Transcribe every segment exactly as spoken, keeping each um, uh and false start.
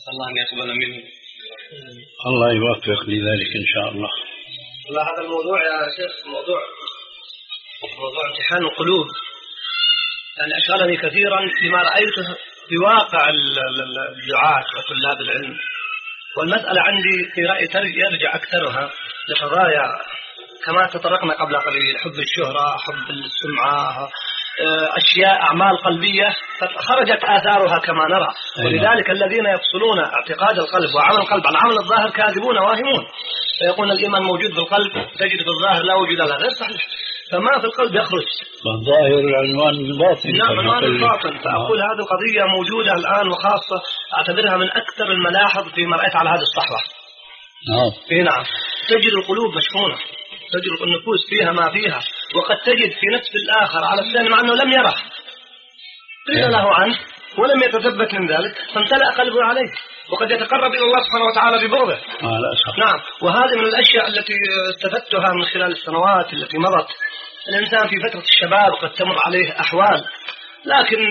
الله أن يقبل منه. الله يوفق لذلك إن شاء الله. والله هذا الموضوع يا شيخ موضوع موضوع امتحان القلوب، يعني أشغلني كثيرا لما رأيته في واقع الدعاة وطلاب العلم. والمسألة عندي في رأيي يرجع أكثرها لقضايا كما تطرقنا قبل قليل، حب الشهرة، حب السمعة، أشياء أعمال قلبية خرجت آثارها كما نرى. ولذلك الذين يفصلون اعتقاد القلب وعمل القلب عن عمل الظاهر كاذبون واهمون، فيقول الإيمان موجود في القلب تجد في الظاهر لا وجود له، غير صحيح. فما في القلب يخرج، الظاهر عنوان الباطن. نعم عنوان الباطن. فأقول هذه القضية موجودة الآن، وخاصة أعتبرها من أكثر الملاحظ فيما رأيت على هذه الصحوة. نعم. إيه نعم. تجد القلوب مشحونة، تجد النفوس فيها ما فيها، وقد تجد في نفس الآخر على الثاني مع أنه لم يره، قيل له عنه ولم يتثبت من ذلك فامتلأ قلبه عليه، وقد يتقرب إلى الله سبحانه وتعالى ببغضه. آه نعم. وهذه من الأشياء التي استفدتها من خلال السنوات التي مضت. الإنسان في فترة الشباب قد تمر عليه أحوال، لكن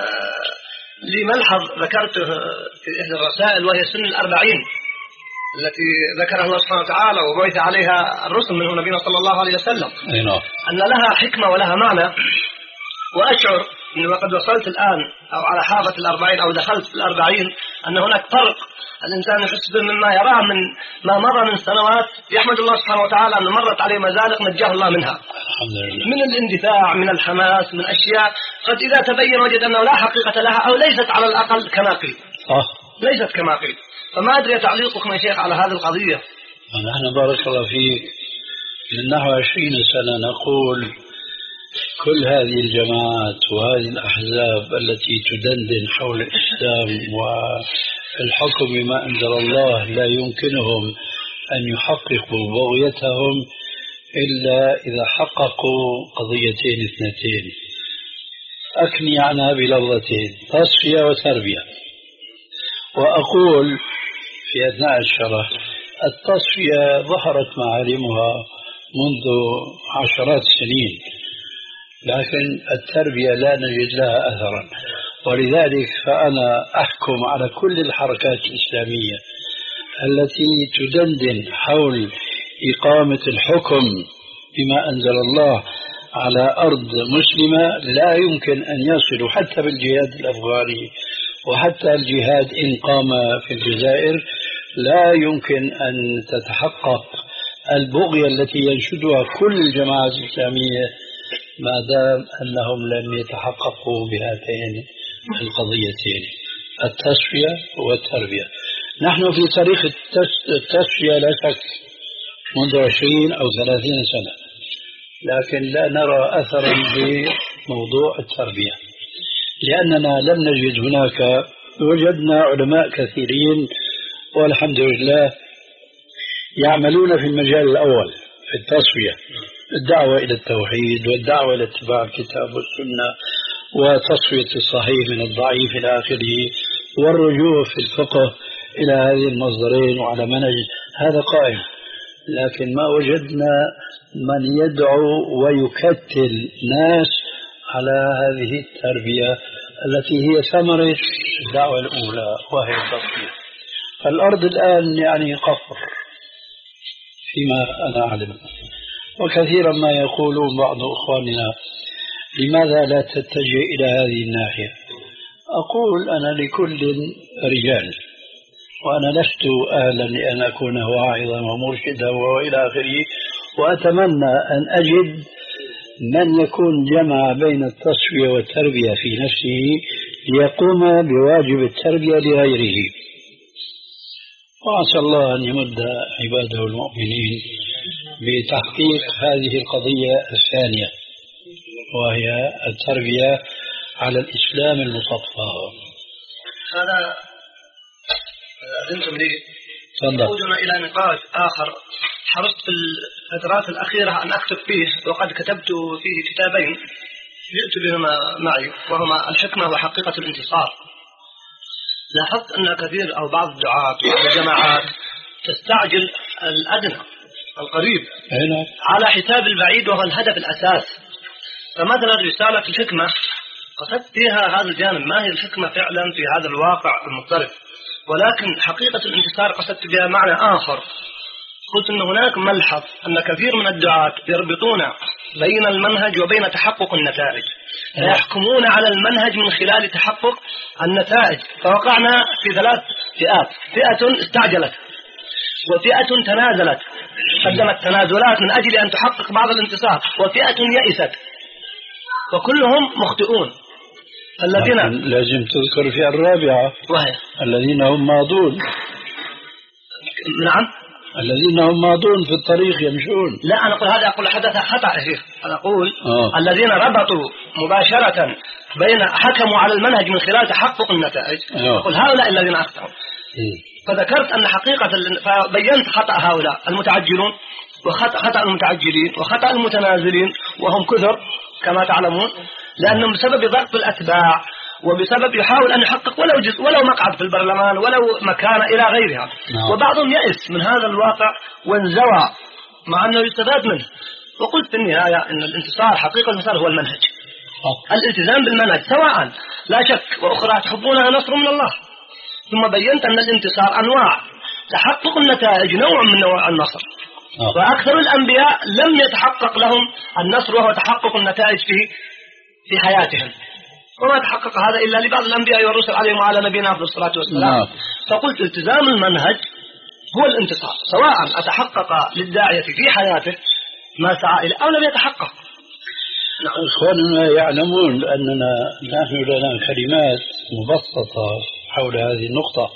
لي ملحظ ذكرته في إحدى الرسائل، وهي سن الأربعين التي ذكرها الله سبحانه وتعالى وبعث عليها الرسل منه نبينا صلى الله عليه وسلم، أن لها حكمة ولها معنى. وأشعر أنه وقد وصلت الآن أو على حافة الأربعين أو دخلت في الأربعين أن هناك فرق الإنسان يحس به مما يراه من ما مضى من سنوات، يحمد الله سبحانه وتعالى أن مرت عليه مزالق نجاه الله منها، من الاندفاع، من الحماس، من أشياء قد إذا تبين وجد أنه لا حقيقة لها أو ليست على الأقل كما قيل، ليست كما قيل. فما أدري تعليقكم يا شيخ على هذه القضية. نحن بارك الله فيك من نحو عشرين سنة نقول كل هذه الجماعات وهذه الأحزاب التي تدندن حول الإسلام والحكم بما أنزل الله لا يمكنهم أن يحققوا بغيتهم إلا إذا حققوا قضيتين اثنتين أكني عنها بلفظتين: تصفية وتربية. وأقول في أثناء الشرح التصفية ظهرت معالمها منذ عشرات السنين، لكن التربية لا نجد لها أثرا. ولذلك فأنا أحكم على كل الحركات الإسلامية التي تدندن حول إقامة الحكم بما أنزل الله على أرض مسلمة لا يمكن أن يصلوا حتى بالجهاد الأفغاني، وحتى الجهاد إن قام في الجزائر لا يمكن أن تتحقق البغية التي ينشدها كل الجماعات الإسلامية ما دام أنهم لم يتحققوا بهاتين القضيتين: التصفية والتربية. نحن في طريق التصفية لا شك منذ عشرين أو ثلاثين سنة، لكن لا نرى أثرا بموضوع التربية، لأننا لم نجد هناك. وجدنا علماء كثيرين والحمد لله يعملون في المجال الأول في التصفية، الدعوة إلى التوحيد والدعوة إلى اتباع الكتاب والسنة وتصفية الصحيح من الضعيف إلى آخره، والرجوع في الفقه إلى هذه المصدرين وعلى منهج هذا قائم. لكن ما وجدنا من يدعو ويكتل ناس على هذه التربية التي هي ثمرة الدعوة الأولى وهي التصفية. فالأرض الآن يعني قفر فيما أنا أعلم. وكثيرا ما يقولون بعض أخواننا: لماذا لا تتجه إلى هذه الناحية؟ أقول: أنا لكل رجال، وأنا لست أهلا لأن أكون واعظا ومرشدا وإلى آخره، وأتمنى أن أجد من يكون جمع بين التصفية والتربية في نفسه ليقوم بواجب التربية لغيره. وعسى الله أن يمد عباده المؤمنين بتحقيق هذه القضية الثانية، وهي التربية على الإسلام المصطفى. هذا أذنتم لي يقودنا إلى نقاش آخر حرصت في الفترات الأخيرة أن أكتب فيه، وقد كتبت فيه كتابين جئت بهما معي، وهما الحكمة وحقيقة الانتصار. لاحظت أن كثير أو بعض الدعاة والجماعات تستعجل الأدنى القريب على حساب البعيد، وهو الهدف الأساس. فمثلا رسالة الحكمة قصدت فيها هذا الجانب: ما هي الحكمة فعلا في هذا الواقع المضطرب؟ ولكن حقيقة الانتصار قصدت بها معنى آخر. قلت أن هناك ملحظ أن كثير من الدعاة يربطون بين المنهج وبين تحقق النتائج، فيحكمون على المنهج من خلال تحقق النتائج. فوقعنا في ثلاث فئات: فئة استعجلت، وفئة تنازلت قدمت تنازلات من أجل أن تحقق بعض الانتصار، وفئة يئست، وكلهم مخطئون. الذين لازم تذكر في الرابعة وهي الذين هم ماضون. نعم، الذين هم ماضون في الطريق يمشون. لا، أنا أقول هذا، أقول حدث خطأ يا شيخ. أنا أقول آه. الذين ربطوا مباشرة بين حكموا على المنهج من خلال تحقق النتائج، آه. أقول هؤلاء الذين أخطأوا. فذكرت أن حقيقة، فبينت خطأ هؤلاء المتعجلون وخطأ خطأ المتعجلين وخطأ المتنازلين، وهم كثر كما تعلمون، لأنهم بسبب ضغط الأتباع وبسبب يحاول أن يحقق ولو جزء، ولو مقعد في البرلمان، ولو مكان إلى غيرها. نعم. وبعضهم يئس من هذا الواقع وانزوى مع أنه يستفاد منه. وقلت في النهاية أن الانتصار، حقيقة الانتصار هو المنهج، أوه. الالتزام بالمنهج سواء، لا شك، وأخرى تحبونها نصر من الله. ثم بينت أن الانتصار أنواع، تحقق النتائج نوع من نوع النصر. أوه. وأكثر الأنبياء لم يتحقق لهم النصر وهو تحقق النتائج في في حياتهم، وما تحقق هذا إلا لبعض الأنبياء والرسل عليهم وعلى نبينا أفضل الصلاة والسلام. نعم. فقلت التزام المنهج هو الانتصار، سواء أتحقق للداعية في حياته ما سعى إليه أو لم يتحقق. نعم. إخواننا يعلمون أننا نحن لنا كلمات مبسطة حول هذه النقطة،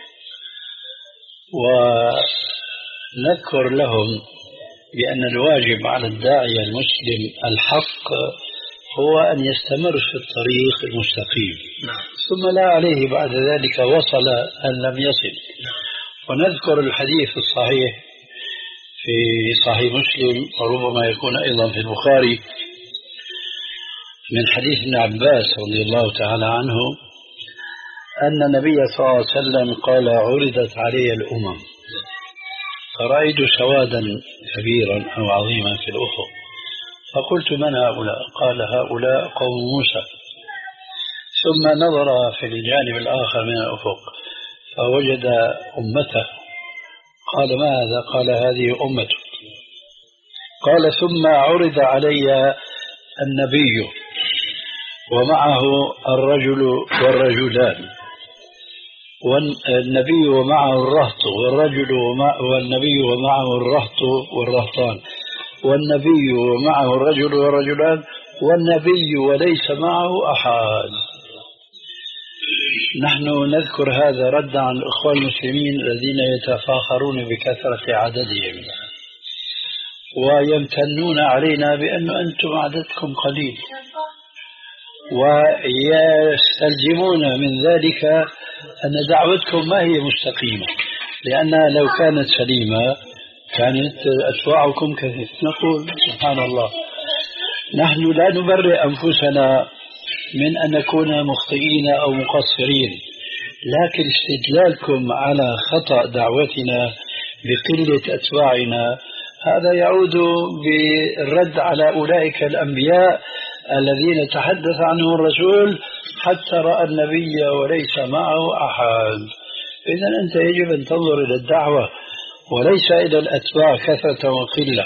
ونذكر لهم بأن الواجب على الداعية المسلم الحق هو أن يستمر في الطريق المستقيم. نعم. ثم لا عليه بعد ذلك وصل أن لم يصل. نعم. ونذكر الحديث الصحيح في صحيح مسلم، وربما يكون أيضا في البخاري، من حديث ابن عباس رضي الله تعالى عنه أن النبي صلى الله عليه وسلم قال: عرضت علي الأمم فرأيت سوادا كبيرا أو عظيما في الأفق، فقلت: من هؤلاء؟ قال: هؤلاء قوم موسى. ثم نظر في الجانب الآخر من الأفق فوجد أمته، قال: ما هذا؟ قال: هذه أمته. قال: ثم عرض علي النبي ومعه الرجل والرجلان، والنبي ومعه الرهط والرجل ومع والنبي ومعه الرهط والرهطان، والنبي ومعه الرجل والرجلان، والنبي وليس معه أحد. نحن نذكر هذا ردا عن الإخوان المسلمين الذين يتفاخرون بكثرة عددهم ويمتنون علينا بأن أنتم عددكم قليل، ويستلزمون من ذلك أن دعوتكم ما هي مستقيمة، لأنها لو كانت سليمة كانت أتباعكم كثير. نقول سبحان الله، نحن لا نبرئ أنفسنا من أن نكون مخطئين أو مقصرين، لكن استدلالكم على خطأ دعوتنا بقلة أتباعنا هذا يعود بالرد على أولئك الأنبياء الذين تحدث عنهم الرسول حتى رأى النبي وليس معه أحد. إذن أنت يجب أن تنظر إلى الدعوة وليس إلى الأتباع كثرة وقلة.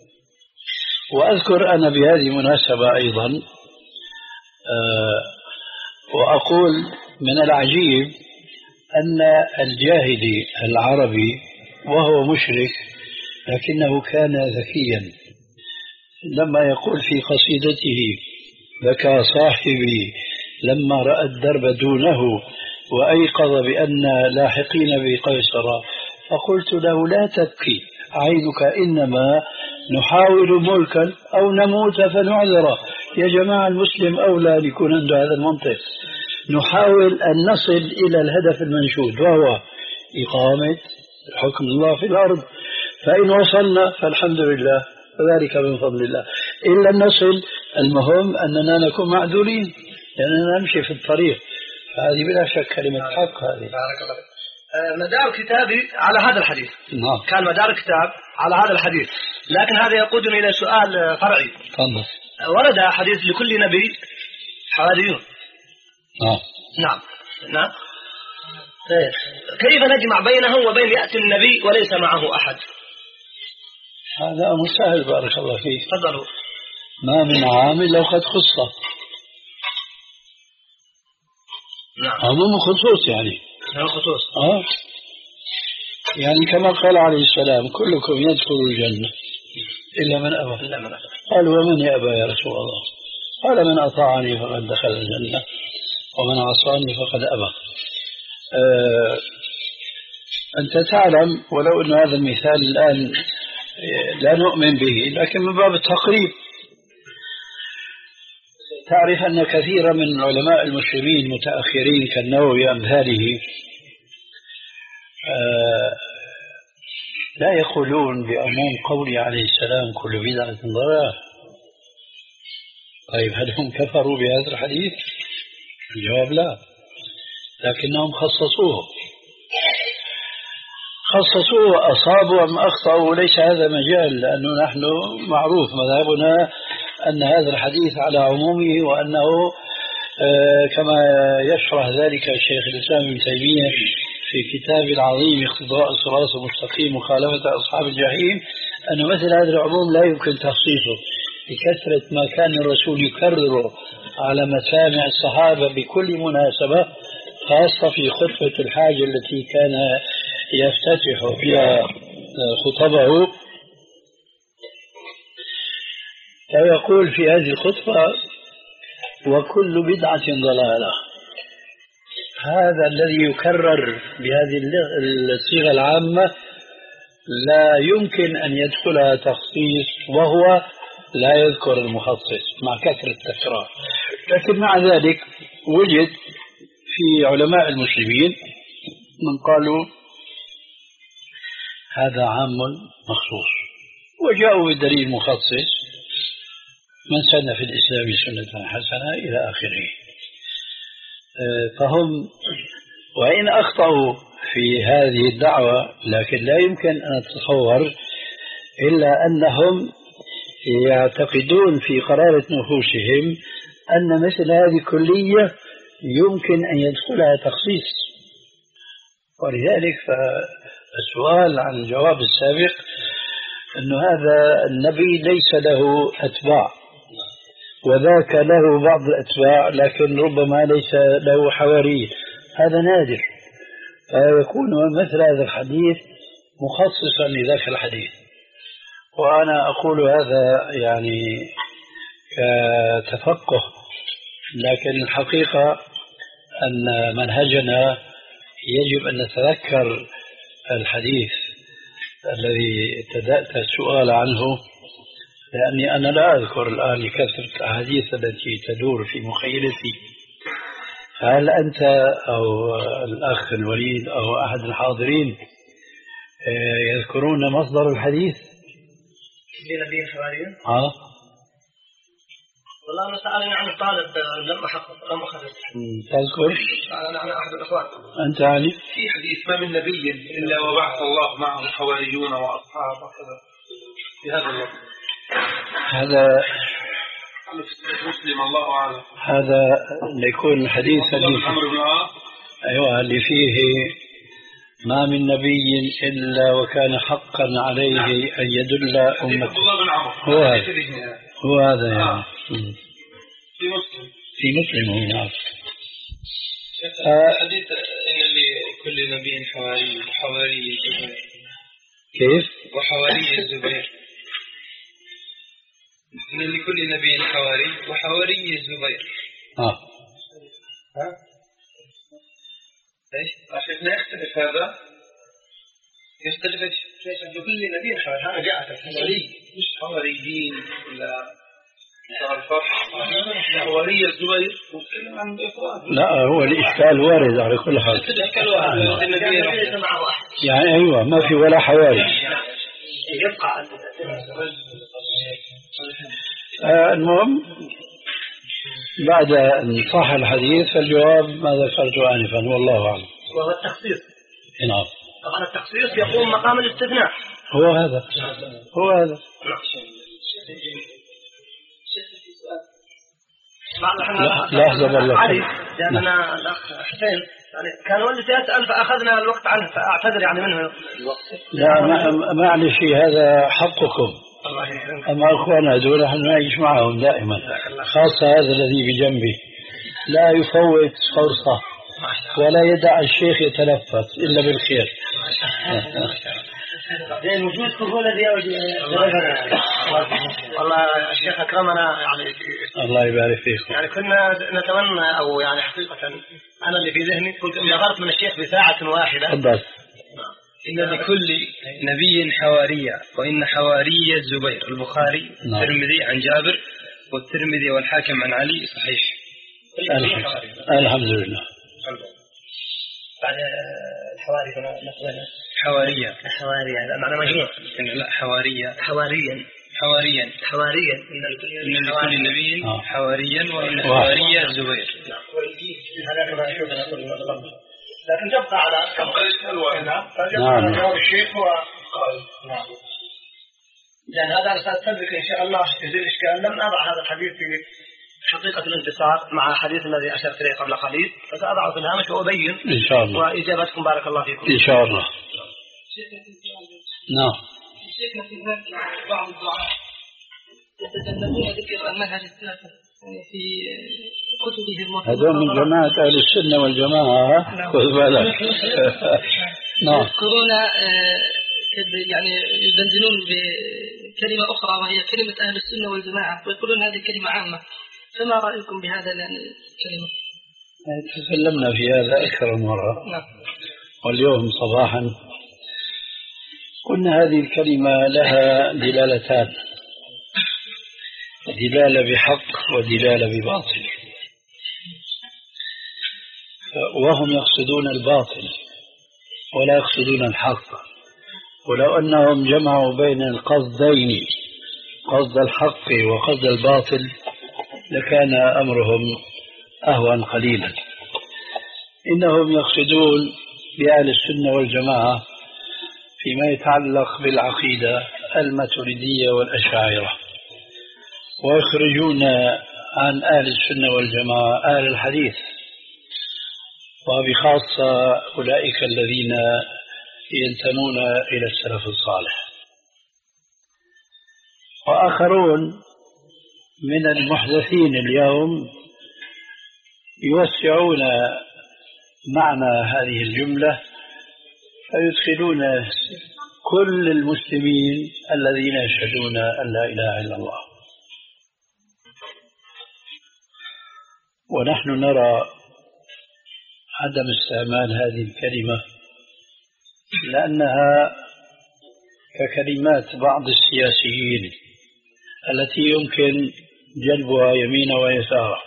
وأذكر أنا بهذه المناسبة أيضا أه وأقول من العجيب أن الجاهلي العربي وهو مشرك لكنه كان ذكيا، لما يقول في قصيدته: بكى صاحبي لما رأى الدرب دونه وأيقظ بأن لاحقين بقيصر، فقلت له: لا تبكي عينك، إنما نحاول ملكا أو نموت فنعذر. يا جماعة، المسلم أولى أن يكون عنده هذا المنطق. نحاول أن نصل إلى الهدف المنشود وهو إقامة حكم الله في الأرض، فإن وصلنا فالحمد لله وذلك من فضل الله، إن لم نصل المهم أننا نكون معذورين لأننا نمشي في الطريق. فهذه بلا شك كلمة حق. هذه بارك الله فيك. مدار كتابي على هذا الحديث. نعم. كان مدار كتاب على هذا الحديث، لكن هذا يقودني إلى سؤال فرعي. تفضل. ورد حديث لكل نبي حواريون. نعم. نعم. نعم. كيف نجمع بينهم وبين يأتي النبي وليس معه أحد؟ هذا أمر سهل بارك الله فيك. تفضلوا. ما من عامل لو قد خصه. نعم. عموم خصوص يعني. نعم خصوص. آه. يعني كما قال عليه السلام كلكم يدخل الجنة إلا من أبى. إلا من أبى. قال ومن يأبى يا رسول الله؟ قال من أطاعني فقد دخل الجنة ومن عصاني فقد أبى. أه أنت تعلم ولو أن هذا المثال الآن لا نؤمن به لكن من باب التقريب تعرف أن كثيرا من علماء المسلمين المتأخرين كالنووي أمثاله أه لا يقولون بعموم قوله عليه السلام كل بدعة ضلالة. طيب هل هم كفروا بهذا الحديث؟ الجواب لا، لكنهم خصصوه خصصوه أصابوا أم أخطأوا ليس هذا مجال، لأنه نحن معروف مذهبنا أن هذا الحديث على عمومه وأنه كما يشرح ذلك الشيخ الإسلام ابن تيمية في كتاب العظيم اقتضاء الصراط المستقيم مخالفة أصحاب الجحيم أن مثل هذا العموم لا يمكن تخصيصه بكثرة ما كان الرسول يكرره على مسامع الصحابة بكل مناسبة، خاصة في خطبة الحاجة التي كان يفتتح فيها خطبه. فيقول في هذه الخطبة وكل بدعة ضلالة. هذا الذي يكرر بهذه الصيغة العامة لا يمكن أن يدخلها تخصيص وهو لا يذكر المخصص مع كثرة التكرار. لكن مع ذلك وجد في علماء المسلمين من قالوا هذا عام مخصوص وجاءوا بالدليل مخصص من سن في الإسلام سنة حسنة إلى آخره. فهم وإن أخطأوا في هذه الدعوة لكن لا يمكن أن نتصور إلا أنهم يعتقدون في قرارة نفوسهم أن مثل هذه كلية يمكن أن يدخلها تخصيص. ولذلك فالسؤال عن الجواب السابق أن هذا النبي ليس له أتباع وذاك له بعض الأتباع لكن ربما ليس له حواري، هذا نادر، فيكون مثل هذا الحديث مخصصا لذاك الحديث. وأنا أقول هذا يعني كتفقه، لكن الحقيقة أن منهجنا يجب أن نتذكر الحديث الذي ابتدأت السؤال عنه، لأني أنا لا أذكر الآن لكثرة الأحاديث التي تدور في مخيلتي. هل أنت أو الأخ الوليد أو أحد الحاضرين يذكرون مصدر الحديث؟ لنبي حواريين؟ آه والله أنا سألني عن الطالب لم أحقق لم أخذ. تذكر؟ سألني عن أحد الأخوان. أنت علي؟ في حديث ما من نبي إلا وبعث الله معه حواريون وأصحاب في هذا الوقت. هذا مسلم الله أعلم. هذا يكون حديث أيوة اللي فيه ما من نبي إلا وكان حقا عليه أن يدل أمته. هو هذا هو هذا يعني في مسلم في مسلم هو نعم. حديث إن لكل نبي حواري وحواري الزبير. كيف؟ وحواري الزبير. إن لكل نبي حواري وحواري الزبير. آه. ها؟ إيش؟ عشان يختلف هذا. يختلف إيش؟ لكل نبي حواري. هذا جاءت الحواري مش حواريين ولا الفرح. حواري الزبير. متكلم عن الإفراد. لا هو الإشكال وارد على كل حال. الإشكال وارد. النبي ليس معه أحد. يعني أيوة ما في ولا حواري. يبقى آه المهم بعد أن صح الحديث فالجواب ما ذكرت آنفا والله أعلم. وهو التخصيص. نعم. طبعا التخصيص يقوم مقام الاستثناء. هو هذا هو هذا. لحظة بالله. علي لأننا الأخ حسين يعني كان والدي يسأل فأخذنا الوقت عنه فأعتذر يعني منه الوقت. لا معلش هذا حقكم. أما أخوانا هذول نحن نعيش معهم دائما، خاصة هذا الذي بجنبي لا يفوت فرصة ولا يدع الشيخ يتنفس إلا بالخير. زين وجود طفولة دي والله الشيخ أكرمنا يعني. الله يبارك فيكم. يعني كنا نتمنى أو يعني حقيقة أنا اللي في ذهني قلت نظرت من الشيخ بساعة واحدة. تفضل. إن لكل نبي حوارية وإن حواري الزبير. البخاري الترمذي عن جابر والترمذي والحاكم عن علي صحيح. الحمد لله. بعد الحواري هنا مثلا حوارية. حوارية هذا معنى مجموع. لا حوارية. حواريا. حواريا. حواريا. إن لكل نبي حواريا وإن حواري الزبير. هذا ما أشوفه. لكن تبقى على نعم. جواب الشيخ هو نعم. لأن هذا سأستدرك إن شاء الله يزيل الإشكال. لم أضع هذا الحديث في حقيقة الانتصار مع الحديث الذي أشرت إليه قبل قليل، فسأضعه في الهامش وأبين إن شاء الله وإجابتكم بارك الله فيكم إن شاء الله. نعم. شيخنا في بعض الدعاء يتجنبون ذكر المنهج الثالث في كتبهم. هذول من جماعة أهل السنة والجماعة. خذ بالك. نعم. يذكرون يعني يبدلون بكلمة أخرى وهي كلمة أهل السنة والجماعة ويقولون هذه كلمة عامة، فما رأيكم بهذا الكلمة؟ تكلمنا في هذا أكثر مرة. نعم. واليوم صباحا قلنا هذه الكلمة لها دلالتان، دلالة بحق ودلالة بباطل، وهم يقصدون الباطل ولا يقصدون الحق. ولو أنهم جمعوا بين القصدين قصد الحق وقصد الباطل لكان أمرهم أهون قليلا. إنهم يقصدون بأهل السنة والجماعة فيما يتعلق بالعقيدة الماتريدية والأشاعرة، ويخرجون عن أهل السنة والجماعة أهل الحديث، وبخاصة أولئك الذين ينتمون إلى السلف الصالح. وآخرون من المحدثين اليوم يوسعون معنى هذه الجملة فيدخلون كل المسلمين الذين يشهدون أن لا إله إلا الله. ونحن نرى عدم استعمال هذه الكلمة لأنها ككلمات بعض السياسيين التي يمكن جلبها يمين ويسار.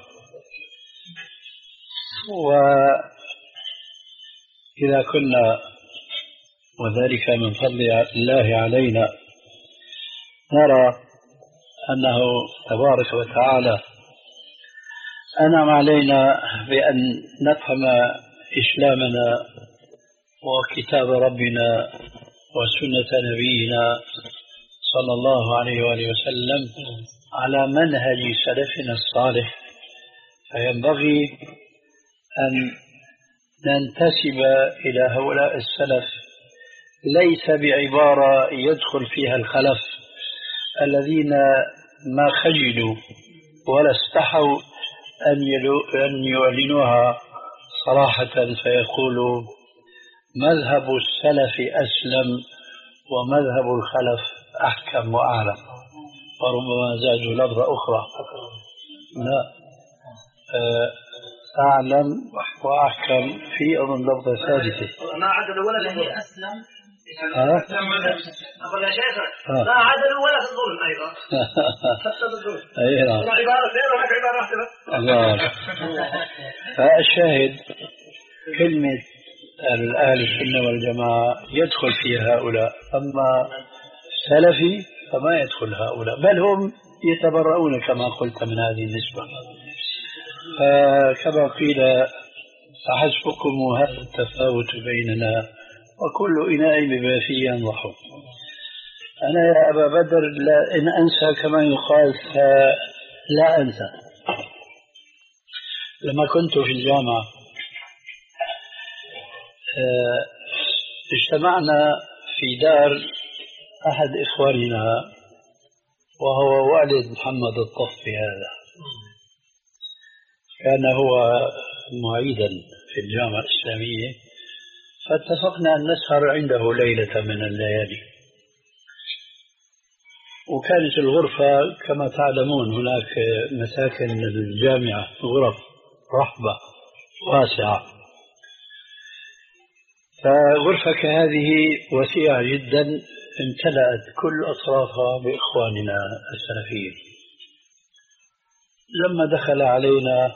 وإذا كنا وذلك من فضل الله علينا نرى أنه تبارك وتعالى أنعم علينا بأن نفهم إسلامنا وكتاب ربنا وسنة نبينا صلى الله عليه وآله وسلم على منهج سلفنا الصالح، فينبغي أن ننتسب إلى هؤلاء السلف ليس بعبارة يدخل فيها الخلف الذين ما خجلوا ولا استحوا أن يعلنوها صراحة فيقولوا مذهب السلف أسلم ومذهب الخلف أحكم وأعلم، وربما زادوا لفظة أخرى لا أعلم وأحكم في أظن لفظة ثالثة ما عدلوا ولا في الظلم أسلم. أقول يا شيخ ما عدلوا ولا في الظلم أيضا حتى بالظلم. أيضا عبارتين وهناك عبارة واحدة. الله. فالشاهد كلمة أهل السنة والجماعة يدخل فيها هؤلاء، أما سلفي فما يدخل هؤلاء، بل هم يتبرؤون كما قلت من هذه النسبة. فكما قيل فحسبكم هذا التفاوت بيننا وكل إناء بما فيه ينضح. أنا يا أبا بدر لا إن أنسى كما يقال لا أنسى. لما كنت في الجامعة اجتمعنا في دار أحد إخواننا وهو والد محمد الطفي. هذا كان هو معيدا في الجامعة الإسلامية، فاتفقنا أن نسهر عنده ليلة من الليالي. وكانت الغرفة كما تعلمون هناك مساكن الجامعة غرف رحبة واسعة، فغرفة كهذه وسيعة جدا امتلأت كل أطرافها بإخواننا السلفيين. لما دخل علينا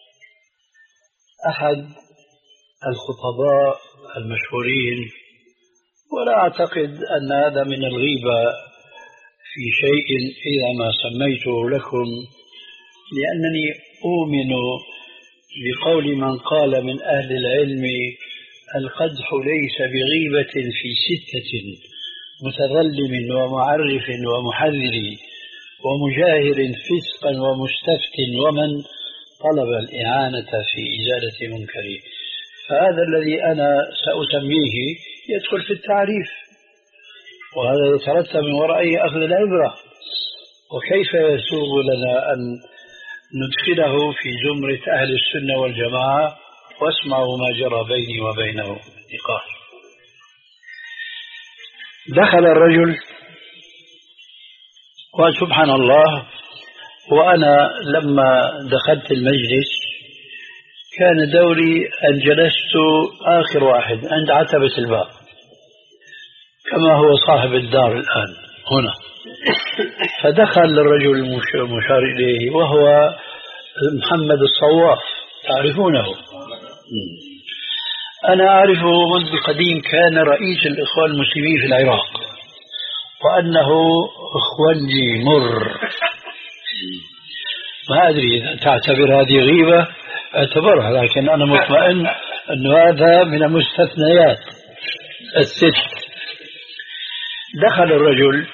أحد الخطباء المشهورين، ولا أعتقد أن هذا من الغيبة في شيء إذا ما سميته لكم، لأنني أؤمن بقول من قال من أهل العلم القدح ليس بغيبة في ستة: متظلم ومعرف ومحذر ومجاهر فسقا ومستفت ومن طلب الإعانة في إزالة منكره. فهذا الذي أنا سأسميه يدخل في التعريف، وهذا يترتب من ورائه أخذ العبرة. وكيف يسوغ لنا أن ندخله في زمرة أهل السنة والجماعة؟ واسمعوا ما جرى بيني وبينه نقاش. دخل الرجل وسبحان الله، وأنا لما دخلت المجلس كان دوري أن جلست آخر واحد عند عتبة الباب كما هو صاحب الدار الآن هنا. فدخل الرجل المشار إليه وهو محمد الصواف، تعرفونه؟ أنا أعرفه منذ قديم، كان رئيس الإخوان المسلمين في العراق، وأنه إخواني مر. ما أدري إذا تعتبر هذه غيبة اعتبرها، لكن أنا مطمئن أن هذا من المستثنيات الست. دخل الرجل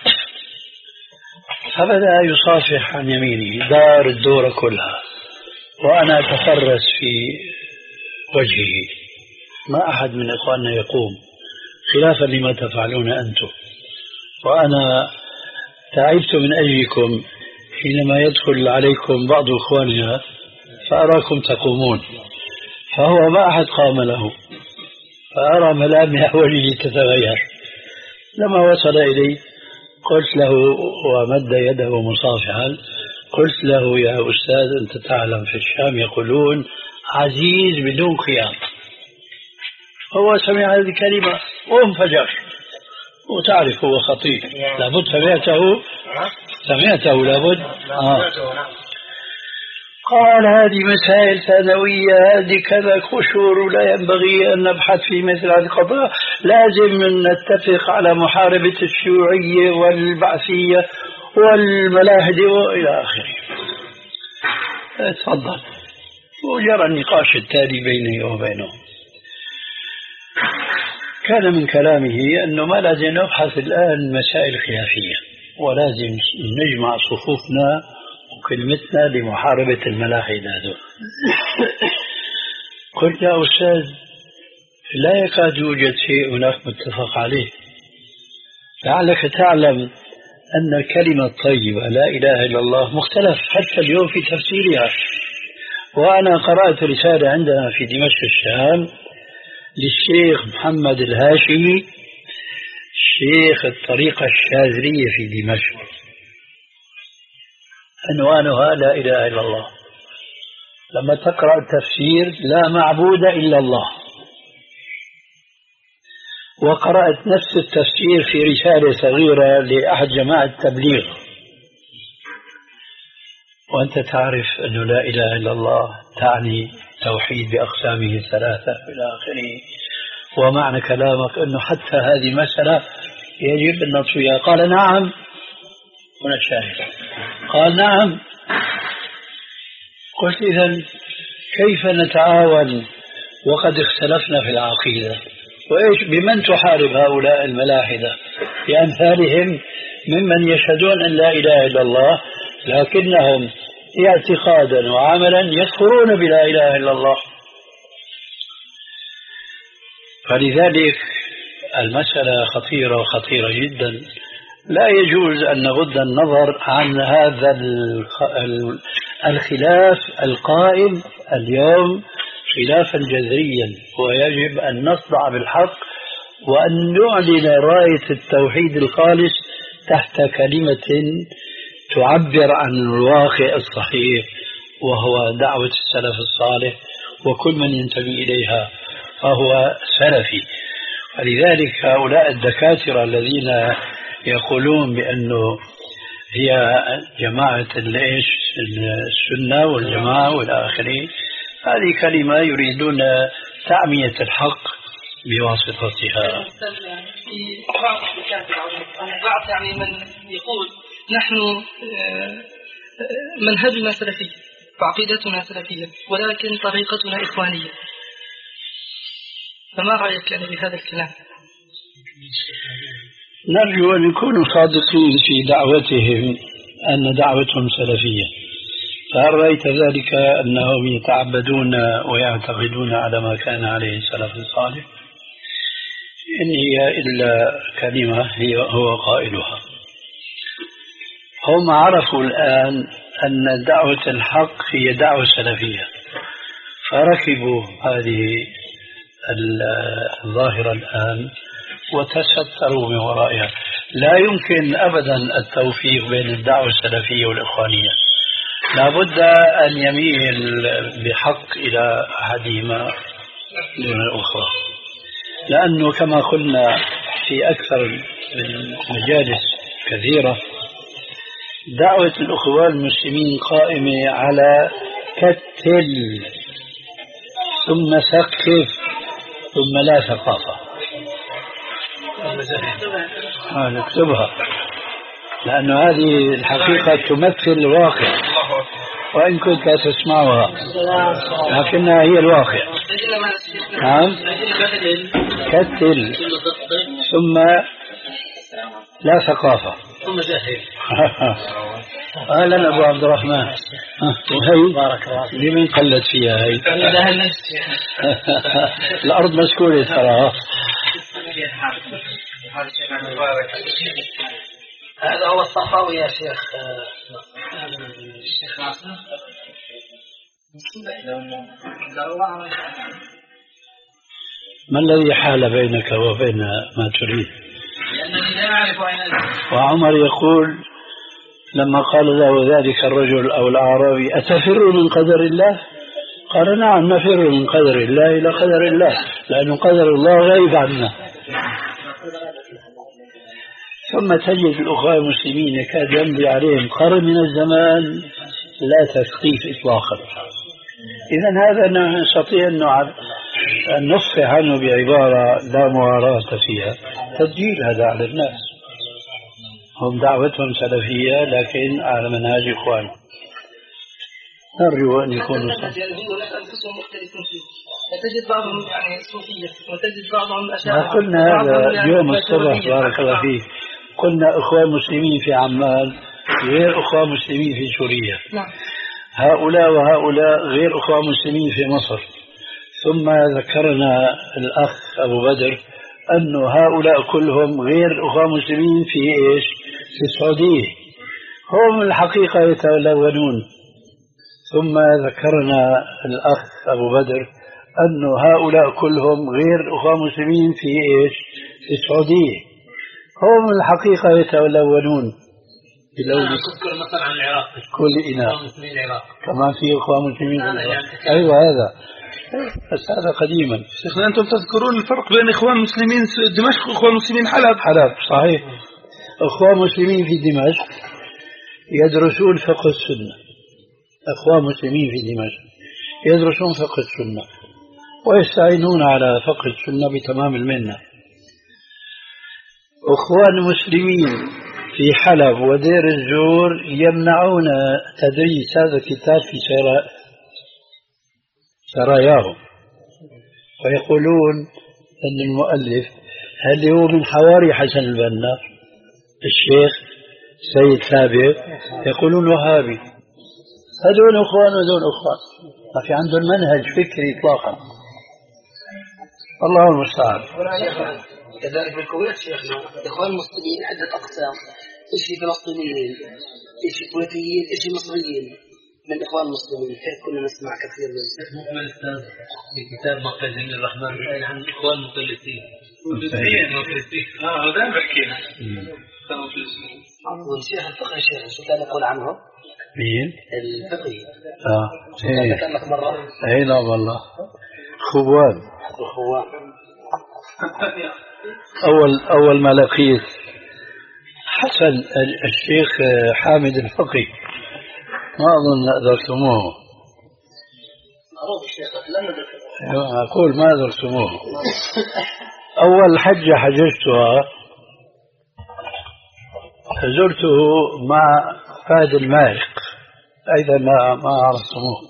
فبدأ يصافح عن يمينه، دار الدورة كلها، وأنا أتفرس في وجهه. ما أحد من إخواننا يقوم، خلافا لما تفعلون أنتم. وأنا تعبت من أجلكم حينما يدخل عليكم بعض إخواننا فأراكم تقومون، فهو ما أحد قام له، فأرى ملامح وجهه تتغير. لما وصل إلي قلت له ومد يده مصافحا، قلت له: يا أستاذ، أنت تعلم في الشام يقولون عزيز بدون خيار. هو سمع هذه الكلمة وانفجر، وتعرف هو خطير، لابد سمعته سمعته لابد آه. قال: هذه مسائل ثانوية، هذه كذا قشور، لا ينبغي أن نبحث في مثل هذه القضايا، لازم نتفق على محاربة الشيوعية والبعثية والملاحدة وإلى آخره. تفضل. وجرى النقاش التالي بيني وبينه. كان من كلامه أنه ما لازم نبحث الآن مسائل خلافية، ولازم نجمع صفوفنا وكلمتنا لمحاربة الملاحدة هذول. قلت: يا أستاذ، لا يكاد يوجد شيء هناك متفق عليه. لعلك تعلم أن الكلمة الطيبة لا إله إلا الله مختلف حتى اليوم في تفسيرها. وأنا قرأت رسالة عندنا في دمشق الشام للشيخ محمد الهاشمي، شيخ الطريقة الشاذلية في دمشق، عنوانها لا إله إلا الله. لما تقرأ التفسير: لا معبود إلا الله. وقرأت نفس التفسير في رسالة صغيرة لأحد جماعة التبليغ. وأنت تعرف أنه لا إله إلا الله تعني توحيد بأقسامه الثلاثة إلى آخره. ومعنى كلامك أنه حتى هذه مسألة يجب أن نطفيها. قال: نعم. هنا الشاهد. قال: نعم. قلت: إذن كيف نتعاون وقد اختلفنا في العقيدة؟ وإيش بمن تحارب هؤلاء الملاحدة بأمثالهم ممن يشهدون أن لا إله إلا الله لكنهم اعتقادا وعملا يكفرون بلا إله إلا الله؟ فلذلك المسألة خطيرة وخطيرة جدا. لا يجوز أن نغض النظر عن هذا الخلاف القائم اليوم خلافا جذريا، ويجب أن نصدع بالحق وأن نعلن راية التوحيد الخالص تحت كلمة تعبر عن الواقع الصحيح، وهو دعوة السلف الصالح، وكل من ينتمي إليها فهو سلفي. فلذلك هؤلاء الدكاترة الذين يقولون بأنه هي جماعة الإيش السنة والجماعة والآخرين، هذه كلمة يريدون تعمية الحق بواسطتها. في بعض بعض يعني من يقول نحن منهجنا سلفي وعقيدتنا سلفية ولكن طريقتنا إخوانية، فما رأيك يعني بهذا الكلام؟ نرجو أن يكونوا صادقين في دعوتهم أن دعوتهم سلفية. فهل رأيت ذلك أنهم يتعبدون ويعتقدون على ما كان عليه السلف الصالح؟ إن هي إلا كلمة هي هو قائلها. هم عرفوا الآن أن دعوة الحق هي دعوة سلفية، فركبوا هذه الظاهرة الآن وتستروا من ورائها. لا يمكن أبدا التوفيق بين الدعوة السلفية والإخوانية، لا بد أن يميل بحق إلى أحدهما دون الأخرى، لأنه كما قلنا في أكثر من مجالس كثيرة دعوة الأخوة المسلمين قائمة على كتل ثم سقف ثم لا ثقافة. نكتبها لأن هذه الحقيقة تمثل الواقع وإن كنت لا تسمعها لكنها هي الواقع. نعم، كتل ثم لا ثقافة ثم جاهل. أهلا أبو عبد الرحمن. وهي بارك الله لمن قلت فيها هي؟ الأرض مسكونة ترى. هذا هو الصحراوي يا شيخ. الشيخ ناصر ما الذي حال بينك وبين ما تريد؟ وعمر يقول لما قال له ذلك الرجل أو الأعرابي أتفر من قدر الله؟ قال نعم نفر من قدر الله إلى قدر الله، لأن قدر الله غيب عنا. ثم تجد الأخوة المسلمين يكاد يمضي عليهم قرن من الزمان لا تثقيف إطلاقا. إذن هذا نستطيع أن نصفح عنه بعبارة لا مواراة فيها، تسجيل هذا على الناس. هم دعوتهم سلفية لكن على منهاج إخوان. نرجو أن يكونوا صحيح. تجد بعضهم يعني صوفية وتجد بعضهم أشاعرة. قلنا هذا يوم الصبح بارك الله فيك، قلنا إخوان مسلمين في عمان غير إخوان مسلمين في سوريا. نعم. هؤلاء وهؤلاء غير إخوان مسلمين في مصر. ثم ذكرنا الأخ أبو بدر أن هؤلاء كلهم غير أخوان مسلمين في إيش؟ في السعودية. هم الحقيقة يتلونون. ثم ذكرنا الأخ أبو بدر أن هؤلاء كلهم غير أخوان مسلمين في إيش؟ في السعودية. هم الحقيقة يتلونون. تذكر مثلا عن العراق كل إناء كمان في أخوان مسلمين. أيوة هذا بس هذا قديما. شيخنا أنتم تذكرون الفرق بين إخوان مسلمين دمشق وإخوان مسلمين حلب. حلب صحيح. إخوان مسلمين في دمشق يدرسون فقه السنة. إخوان مسلمين في دمشق يدرسون فقه السنة ويستعينون على فقه السنة بتمام المنة. إخوان مسلمين في حلب ودير الزور يمنعون تدريس هذا الكتاب في سراياهم، ويقولون أن المؤلف هل هو من حواري حسن البنا الشيخ سيد ثابت، يقولون وهابي. هذول أخوان وهذول أخوان، ما في عندهم منهج فكري إطلاقا. الله المستعان. كذلك في الكويت شيخنا إخوان المسلمين عدة أقسام، إيش فلسطينيين، إيش كويتيين، إيش مصريين من إخوان المسلمين، كيف كنا نسمع كثير من مكمل أستاذ في كتاب مقال جميل الرحمن قال عن إخوان مفلسين. مفلسين مفلسين. آه هذا بحكينا. عفوا شيخ الفقه شيخ شو كان يقول عنه؟ مين؟ الفقه. آه. إيه. كان لك مرة. أي لا والله. خوان. الخوان. أول أول ما لقيت حسن الشيخ حامد الفقي ما أظن درسموه. معروف الشيخ لم ندرسه. أقول ما درسموه. أول حجة حججتها زرته مع فهد المارق، أيضا ما ما عرفتموه.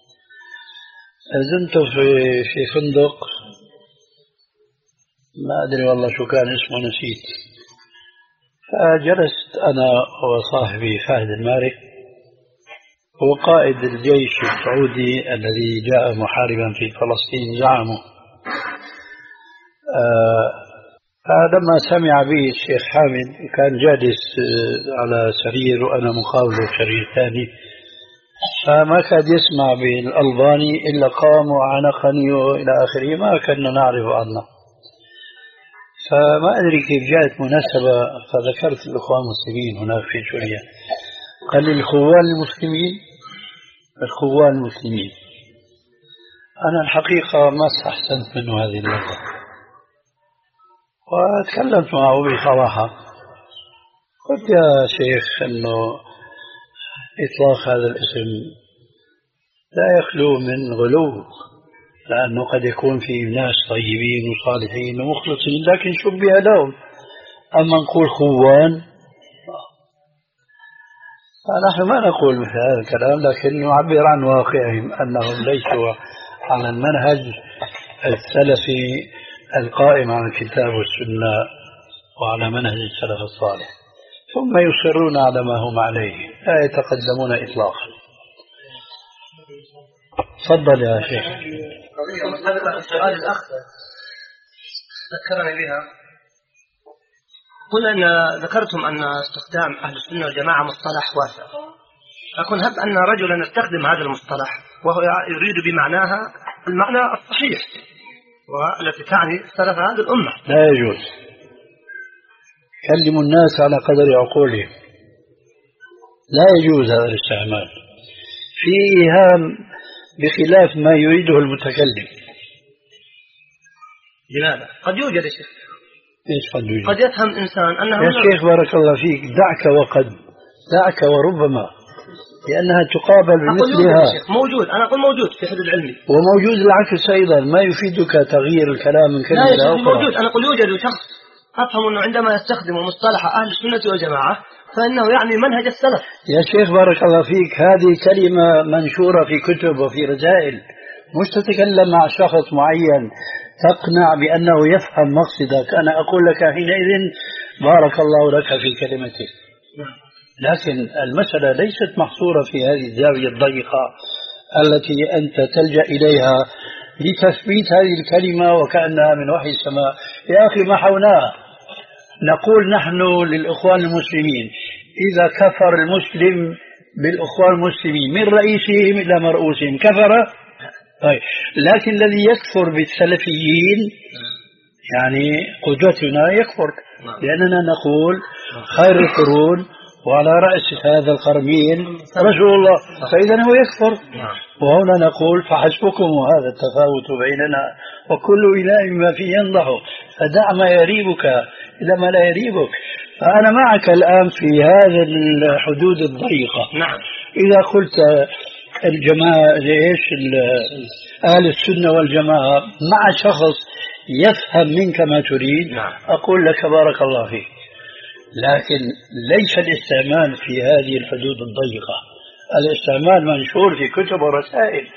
زنت في في فندق ما أدري والله شو كان اسمه نسيت. فجلست أنا وصاحبي فهد المارق، هو قائد الجيش السعودي الذي جاء محاربا في فلسطين زعمه. آه فلما سمع بي الشيخ حامد كان جالس على سرير وأنا مقابله سرير ثاني، فما كاد يسمع بالألباني إلا قام وعنقني وإلى آخره، ما كنا نعرف عنه. فما أدري كيف جاءت مناسبة فذكرت الأخوان المسلمين هناك في سوريا، قال لي الخوان المسلمين الخوان المسلمين. أنا الحقيقة ما استحسنت منه هذه اللغة وتكلمت معه بصراحة، قلت يا شيخ أنه إطلاق هذا الاسم لا يخلو من غلو، لأنه قد يكون في ناس طيبين وصالحين ومخلصين لكن شبه لهم، أما نقول خوان فنحن ما نقول مثل هذا الكلام، لكن نعبر عن واقعهم أنهم ليسوا على المنهج السلفي القائم على الكتاب والسنة وعلى منهج السلف الصالح، ثم يصرون على ما هم عليه لا يتقدمون إطلاقا. تفضل يا شيخ. السؤال الأخ ذكرني بها، قلنا أن ذكرتم أن استخدام أهل السنة والجماعة مصطلح واسع، أكون هب أن رجلا يستخدم هذا المصطلح وهو يريد بمعناها المعنى الصحيح والتي تعني سلف هذه الأمة. لا يجوز، كلموا الناس على قدر عقولهم، لا يجوز هذا الاستعمال، في إيهام بخلاف ما يريده المتكلم. لماذا؟ قد يوجد يا شيخ. ايش قد يوجد؟ قد يفهم إنسان أنه يا شيخ بارك الله فيك، دعك وقد دعك وربما، لأنها تقابل بمثلها. موجود، أنا أقول موجود في حدود علمي، وموجود العكس أيضا، ما يفيدك تغيير الكلام من كلمة إلى أخرى. موجود، أنا أقول يوجد شخص أفهم أنه عندما يستخدم مصطلح أهل السنة والجماعة فإنه يعني منهج السلف. يا شيخ بارك الله فيك، هذه كلمة منشورة في كتب وفي رسائل، مش تتكلم مع شخص معين تقنع بأنه يفهم مقصدك. أنا أقول لك حينئذ بارك الله لك في كلمتك، لكن المسألة ليست محصورة في هذه الزاوية الضيقة التي أنت تلجأ إليها لتثبيت هذه الكلمة وكأنها من وحي السماء. يا أخي محوناها، نقول نحن للإخوان المسلمين إذا كفر المسلم بالإخوان المسلمين من رئيسهم إلى مرؤوسهم كفر. طيب، لكن الذي يكفر بالسلفيين يعني قدوتنا يكفر، لأننا نقول خير القرون وعلى رأس هذا القرنين رسول الله، فإذا هو يكفر. وهنا نقول فحسبكم هذا التفاوت بيننا وكل إله ما فيه ينضح، فدع ما يريبك إلى ما لا يريبك. فأنا معك الآن في هذا الحدود الضيقة. نعم. إذا قلت الجماعة ليش أهل السنة والجماعة مع شخص يفهم منك ما تريد، نعم. أقول لك بارك الله فيك، لكن ليس الاستعمال في هذه الحدود الضيقة، الاستعمال منشور في كتب ورسائل،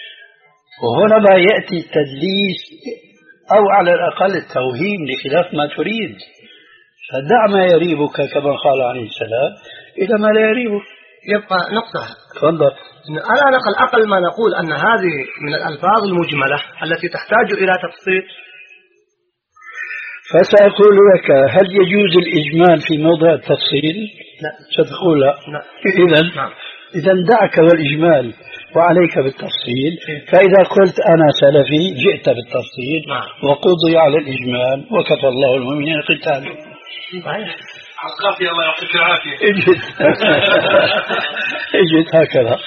وهنا ما يأتي التدليس أو على الأقل التوهيم لخلاف ما تريد. فدع ما يريبك كما قال عليه السلام إلى ما لا يريبك. يبقى نقطة. تفضل. على الأقل ما نقول أن هذه من الألفاظ المجملة التي تحتاج إلى تفصيل فسأقول لك هل يجوز الإجمال في موضع التفصيل؟ لا. ستقول لا. إذن نعم. إذا دعك والإجمال وعليك بالتفصيل. فإذا قلت أنا سلفي جئت بالتفصيل وقضي على الإجمال وكفى الله المؤمنين قتال. عقافي الله يعطيك العافية. اجت اجت هكذا.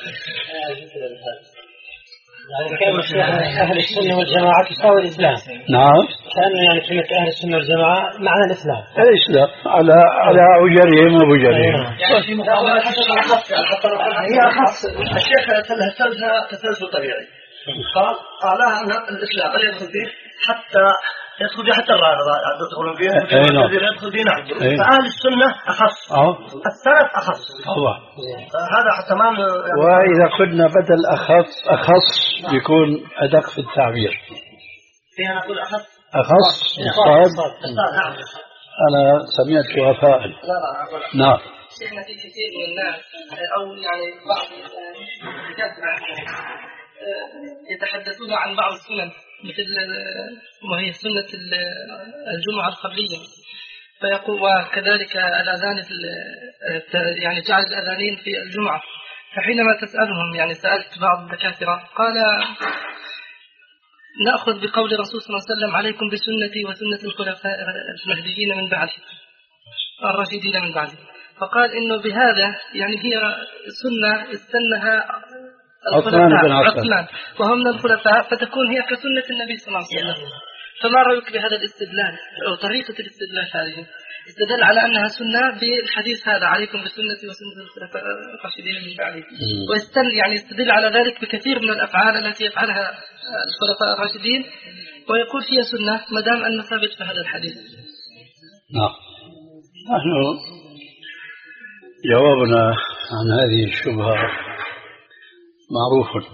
يعني كلمة أهل السنة والجماعة تساوي الإسلام. نعم. كأنه يعني كلمة أهل السنة والجماعة معنى الإسلام. الإسلام على على أجرهم وبجرهم. يعني في مقابلة هي أخص. الشيخ تسلسلها تسلسل طبيعي. قال قالها أن الإسلام لا يدخل فيه حتى يدخل فيه حتى الرافضة يدخلون فيه يدخل فيه نعم. فأهل السنة أخص. السلف أخص. الله. هذا حتى ما. وإذا قلنا بدل أخص أخص يكون أدق في التعبير. فيها نقول أخص. أخص. صاد. نعم. أنا سمعت وفاء. نعم. شيخنا في كثير من الناس أو يعني بعض الدكاترة يتحدثون عن بعض السنن مثل وهي سنة الجمعة القبلية فيقول وكذلك الأذان يعني جعل الأذانين في الجمعة. فحينما تسألهم يعني سألت بعض الدكاترة قال نأخذ بقول الرسول صلى الله عليه وسلم عليكم بسنتي وسنة الخلفاء المهديين من بعد الراشدين من بعد. فقال إنه بهذا يعني هي سنة استنها عثمان بن عفان وهم من الخلفاء فتكون هي كسنة النبي صلى الله عليه وسلم. فما رأيك بهذا الاستدلال أو طريقة الاستدلال هذه؟ استدل على أنها سنة بالحديث هذا عليكم بسنتي وسنة الخلفاء الراشدين من بعدي ويستدل يعني يستدل على ذلك بكثير من الأفعال التي يفعلها الخلفاء الراشدين ويقول فيها سنة ما دام أن ثابت في هذا الحديث. نعم. نحن جوابنا عن هذه الشبهة معروف.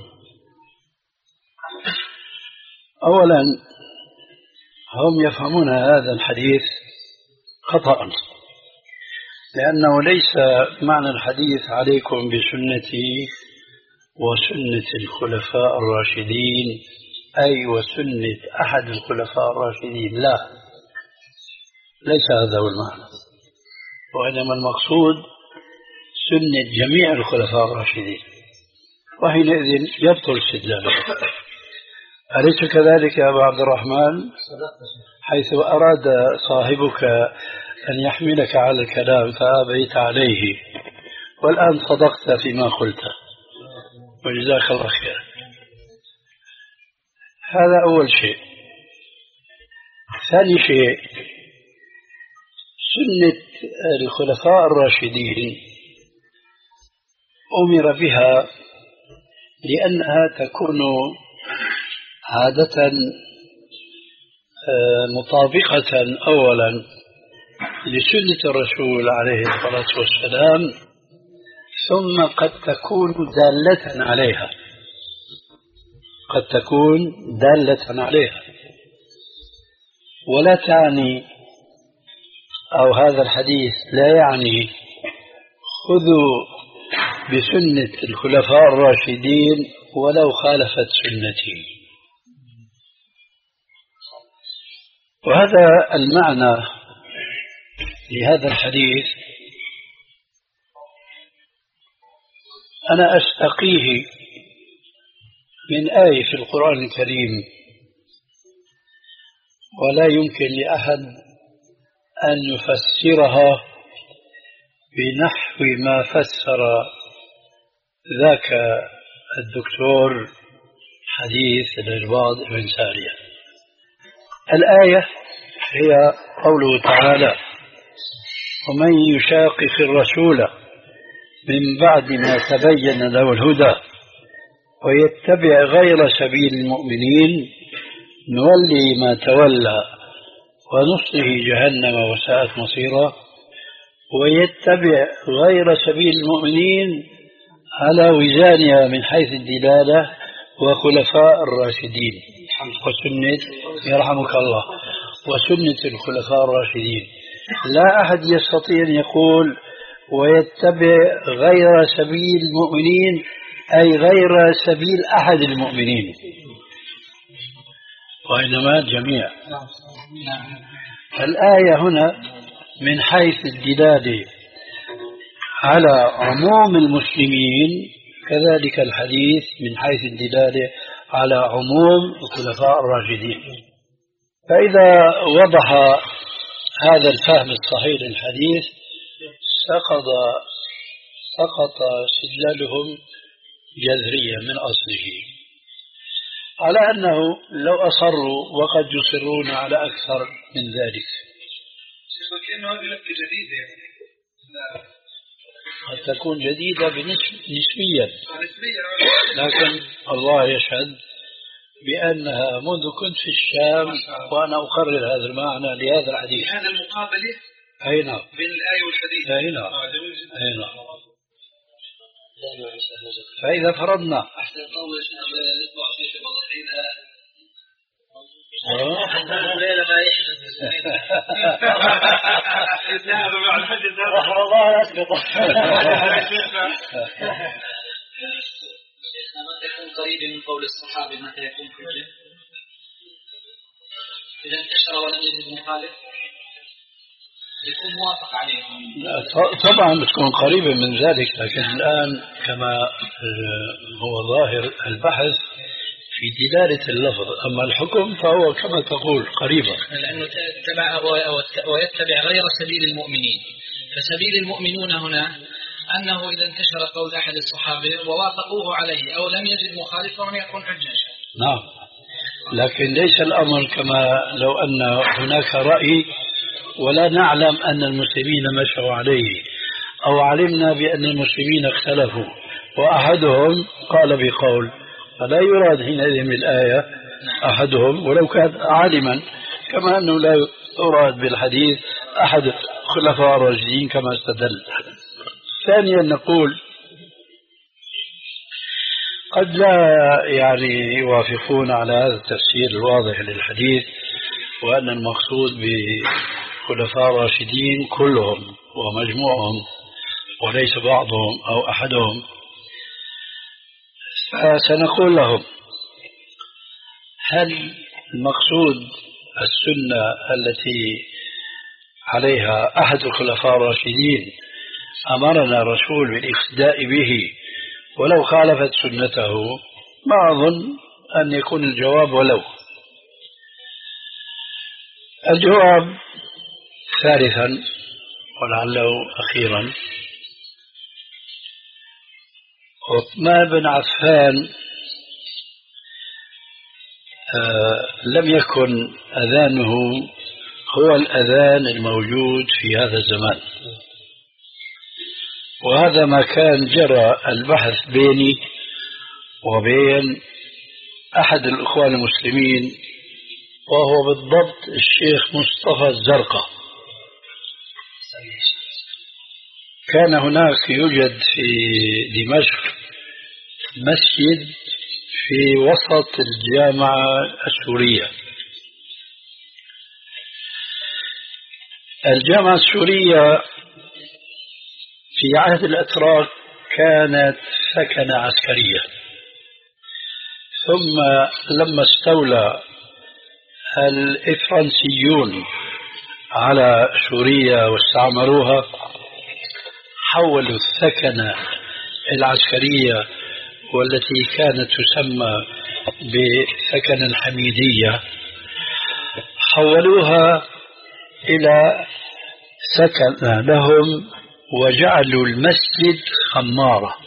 أولا هم يفهمون هذا الحديث خطأ لأنه ليس معنى الحديث عليكم بسنتي وسنة الخلفاء الراشدين أي وسنة أحد الخلفاء الراشدين. لا، ليس هذا هو المعنى، وإنما المقصود سنة جميع الخلفاء الراشدين، وحينئذ يبطل استدلاله. أليس كذلك يا أبا عبد الرحمن؟ حيث أراد صاحبك أن يحملك على الكلام فأبيت عليه، والآن صدقت فيما قلته وجزاك الله خير. هذا أول شيء. ثاني شيء، سنة الخلفاء الراشدين أمر بها لأنها تكون عادة مطابقة أولا لسنة الرسول عليه الصلاة والسلام، ثم قد تكون دالة عليها قد تكون دالة عليها ولا تعني، أو هذا الحديث لا يعني خذوا بسنة الخلفاء الراشدين ولو خالفت سنتي. وهذا المعنى لهذا الحديث أنا أستقيه من آية في القرآن الكريم، ولا يمكن لأحد أن يفسرها بنحو ما فسر ذاك الدكتور حديث العرباض بن سارية. الآية هي قوله تعالى: ومن يشاقق الرسول من بعد ما تبين له الهدى ويتبع غير سبيل المؤمنين نولي ما تولى ونصله جهنم وساءت مصيرا. ويتبع غير سبيل المؤمنين على وزانها من حيث الدلالة وخلفاء الراشدين وسنة يرحمك الله وسنة الخلفاء الراشدين. لا أحد يستطيع أن يقول ويتبع غير سبيل المؤمنين أي غير سبيل أحد المؤمنين، وإنما الجميع. الآية هنا من حيث الدلالة على عموم المسلمين، كذلك الحديث من حيث الدلالة على عموم الخلفاء الراشدين. فإذا وضح هذا الفهم الصحيح للحديث سقط سقط استدلالهم جذريا من أصله، على أنه لو أصروا وقد يصرون على أكثر من ذلك. كأنه هذه لفة جديدة قد تكون جديدة نسبيا، لكن الله يشهد بأنها منذ كنت في الشام وأنا أقرر هذا المعنى لهذا الحديث. هذا المقابلة أي نعم بين الآية والحديث. أي نعم أي نعم. فإذا فرضنا أحسن طول يطبع شيء والله ليلة ما يحدث رحم الله أسقطه. شيخنا متى يكون قريب من قول الصحابة متى يكون حجة؟ إذا انتشر ولم يجد مخالف يكون موافق عليه. طبعا بتكون قريبة من ذلك، لكن الآن كما هو ظاهر البحث في دلالة اللفظ، أما الحكم فهو كما تقول قريبا، لأنه تبع ويتبع غير سبيل المؤمنين. فسبيل المؤمنون هنا أنه إذا انتشر قول أحد الصحابة ووافقوه عليه أو لم يجد مخالفا يكون حجة. نعم، لكن ليس الأمر كما لو أن هناك رأي ولا نعلم أن المسلمين مشوا عليه، أو علمنا بأن المسلمين اختلفوا وأحدهم قال بقول، فلا يراد حينئذ بالآية أحدهم ولو كان عالما، كما أنه لا يراد بالحديث أحد خلفاء الراشدين كما استدل. ثانيا نقول قد لا يعني يوافقون على هذا التفسير الواضح للحديث، وأن المقصود بخلفاء الراشدين كلهم ومجموعهم وليس بعضهم أو أحدهم. فسنقول لهم هل المقصود السنة التي عليها أحد الخلفاء الراشدين أمرنا الرسول بالاقتداء به ولو خالفت سنته؟ ما أظن أن يكون الجواب ولو. الجواب ثالثا ولعله أخيرا، عثمان بن عفان آه لم يكن أذانه هو الأذان الموجود في هذا الزمان، وهذا ما كان جرى البحث بيني وبين أحد الإخوان المسلمين، وهو بالضبط الشيخ مصطفى الزرقاء. كان هناك يوجد في دمشق مسجد في وسط الجامعة السورية. الجامعة السورية في عهد الأتراك كانت سكنة عسكرية، ثم لما استولى الإفرنسيون على سوريا واستعمروها حولوا السكنة العسكرية والتي كانت تسمى بسكن الحميدية، حولوها إلى سكن لهم وجعلوا المسجد خمارة.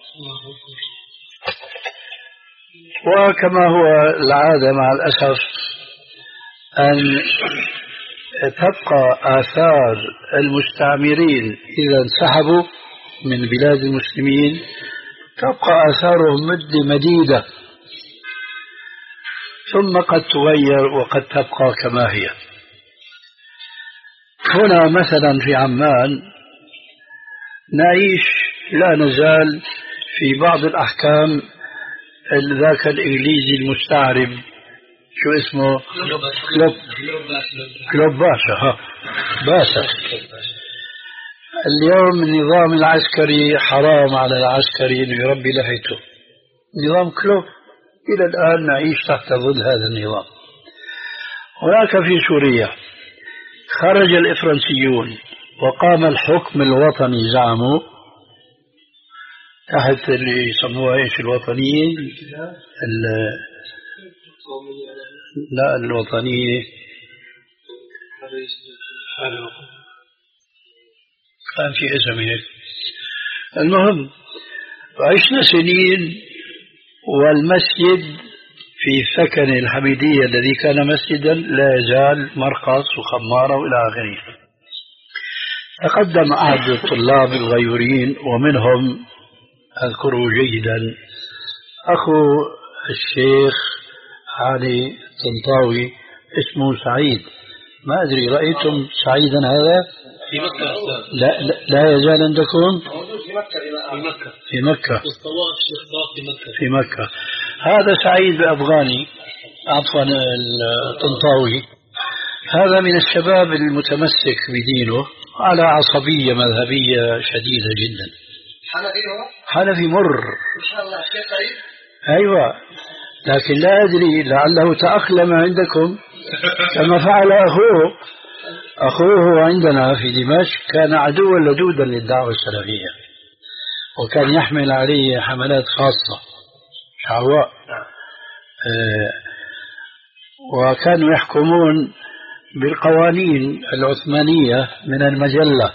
وكما هو العادة مع الأسف أن تبقى آثار المستعمرين إذا انسحبوا من بلاد المسلمين، تبقى آثارهم مدة مديدة، ثم قد تغير وقد تبقى كما هي. هنا مثلا في عمان نعيش لا نزال في بعض الأحكام ذاك الإنجليزي المستعرب، شو اسمه؟ كلوب كلوب باشا. ها باشا. اليوم النظام العسكري حرام على العسكري أن يربي لحيته، نظام كلوب إلى الآن نعيش تحت ظل هذا النظام. هناك في سوريا خرج الإفرنسيون وقام الحكم الوطني زعموا تحت اللي يسموها ايش الوطنيين لا الوطنية كان في اسم هيك. المهم عشنا سنين والمسجد في سكن الحميدية الذي كان مسجدا لا يزال مرقص وخمارة وإلى آخره. تقدم أحد الطلاب الغيورين ومنهم أذكره جيدا أخو الشيخ علي طنطاوي اسمه سعيد. ما أدري رأيتم سعيدا هذا في مكة؟ لا, لا, لا يزال عندكم في مكة في مكة في مكة في مكة في مكة. هذا سعيد بأفغاني عفوا الطنطاوي هذا من الشباب المتمسك بدينه على عصبية مذهبية شديدة جدا. حنفي هو؟ حنفي مر إن شاء الله شيخ سعيد. أيوة لكن لا أدري لعله تأقلم عندكم كما فعل أخوه. أخوه عندنا في دمشق كان عدوا لدودا للدعوة السلفية وكان يحمل عليه حملات خاصة شعواء آه وكانوا يحكمون بالقوانين العثمانية من المجلة.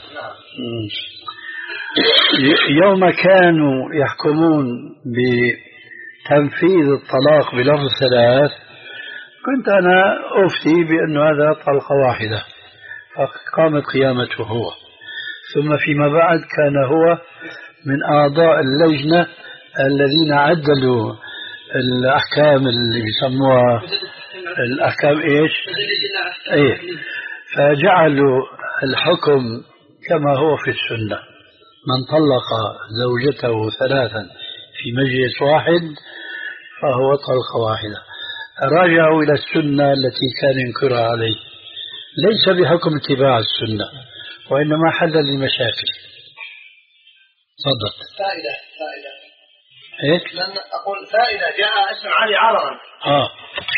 يوم كانوا يحكمون بتنفيذ الطلاق بلفظ ثلاث كنت أنا أفتي بأن هذا طلقة واحدة فقامت قيامته هو. ثم فيما بعد كان هو من أعضاء اللجنة الذين عدلوا الأحكام اللي بيسموها الأحكام إيش إيه فجعلوا الحكم كما هو في السنة من طلق زوجته ثلاثا في مجلس واحد فهو طلقة واحدة. راجعوا إلى السنة التي كان ينكرها عليه ليس بحكم اتباع السنة وإنما حل للمشاكل. تفضل. فائدة فائدة إيه؟ لأن أقول فائدة جاء اسم علي عرضا. آه.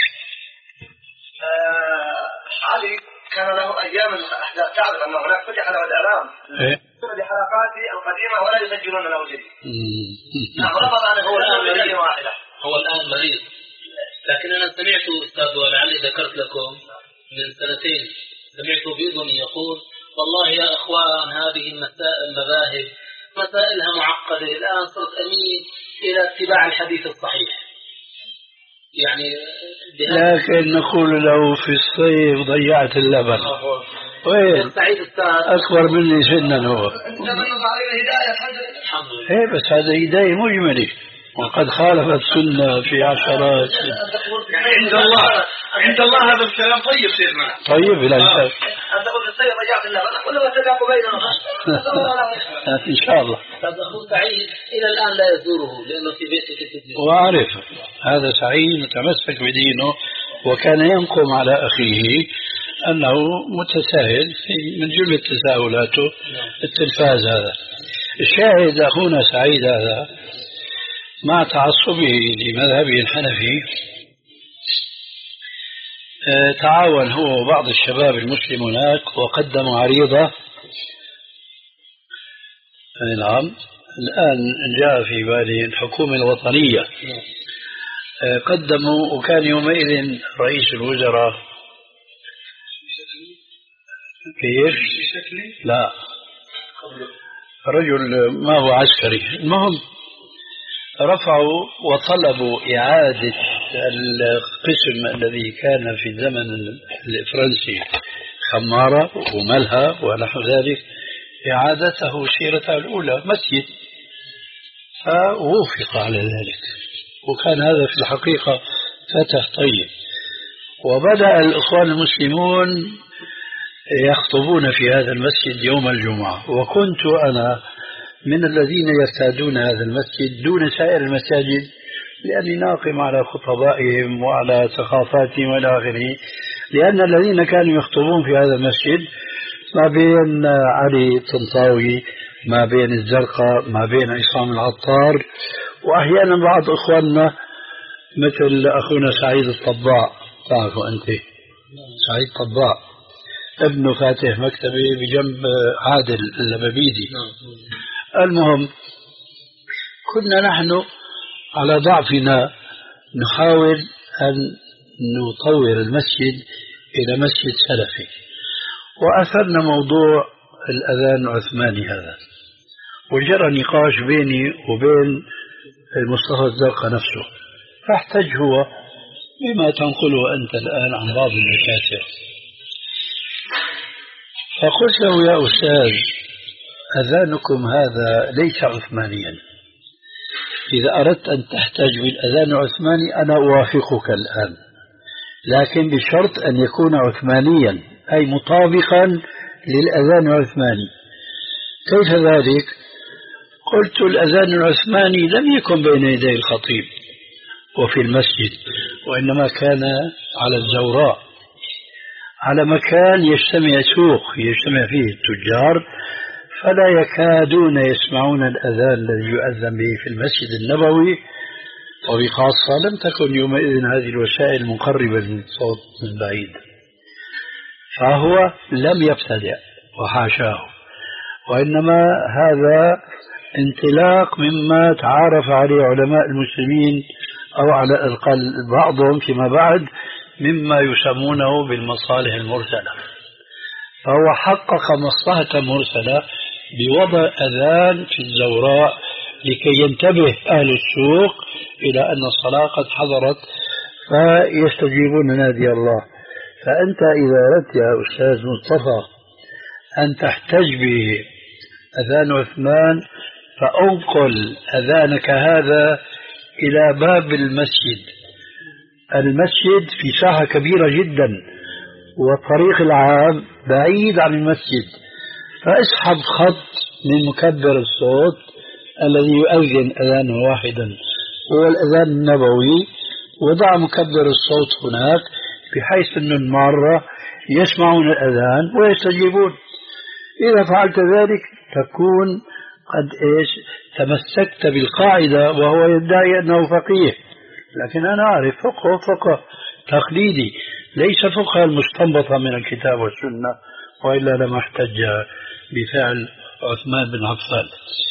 آه علي كان له أيام الأحداث تعرف أن هناك فتح له الإعلام إيه؟ لحلقاته القديمة ولا يسجلون له جديد. نعم رفض أنه هو الآن مريض واحدة. هو الآن مريض لكن أنا سمعت أستاذ ولعلي ذكرت لكم من سنتين سمعت بأذني يقول والله يا إخوان هذه المسائل المذاهب مسائلها معقدة الآن صرت أميل إلى اتباع الحديث الصحيح يعني لكن نقول له في الصيف ضيعت اللبن. وين أكبر مني سنا هو أنت من علينا هداية الحمد لله. إيه بس هذا هداية مجملة وقد خالفت سنة في عشرات. عند الله عند الله هذا الكلام طيب سيدنا طيب لا أنت قلت السيد ضيعت اللبن ولا وتلاقوا بيننا إن شاء الله. طب أخو سعيد إلى الآن لا يزوره لأنه في بيته في التلفزيون. وأعرف هذا سعيد متمسك بدينه وكان ينقم على أخيه أنه متساهل من جملة تساؤلاته التلفاز. هذا الشاهد أخونا سعيد هذا مع تعصبه لمذهبه الحنفي تعاون هو وبعض الشباب المسلم هناك وقدموا عريضة. نعم الآن جاء في بالي الحكومة الوطنية قدموا وكان يومئذ رئيس الوزراء كيف؟ لا رجل ما هو عسكري. المهم رفعوا وطلبوا إعادة القسم الذي كان في الزمن الفرنسي خمارة وملهى ونحو ذلك إعادته سيرتها الأولى مسجد فوفق على ذلك وكان هذا في الحقيقة فتح طيب. وبدأ الإخوان المسلمون يخطبون في هذا المسجد يوم الجمعة وكنت أنا من الذين يرتادون هذا المسجد دون سائر المساجد لأني ناقم على خطبائهم وعلى ثقافاتهم والى آخره. لأن الذين كانوا يخطبون في هذا المسجد ما بين علي طنطاوي ما بين الزرقاء ما بين عصام العطار وأحيانا بعض إخواننا مثل أخونا سعيد الطباع. تعرفوا أنت سعيد طباع ابنه فاتح مكتبة بجنب عادل اللبابيدي. المهم كنا نحن على ضعفنا نحاول أن نطور المسجد إلى مسجد سلفي، وأثرنا موضوع الأذان العثماني هذا، وجرى نقاش بيني وبين مصطفى الزرقاء نفسه، فاحتج هو بما تنقله أنت الآن عن بعض الدكاترة. فقلت له يا أستاذ أذانكم هذا ليس عثمانيا، إذا أردت أن تحتج بالأذان العثماني أنا أوافقك الآن، لكن بشرط أن يكون عثمانيا أي مطابقا للأذان العثماني. كيف ذلك؟ قلت الأذان العثماني لم يكن بين يدي الخطيب وفي المسجد، وإنما كان على الزوراء، على مكان يجتمع سوق يجتمع فيه التجار، فلا يكادون يسمعون الأذان الذي يؤذن به في المسجد النبوي، وبخاصة لم تكن يومئذ هذه الوسائل مقربة للصوت من بعيد. فهو لم يبتدع وحاشاه، وإنما هذا انطلاق مما تعارف عليه علماء المسلمين، أو على الأقل بعضهم فيما بعد، مما يسمونه بالمصالح المرسلة. فهو حقق مصلحة مرسلة بوضع أذان في الزوراء لكي ينتبه أهل السوق إلى أن الصلاة قد حضرت فيستجيبون نادي الله. فأنت إذا أردت يا أستاذ مصطفى أن تحتج بأذان عثمان فأنقل أذانك هذا إلى باب المسجد. المسجد في ساحة كبيرة جدا، والطريق العام بعيد عن المسجد، فاسحب خط من مكبر الصوت الذي يؤذن أذانا واحدا هو الأذان النبوي، وضع مكبر الصوت هناك بحيث أن المارة يسمعون الأذان ويستجيبون. إذا فعلت ذلك تكون قد إيش تمسكت بالقاعدة، وهو يدعي أنه فقيه، لكن أنا أعرف فقه فقه تقليدي ليس فقه المستنبطة من الكتاب والسنة، وإلا لما احتج بفعل عثمان بن عفان.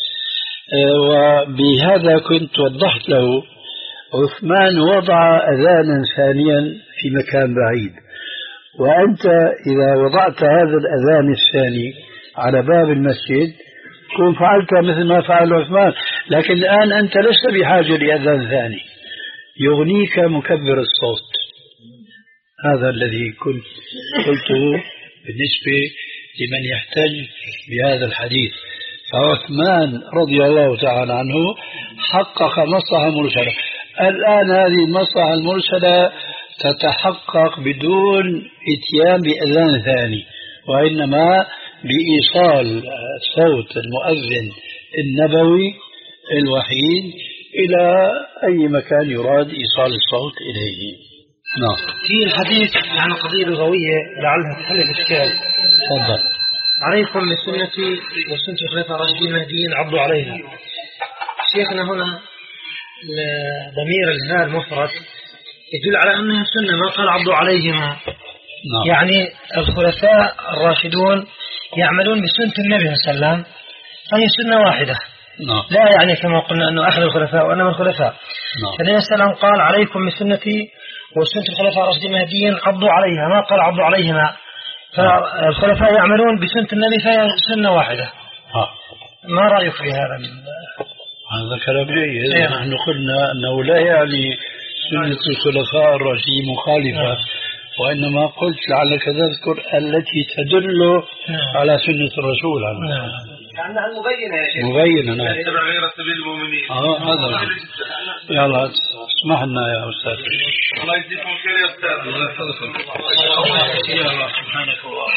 وبهذا كنت وضحت له عثمان وضع أذانا ثانيا في مكان بعيد، وأنت إذا وضعت هذا الأذان الثاني على باب المسجد كن فعلت مثل ما فعل عثمان، لكن الآن أنت لست بحاجة لأذان ثاني، يغنيك مكبر الصوت. هذا الذي كنت قلته بالنسبة لمن يحتج بهذا الحديث. فعثمان رضي الله تعالى عنه حقق مصلحة مرسلة. الآن هذه المصلحة المرسلة تتحقق بدون اتيان بأذان ثاني، وإنما بإيصال صوت المؤذن النبوي الوحيد إلى أي مكان يراد إيصال الصوت إليه. نعم. في الحديث عن قضية لغوية لعلها تحل الإشكال. تفضل. عليكم بسنتي وسنة الخلفاء الراشدين المهديين عضوا عليها. شيخنا هنا ضمير الهاء المفرد يدل على أنها سنة، ما قال عضوا عليهما. نعم. يعني الخلفاء الراشدون يعملون بسنة النبي صلى الله عليه وسلم، فهي سنة واحدة. نعم. لا يعني كما قلنا أنه أحد الخلفاء وأنا من الخلفاء. نعم. فالنبي صلى الله عليه وسلم قال عليكم بسنتي وسنة الخلفاء الراشدين المهديين عضوا عليها، ما قال عضوا عليهما. فالخلفاء يعملون بسنة النبي فهي سنة واحدة. ها. ما رأيك في هذا؟ هذا كلام جيد. أيه. نحن قلنا أنه لا يعني سنة الخلفاء الراشدين مخالفة. أه. وإنما قلت لعلك تذكر التي تدل على سنة الرسول عليه نعم. لأنها المبينة يا شيخ. مبينة. نعم. تبع غير سبيل المؤمنين. آه هذا. يلا اسمح لنا يا أستاذ. الله يجزيكم خير يا أستاذ. الله يحفظكم. الله سبحانك الله.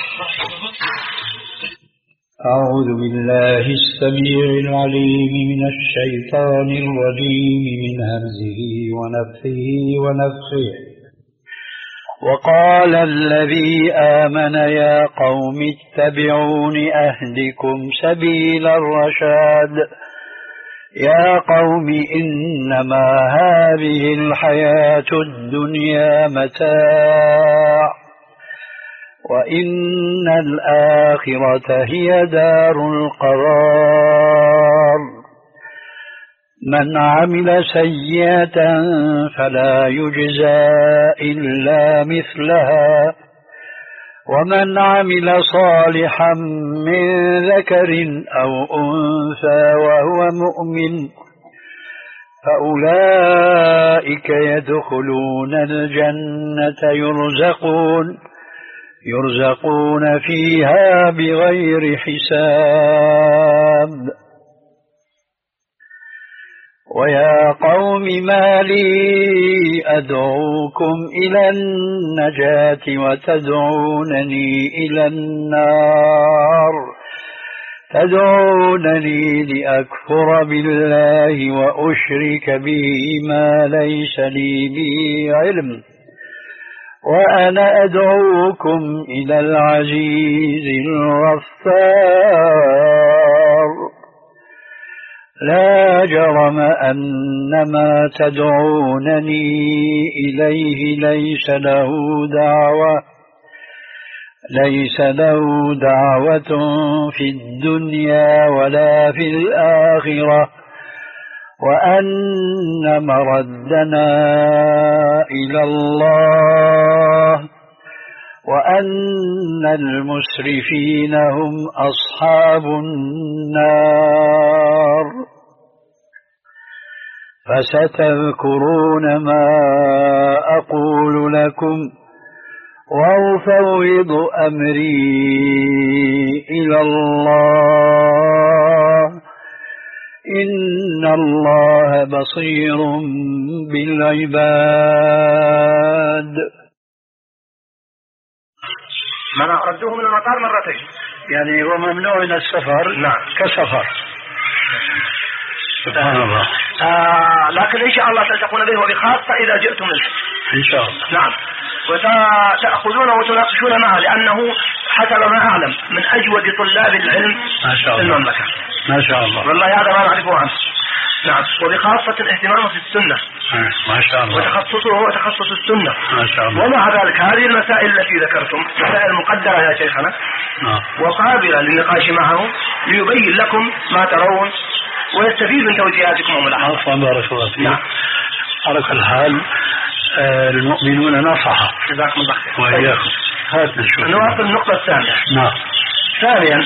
أعوذ بالله السميع العليم من الشيطان الرجيم من همزه ونفخه ونفخه. وقال الذي آمن يا قوم اتبعون أهدكم سبيل الرشاد يا قوم إنما هذه الحياة الدنيا متاع وإن الآخرة هي دار القرار. من عمل سيئة فلا يجزى إلا مثلها، ومن عمل صالحا من ذكر أو أنثى وهو مؤمن فأولئك يدخلون الجنة يرزقون يرزقون فيها بغير حساب. ويا قوم ما لي أدعوكم إلى النجاة وتدعونني إلى النار تدعونني لأكفر بالله وأشرك به ما ليس لي به علم وأنا أدعوكم إلى العزيز الغفار. لا جرم أن ما تدعونني إليه ليس له دعوة ليس له دعوة في الدنيا ولا في الآخرة، وأن مردنا إلى الله، وأن المسرفين هم أصحاب النار. فستذكرون ما أقول لكم وأفوض أمري إلى الله، إن الله بصير بالعباد. من ردوه من المطار مرتين، يعني هو ممنوع من السفر. نعم كسفر. سبحان الله. آه لكن إن شاء الله تلتقون به وبخاصة إذا جئتم منه إن شاء الله. نعم، وتأخذونه وتناقشون معه، لأنه حسب ما أعلم من أجود طلاب العلم ما شاء في الله. المملكة. ما شاء الله. والله هذا ما نعرفه عنه. نعم، وبخاصة اهتمامه في السنة. ما شاء الله. وتخصصه هو تخصص السنة. ما شاء الله. ومع ذلك هذه المسائل التي ذكرتم مسائل مقدرة يا شيخنا آه. وقابلة للنقاش معه ليبين لكم ما ترون ويستفيد من توجيهاتكم وملاحظاتكم. عفوا بارك الله فيك. نعم. على كل حال آه المؤمنون نصحة. جزاكم الله خير. وإياكم. هات نشوف. نواصل النقطة الثانية. نعم. ثانيا،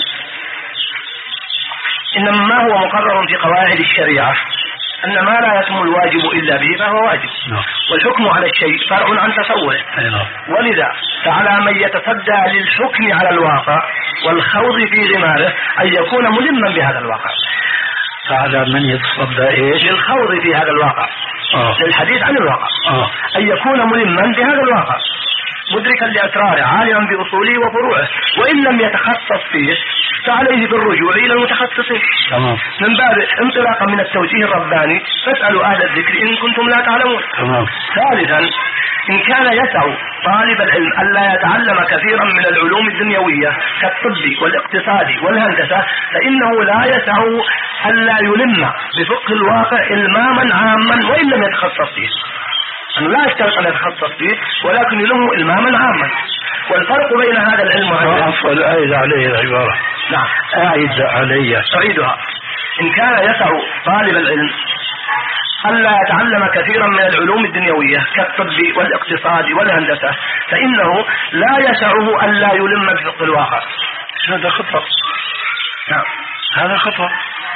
إن ما هو مقرر في قواعد الشريعة أن ما لا يتم الواجب إلا به فهو واجب. نعم. والحكم على الشيء فرع عن تصوره. نعم. ولذا فعلى من يتصدى للحكم على الواقع والخوض في غماره أن يكون ملما بهذا الواقع. فعلى من يتصدى إيش؟ للخوض في هذا الواقع. آه. للحديث عن الواقع. آه. أن يكون ملما بهذا الواقع مدركا لأسراره عالما بأصوله وفروعه، وإن لم يتخصص فيه فعليه بالرجوع إلى المتخصصين. تمام. من باب انطلاقا من التوجيه الرباني فاسألوا أهل الذكر إن كنتم لا تعلمون. تمام. ثالثا، إن كان يسع طالب العلم ألا يتعلم كثيرا من العلوم الدنيوية كالطب والاقتصاد والهندسة فإنه لا يسع ألا يلم بفقه الواقع إلماما عاما وإن لم يتخصص فيه. أنه لا يشترط أن يتخصص فيه ولكن يلمه إلماما عاما. والفرق بين هذا العلم وهذا عفوا أعيد عليه العبارة. نعم. أعيد علي. أعيدها. إن كان يسع طالب العلم ألا يتعلم كثيرا من العلوم الدنيوية كالطب والاقتصاد والهندسة فإنه لا يسعه ألا يلم بفقه الواقع. هذا خطأ. نعم. هذا خطأ.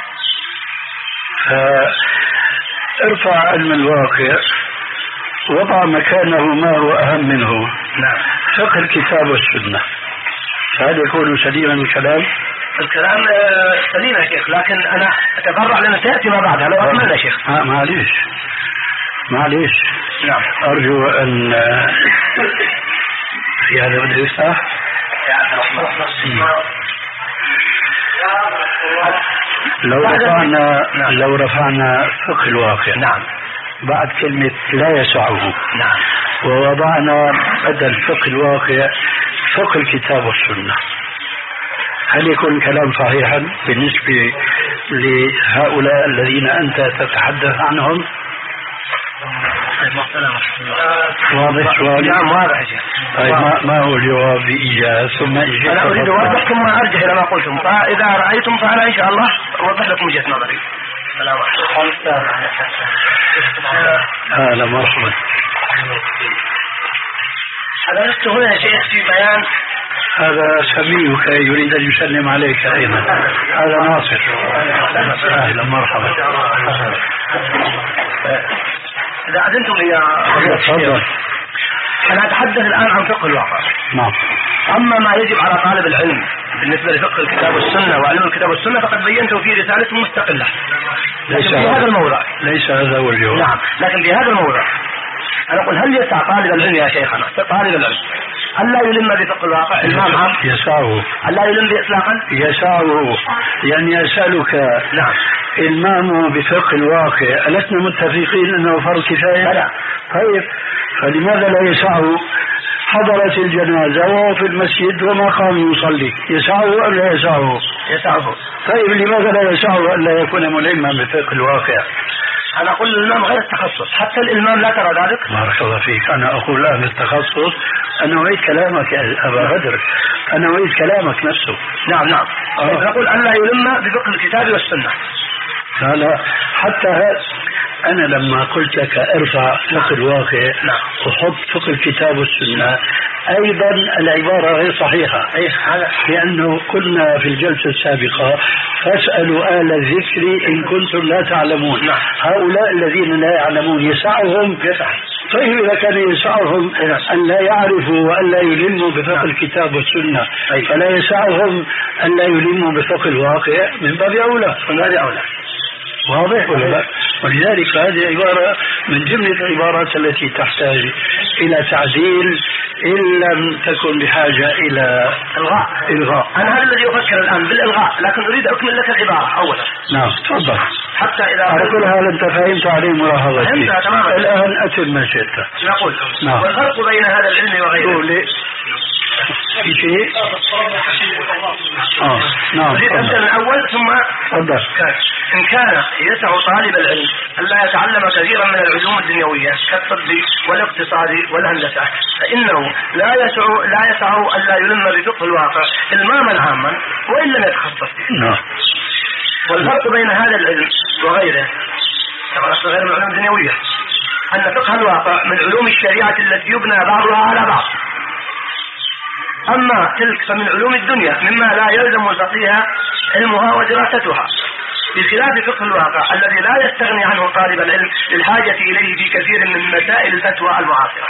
ارفع علم الواقع وضع مكانه ما هو أهم منه. نعم. فقه الكتاب والسنة. فهل يكون سليما الكلام؟ الكلام سليم يا شيخ، لكن أنا أتبرع لنا تأتي ما بعدها لو أكمل يا شيخ. آه معليش معليش. نعم. أرجو أن في هذا بدي يفتح. لو رفعنا لو رفعنا فقه الواقع. نعم. بعد كلمة لا يسعه. نعم. ووضعنا بدل فقه الواقع فقه الكتاب والسنة، هل يكون كلام صحيحا بالنسبة لهؤلاء الذين أنت تتحدث عنهم؟ عليكم السلام ورحمة الله. واضح سؤالي؟ نعم واضح يا شيخ. طيب ما, ما هو الجواب بإيجاز ثم إجابة؟ أنا أريد أوضح ثم أرجع إلى ما قلتم، فإذا رأيتم فأنا إن شاء الله أوضح لكم وجهة نظري. السلام عليكم. هلا مرحبا. حضرت هنا يا شيخ في بيان. هذا سميك يريد أن يسلم عليك أيضا. هذا ناصر. أهلا مرحبا. إذا أذنتم لي يا تفضل. أنا أتحدث الآن عن فقه الواقع. نعم. أما ما يجب على طالب العلم بالنسبة لفقه الكتاب والسنة وعلم الكتاب والسنة فقد بينته في رسالة مستقلة. ليس في هذا الموضع. ليس هذا هو الجواب. نعم، لكن في هذا الموضع أنا أقول هل يسع طالب العلم يا شيخنا طالب العلم ألا يلم بفقه الواقع؟ الإمام عام يسعه. ألا يلم بإطلاقا؟ يسعه. يعني يسألك. نعم. المام بفقه الواقع ألسنا متفقين أنه فرض كفاية؟ لا. طيب فلماذا لا يسعه؟ حضرت الجنازة وهو في المسجد وما قام يصلي، يسعه أم لا يسعه؟ يسعه. طيب لماذا لا يسعه أن لا يكون ملما بفقه الواقع؟ أنا أقول الإمام غير التخصص، حتى الإمام لا ترى ذلك؟ بارك الله فيك. أنا أقول لا بالتخصص. أنا أريد كلامك يا أبا بدر، أنا أريد كلامك نفسه. نعم نعم. آه. نقول أن لا يلم بفقه الكتاب والسنة. لا لا، حتى هذا أنا لما قلت لك ارفع فقه الواقع وحط فقه الكتاب والسنة أيضا العبارة غير صحيحة، لأنه قلنا في الجلسة السابقة فاسألوا أهل الذكر إن كنتم لا تعلمون. هؤلاء الذين لا يعلمون يسعهم. طيب إذا كان يسعهم أن لا يعرفوا وأن لا يلموا بفقه الكتاب والسنة فلا يسعهم أن لا يلموا بفقه الواقع من باب أولى. من باب أولى. واضح ولا لا؟ ولذلك هذه عبارة من جملة العبارات التي تحتاج إلى تعديل إن لم تكن بحاجة إلى إلغاء. إلغاء. أنا هذا الذي أفكر الآن بالإلغاء، لكن أريد أكمل لك العبارة أولا. نعم تفضل. حتى إذا على كل حال أنت فهمت عليه ملاحظتي. فهمت تماما. الآن أتم ما شئت. نقول. نعم. والفرق بين هذا العلم وغيره. في شيء؟ آه نعم. أريد أبدأ من الأول ثم تفضل. إن كان يسع طالب العلم ألا يتعلم كثيرا من العلوم الدنيوية كالطب والاقتصاد والهندسة فإنه لا يسع لا يسع ألا يلم بفقه الواقع إلماما عاما وإن لم يتخصص فيه. نعم. والفرق بين هذا العلم وغيره طبعا غير من العلوم الدنيوية أن فقه الواقع من علوم الشريعة التي يبنى بعضها على بعض، أما تلك فمن علوم الدنيا مما لا يلزم الفقيه علمها ودراستها، بخلاف فقه الواقع الذي لا يستغني عنه طالب العلم للحاجة إليه في كثير من مسائل الفتوى المعاصرة.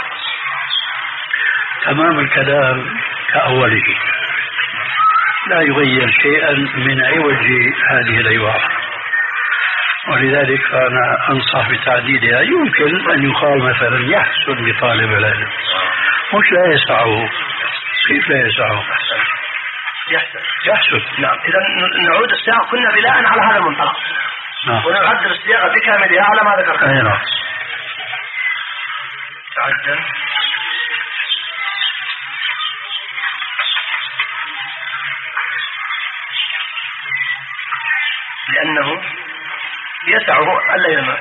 تمام الكلام كأوله، لا يغير شيئا من عوج هذه العبارة، ولذلك أنا أنصح بتعديلها. يمكن أن يقال مثلا يحسن لطالب العلم، مش لا يسعه. كيف لا يسعه؟ يحسن. يحسن. نعم. إذا نعود السياق كنا بناء على هذا المنطلق. نعم. ونعدل السياق بكاملها على ما ذكرت. أي نعم. تعدل. لأنه يسعه ألا يلم.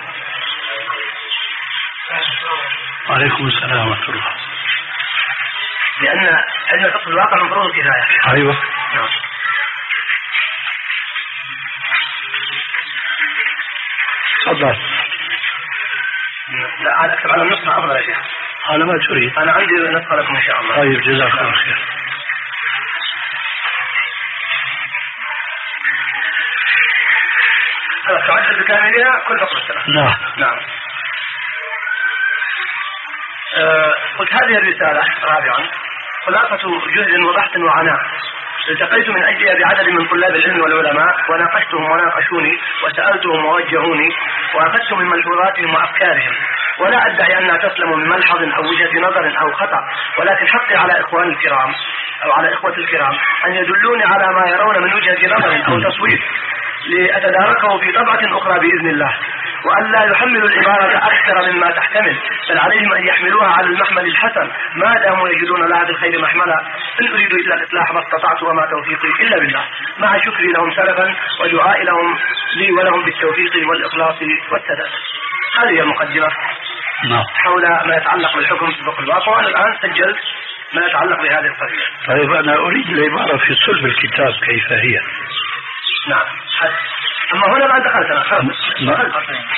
وعليكم السلام ورحمة الله. لأن علم فقه الواقع من فروض الكفاية. أيوة. نعم. تفضل. لا أنا أكتب على النسخة أفضل يا شيخ. على ما تريد. أنا عندي نسخة لكم إن شاء الله. طيب جزاك الله خير. هذا تعدل بكاملها كل فقه السلام. نعم. نعم. أه قلت هذه الرسالة رابعا خلاصة جهد وبحث وعناء التقيت من أجلها بعدد من طلاب العلم والعلماء وناقشتهم وناقشوني وسألتهم ووجهوني وأخذت من ملحوظاتهم وأفكارهم، ولا أدعي أنها تسلم من ملحظ أو وجهة نظر أو خطأ، ولكن حقي على إخواني الكرام أو على إخوة الكرام أن يدلوني على ما يرون من وجهة نظر أو تصوير لأتداركه في طبعة أخرى بإذن الله، وأن لا يحملوا العبارة أكثر مما تحتمل، بل عليهم أن يحملوها على المحمل الحسن ما داموا يجدون لها بالخير محملا. إن أريد إلا الإصلاح ما استطعت وما توفيقي إلا بالله، مع شكري لهم سلفا ودعائي لهم لي ولهم بالتوفيق والإخلاص والسداد. هذه المقدمة نعم. حول ما يتعلق بالحكم في فقه الواقع، وأنا الآن سجلت ما يتعلق بهذه القضية. طيب أنا أريد العبارة في صلب الكتاب كيف هي. نعم. حد. أما هنا بعد دخلت أنا خلاص. نعم.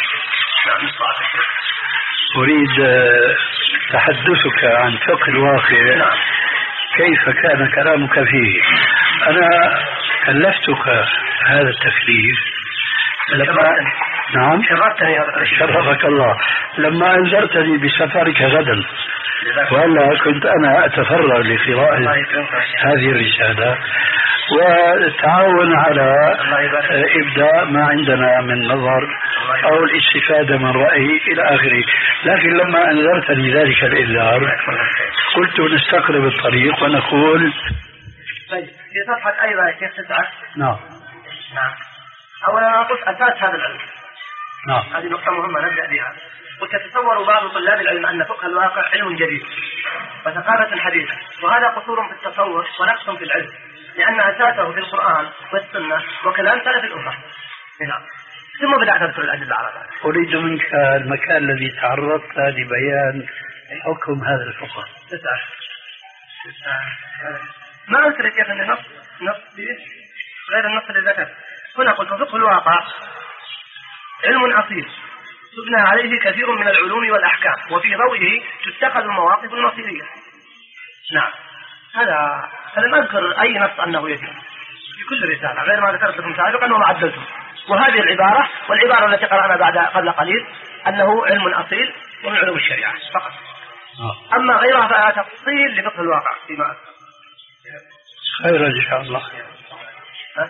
أريد تحدثك عن فقه الواقع. نعم. كيف كان كلامك فيه. أنا كلفتك هذا التكليف لما نعم شرفتني شرفك الله لما أنذرتني بسفرك غدا، وألا كنت أنا أتفرغ لقراءة هذه الرسالة والتعاون على إبداء ما عندنا من نظر أو الاستفادة من رأي إلى آخره. لكن لما أنذرتني ذلك الإنذار قلت نستقرب الطريق ونقول. طيب في صفحة أيضا يا شيخ تسعة. نعم. نعم. أولا أقول أساس هذا العلم. نعم. هذه نقطة مهمة نبدأ بها. وتتصور بعض طلاب العلم أن فقه الواقع علم جديد وثقافة حديثة، وهذا قصور في التصور ونقص في العلم، لأن أساسه في القرآن والسنة وكلام سلف الأمة. نعم. ثم بدأت أذكر الأدلة على ذلك. أريد منك المكان الذي تعرضت لبيان حكم هذا الفقه. تسعة. تسعة. ما أذكر يا شيخ أن نص نص غير النص اللي ذكر. هنا قلت فقه الواقع علم أصيل تبنى عليه كثير من العلوم والأحكام، وفي ضوئه تتخذ المواقف المصيرية. نعم. هذا فلم أذكر أي نص أنه يجب في كل رسالة غير ما ذكرت لكم سابقا وما عدلتم. وهذه العبارة والعبارة التي قرأنا بعد قبل قليل أنه علم أصيل ومن علوم الشريعة فقط. أما غيرها فهذا تفصيل لفقه الواقع فيما أذكر. خير إن شاء الله. ها؟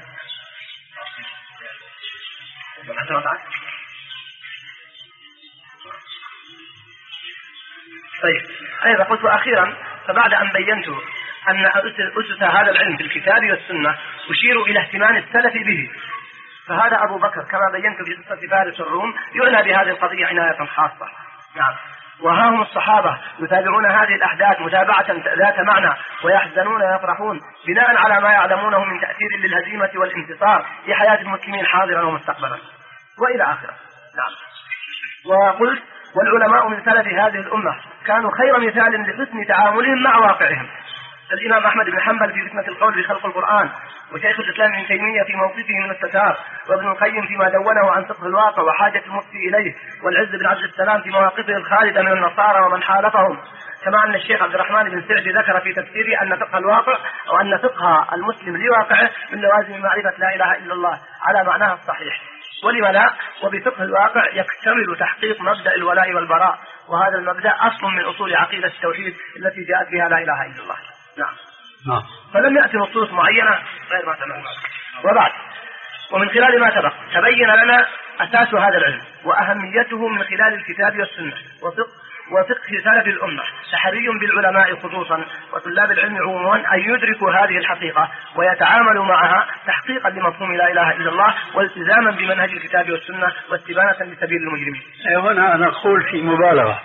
طيب أيضا قلت أخيرا فبعد أن بينت أن أسس هذا العلم في الكتاب والسنة أشير إلى اهتمام السلف به، فهذا أبو بكر كما بينت في قصة فارس الروم يعنى بهذه القضية عناية خاصة. نعم. وها هم الصحابة يتابعون هذه الأحداث متابعة ذات معنى ويحزنون ويفرحون بناء على ما يعلمونه من تأثير للهزيمة والانتصار في حياة المسلمين حاضرا ومستقبلا وإلى آخره. نعم. وقلت والعلماء من سلف هذه الأمة كانوا خير مثال لحسن تعاملهم مع واقعهم. الإمام أحمد بن حنبل في فتنة القول في خلق القرآن، وشيخ الإسلام ابن تيمية في موقفه من التتار، وابن القيم فيما دونه عن فقه الواقع وحاجة المفتي إليه، والعز بن عبد السلام في مواقفه الخالدة من النصارى ومن حالفهم. كما أن الشيخ عبد الرحمن بن سعدي ذكر في تفسيره أن فقه الواقع أو أن فقه المسلم لواقعه من لوازم معرفة لا إله إلا الله على معناها الصحيح. ولما لا، وبفقه الواقع يكتمل تحقيق مبدأ الولاء والبراء، وهذا المبدأ أصل من أصول عقيدة التوحيد التي جاءت بها لا إله إلا الله. نعم. نعم. فلم يأتي نصوص معينة غير ما سمعنا. وبعد ومن خلال ما سبق تبين لنا أساس هذا العلم وأهميته من خلال الكتاب والسنة وفقه وفقه سلف الأمة. تحري بالعلماء خصوصا وطلاب العلم عموما أن يدركوا هذه الحقيقة ويتعاملوا معها تحقيقا لمفهوم لا إله إلا الله والتزاما بمنهج الكتاب والسنة واستبانة لسبيل المجرمين. هنا أنا أقول في مبالغة،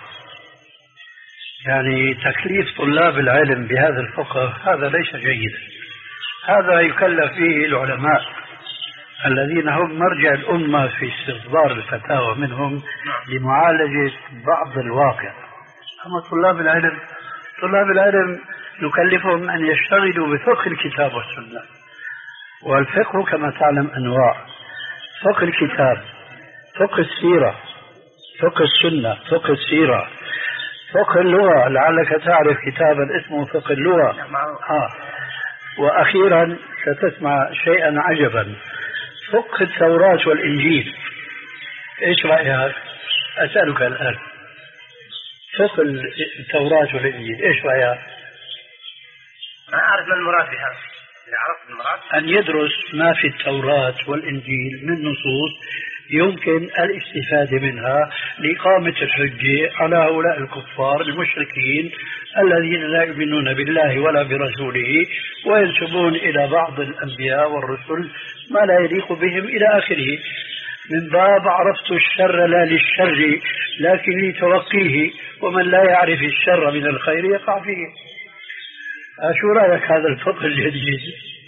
يعني تكليف طلاب العلم بهذا الفقه هذا ليس جيدا. هذا يكلف به العلماء الذين هم مرجع الأمة في استصدار الفتاوى منهم لمعالجة بعض الواقع. أما طلاب العلم طلاب العلم نكلفهم أن يشتغلوا بفقه الكتاب والسنة. والفقه كما تعلم أنواع: فقه الكتاب، فقه السيرة، فقه السنة، فقه السيرة، فقه اللغة. لعلك تعرف كتابا اسمه فقه اللغة. آه. وأخيرا ستسمع شيئا عجبا: فقه التوراة والإنجيل. إيش رأيك؟ أسألك الآن، فقه التوراة والإنجيل إيش رأيك؟ أنا أعرف ما المراد بهذا. عرفت المراد أن يدرس ما في التوراة والإنجيل من نصوص يمكن الاستفادة منها لإقامة الحجة على هؤلاء الكفار المشركين الذين لا يؤمنون بالله ولا برسوله وينسبون إلى بعض الأنبياء والرسل ما لا يليق بهم إلى آخره. من باب عرفت الشر لا للشر لكن لتوقيه، ومن لا يعرف الشر من الخير يقع فيه. شو رأيك هذا الفقه الجديد؟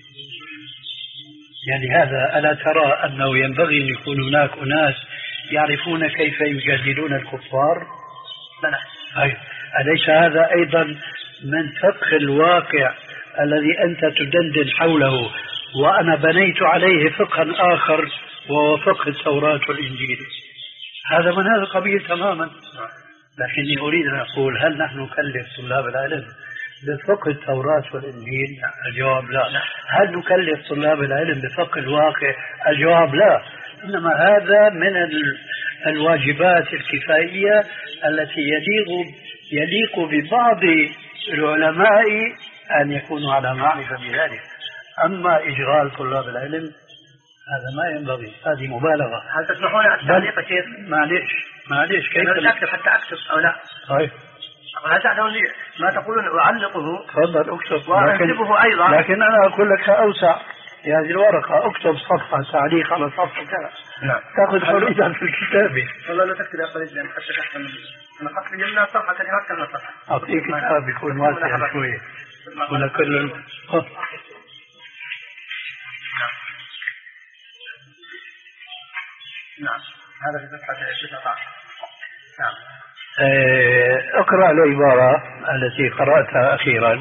يعني هذا ألا ترى أنه ينبغي أن يكون هناك أناس يعرفون كيف يجادلون الكفار؟ أي. أليس هذا أيضا من فقه الواقع الذي أنت تدندن حوله وأنا بنيت عليه فقها آخر وهو فقه التوراة والإنجيل؟ هذا من هذا القبيل تماما. لكني أريد أن أقول هل نحن نكلف طلاب العلم بفقه التوراة والإنجيل؟ الجواب لا. هل نكلف طلاب العلم بفقه الواقع؟ الجواب لا. إنما هذا من الواجبات الكفائية التي يليق يليق ببعض العلماء أن يكونوا على معرفة بذلك. أما إشغال طلاب العلم هذا ما ينبغي، هذه مبالغة. هل تسمحون على التعليق شيخ؟ معليش معليش كيف أنا أكتب حتى أكتب أو لا؟ طيب هل تعلمون لي ما تقولون أعلقه؟ تفضل اكتب. وأكتبه أيضا. لكن أنا أقول لك أوسع في هذه الورقة، اكتب صفحة تعليق على صفحة كذا. نعم. تأخذ حرية في الكتابة. والله لا تكتب يا قريب لأن حتى تحسن أنا خط لي منها صفحة كلمات كلمة صفحة. أعطيك كتاب يكون واسع شوية ولا كل. نعم هذا في صفحة تسعة عشر. نعم. اقرأ العبارة التي قرأتها أخيرا.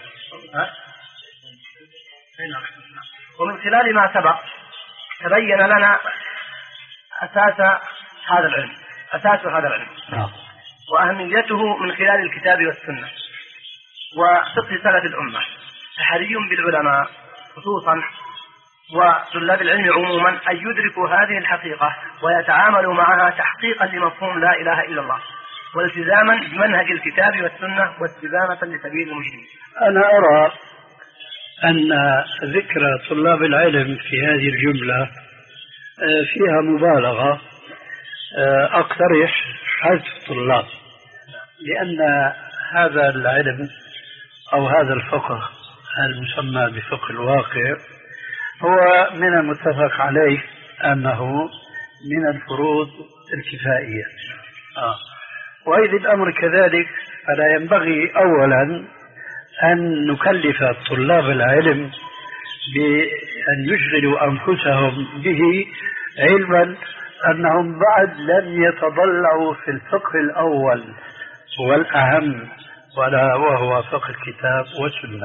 ومن خلال ما سبق تبين لنا أساس هذا العلم أساس هذا العلم وأهميته من خلال الكتاب والسنة وفقه سلف الأمة. فحري بالعلماء خصوصا وطلاب العلم عموما أن يدركوا هذه الحقيقة ويتعاملوا معها تحقيقا لمفهوم لا إله إلا الله والتزاما بمنهج الكتاب والسنة واستدامة لسبيل المجرمين. أنا أرى أن ذكر طلاب العلم في هذه الجملة فيها مبالغة. أقترح حذف طلاب، لأن هذا العلم أو هذا الفقه المسمى بفقه الواقع هو من المتفق عليه أنه من الفروض الكفائية. آه. وإذ الأمر كذلك فلا ينبغي أولا أن نكلف طلاب العلم بأن يشغلوا أنفسهم به علما أنهم بعد لم يتضلعوا في الفقه الأول والأهم ولا وهو فقه الكتاب والسنة.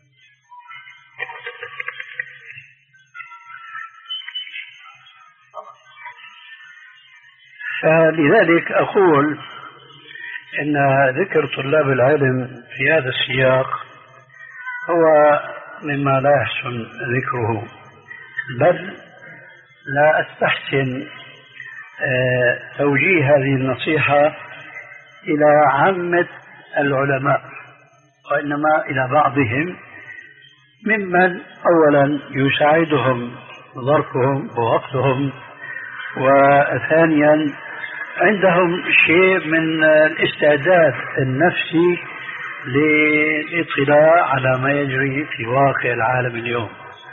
فلذلك أقول إن ذكر طلاب العلم في هذا السياق هو مما لا يحسن ذكره، بل لا أستحسن توجيه هذه النصيحة إلى عامة العلماء وإنما إلى بعضهم ممن أولا يساعدهم ظرفهم ووقتهم، وثانيا عندهم شيء من الاستعداد النفسي للاطلاع على ما يجري في واقع العالم اليوم.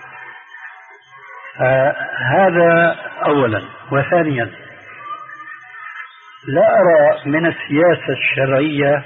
هذا أولا. وثانيا لا أرى من السياسة الشرعية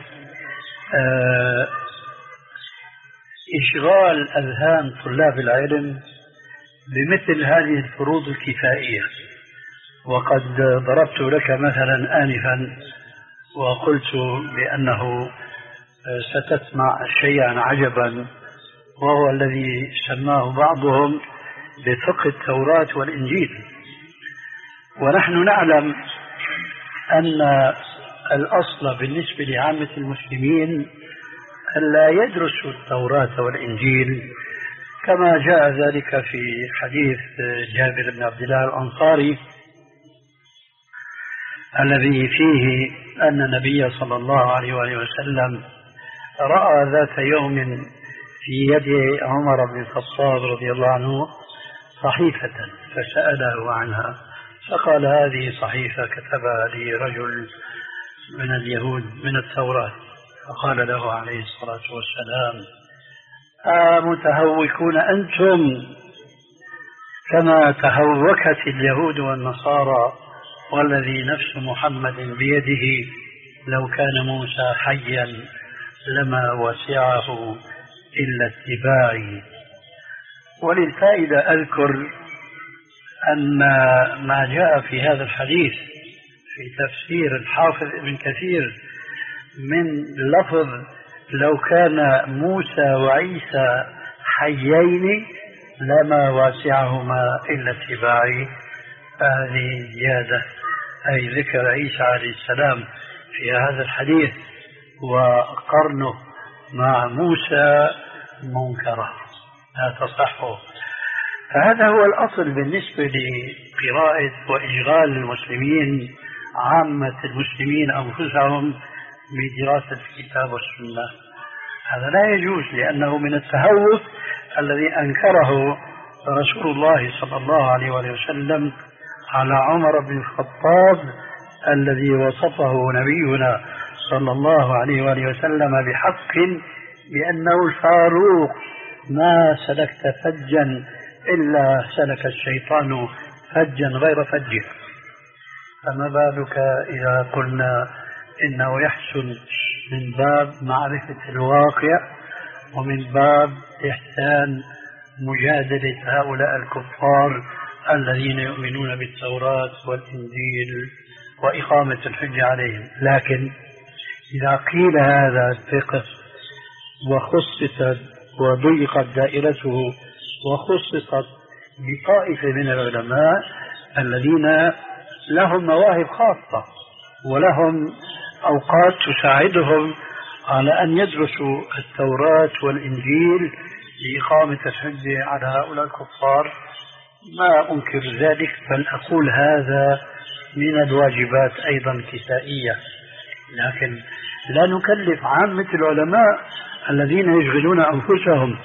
إشغال أذهان طلاب العلم بمثل هذه الفروض الكفائية. وقد ضربت لك مثلا آنفا وقلت بأنه ستسمع شيئا عجبا وهو الذي سماه بعضهم بفقه التوراة والإنجيل. ونحن نعلم أن الأصل بالنسبة لعامة المسلمين ألا يدرسوا التوراة والإنجيل كما جاء ذلك في حديث جابر بن عبد الله الأنصاري الذي فيه أن النبي صلى الله عليه وآله وسلم رأى ذات يوم في يد عمر بن الخطاب رضي الله عنه صحيفة فسأله عنها فقال هذه صحيفة كتبها لي رجل من اليهود من التوراة. فقال له عليه الصلاة والسلام أمتهوكون أنتم كما تهوكت اليهود والنصارى والذي نفس محمد بيده لو كان موسى حيا لما وسعه إلا اتباعي. وللفائدة أذكر أن ما جاء في هذا الحديث في تفسير الحافظ ابن كثير من لفظ لو كان موسى وعيسى حيين لما واسعهما إلا اتباعي. هذه زيادة، أي ذكر عيسى عليه السلام في هذا الحديث وقرنه مع موسى منكرة لا تصح. فهذا هو الأصل بالنسبة لقراءة وإشغال المسلمين عامة المسلمين أنفسهم بدراسة الكتاب والسنة. هذا لا يجوز، لأنه من التهوك الذي أنكره رسول الله صلى الله عليه وسلم على عمر بن الخطاب الذي وصفه نبينا صلى الله عليه وآله وسلم بحق بأنه الفاروق ما سلكت فجا إلا سلك الشيطان فجا غير فجه. فما بالك إذا قلنا إنه يحسن من باب معرفة الواقع ومن باب إحسان مجادلة هؤلاء الكفار الذين يؤمنون بالتوراة والإنجيل وإقامة الحجة عليهم. لكن إذا قيل هذا الفقه وخصصت وضيقت دائرته وخصصت بطائفة من العلماء الذين لهم مواهب خاصة ولهم أوقات تساعدهم على أن يدرسوا التوراة والإنجيل لإقامة الحجة على هؤلاء الكفار، ما أنكر ذلك، بل أقول هذا من الواجبات أيضا كسائية. لكن لا نكلف عامة العلماء الذين يشغلون أنفسهم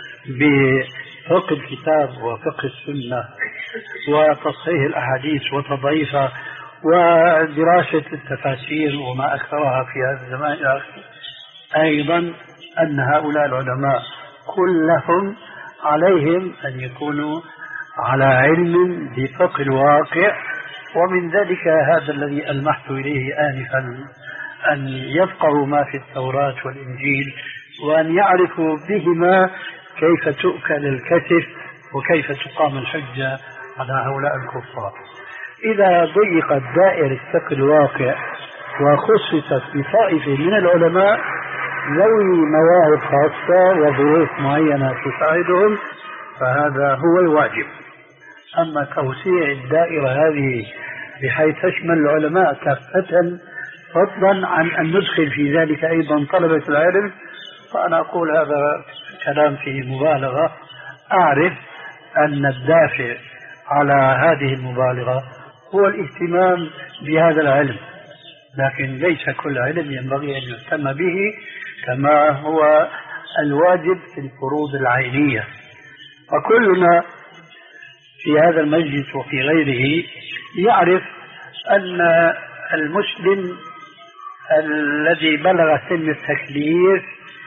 بفقه الكتاب وفقه السنة وتصحيح الأحاديث وتضعيفها ودراسة التفاسير وما أكثرها في هذا الزمان الأخير، أيضا أن هؤلاء العلماء كلهم عليهم أن يكونوا على علم بفقه الواقع. ومن ذلك هذا الذي ألمحت إليه آنفا، أن يفقهوا ما في التوراة والإنجيل وأن يعرفوا بهما كيف تؤكل الكتف وكيف تقام الحجة على هؤلاء الكفار. إذا ضيقت دائرة فقه الواقع وخصصت بطائفة من العلماء ذوي مواهب خاصة وظروف معينة تساعدهم، فهذا هو الواجب. أما توسيع الدائرة هذه بحيث تشمل العلماء كافة فضلا عن أن ندخل في ذلك أيضا طلبة العلم، فأنا أقول هذا كلام فيه مبالغة. أعرف أن الدافع على هذه المبالغة هو الاهتمام بهذا العلم، لكن ليس كل علم ينبغي أن يهتم به كما هو الواجب في الفروض العينية. وكلنا في هذا المجلس وفي غيره يعرف أن المسلم الذي بلغ سن التكليف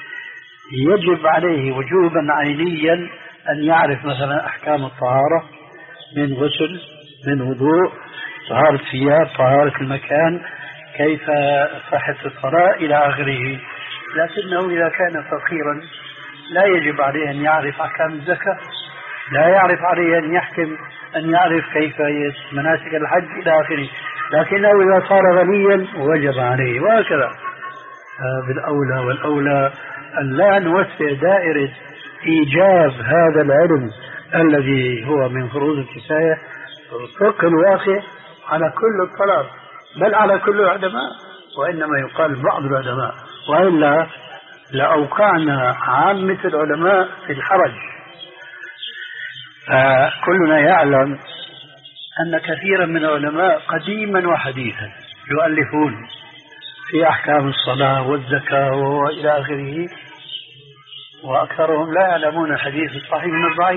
يجب عليه وجوبا عينيا أن يعرف مثلا أحكام الطهارة من غسل، من وضوء، طهارة الثياب، طهارة المكان، كيف صحة الصلاة إلى آخره. لكنه إذا كان فقيرا لا يجب عليه أن يعرف أحكام الزكاة، لا يعرف عليه أن يحكم أن يعرف كيف مناسك الحج إلى آخره. لكنه إذا صار غنيا وجب عليه، وهكذا. بالأولى والأولى أن لا نوسع دائرة إيجاب هذا العلم الذي هو من فروض الكفاية فقه الواقع على كل الطلاب، بل على كل العلماء، وإنما يقال بعض العلماء، وإلا لأوقعنا عامة العلماء في الحرج. كلنا يعلم أن كثيرا من العلماء قديما وحديثا يؤلفون في أحكام الصلاة والزكاة وإلى آخره، وأكثرهم لا يعلمون الحديث الصحيح من الضعيف.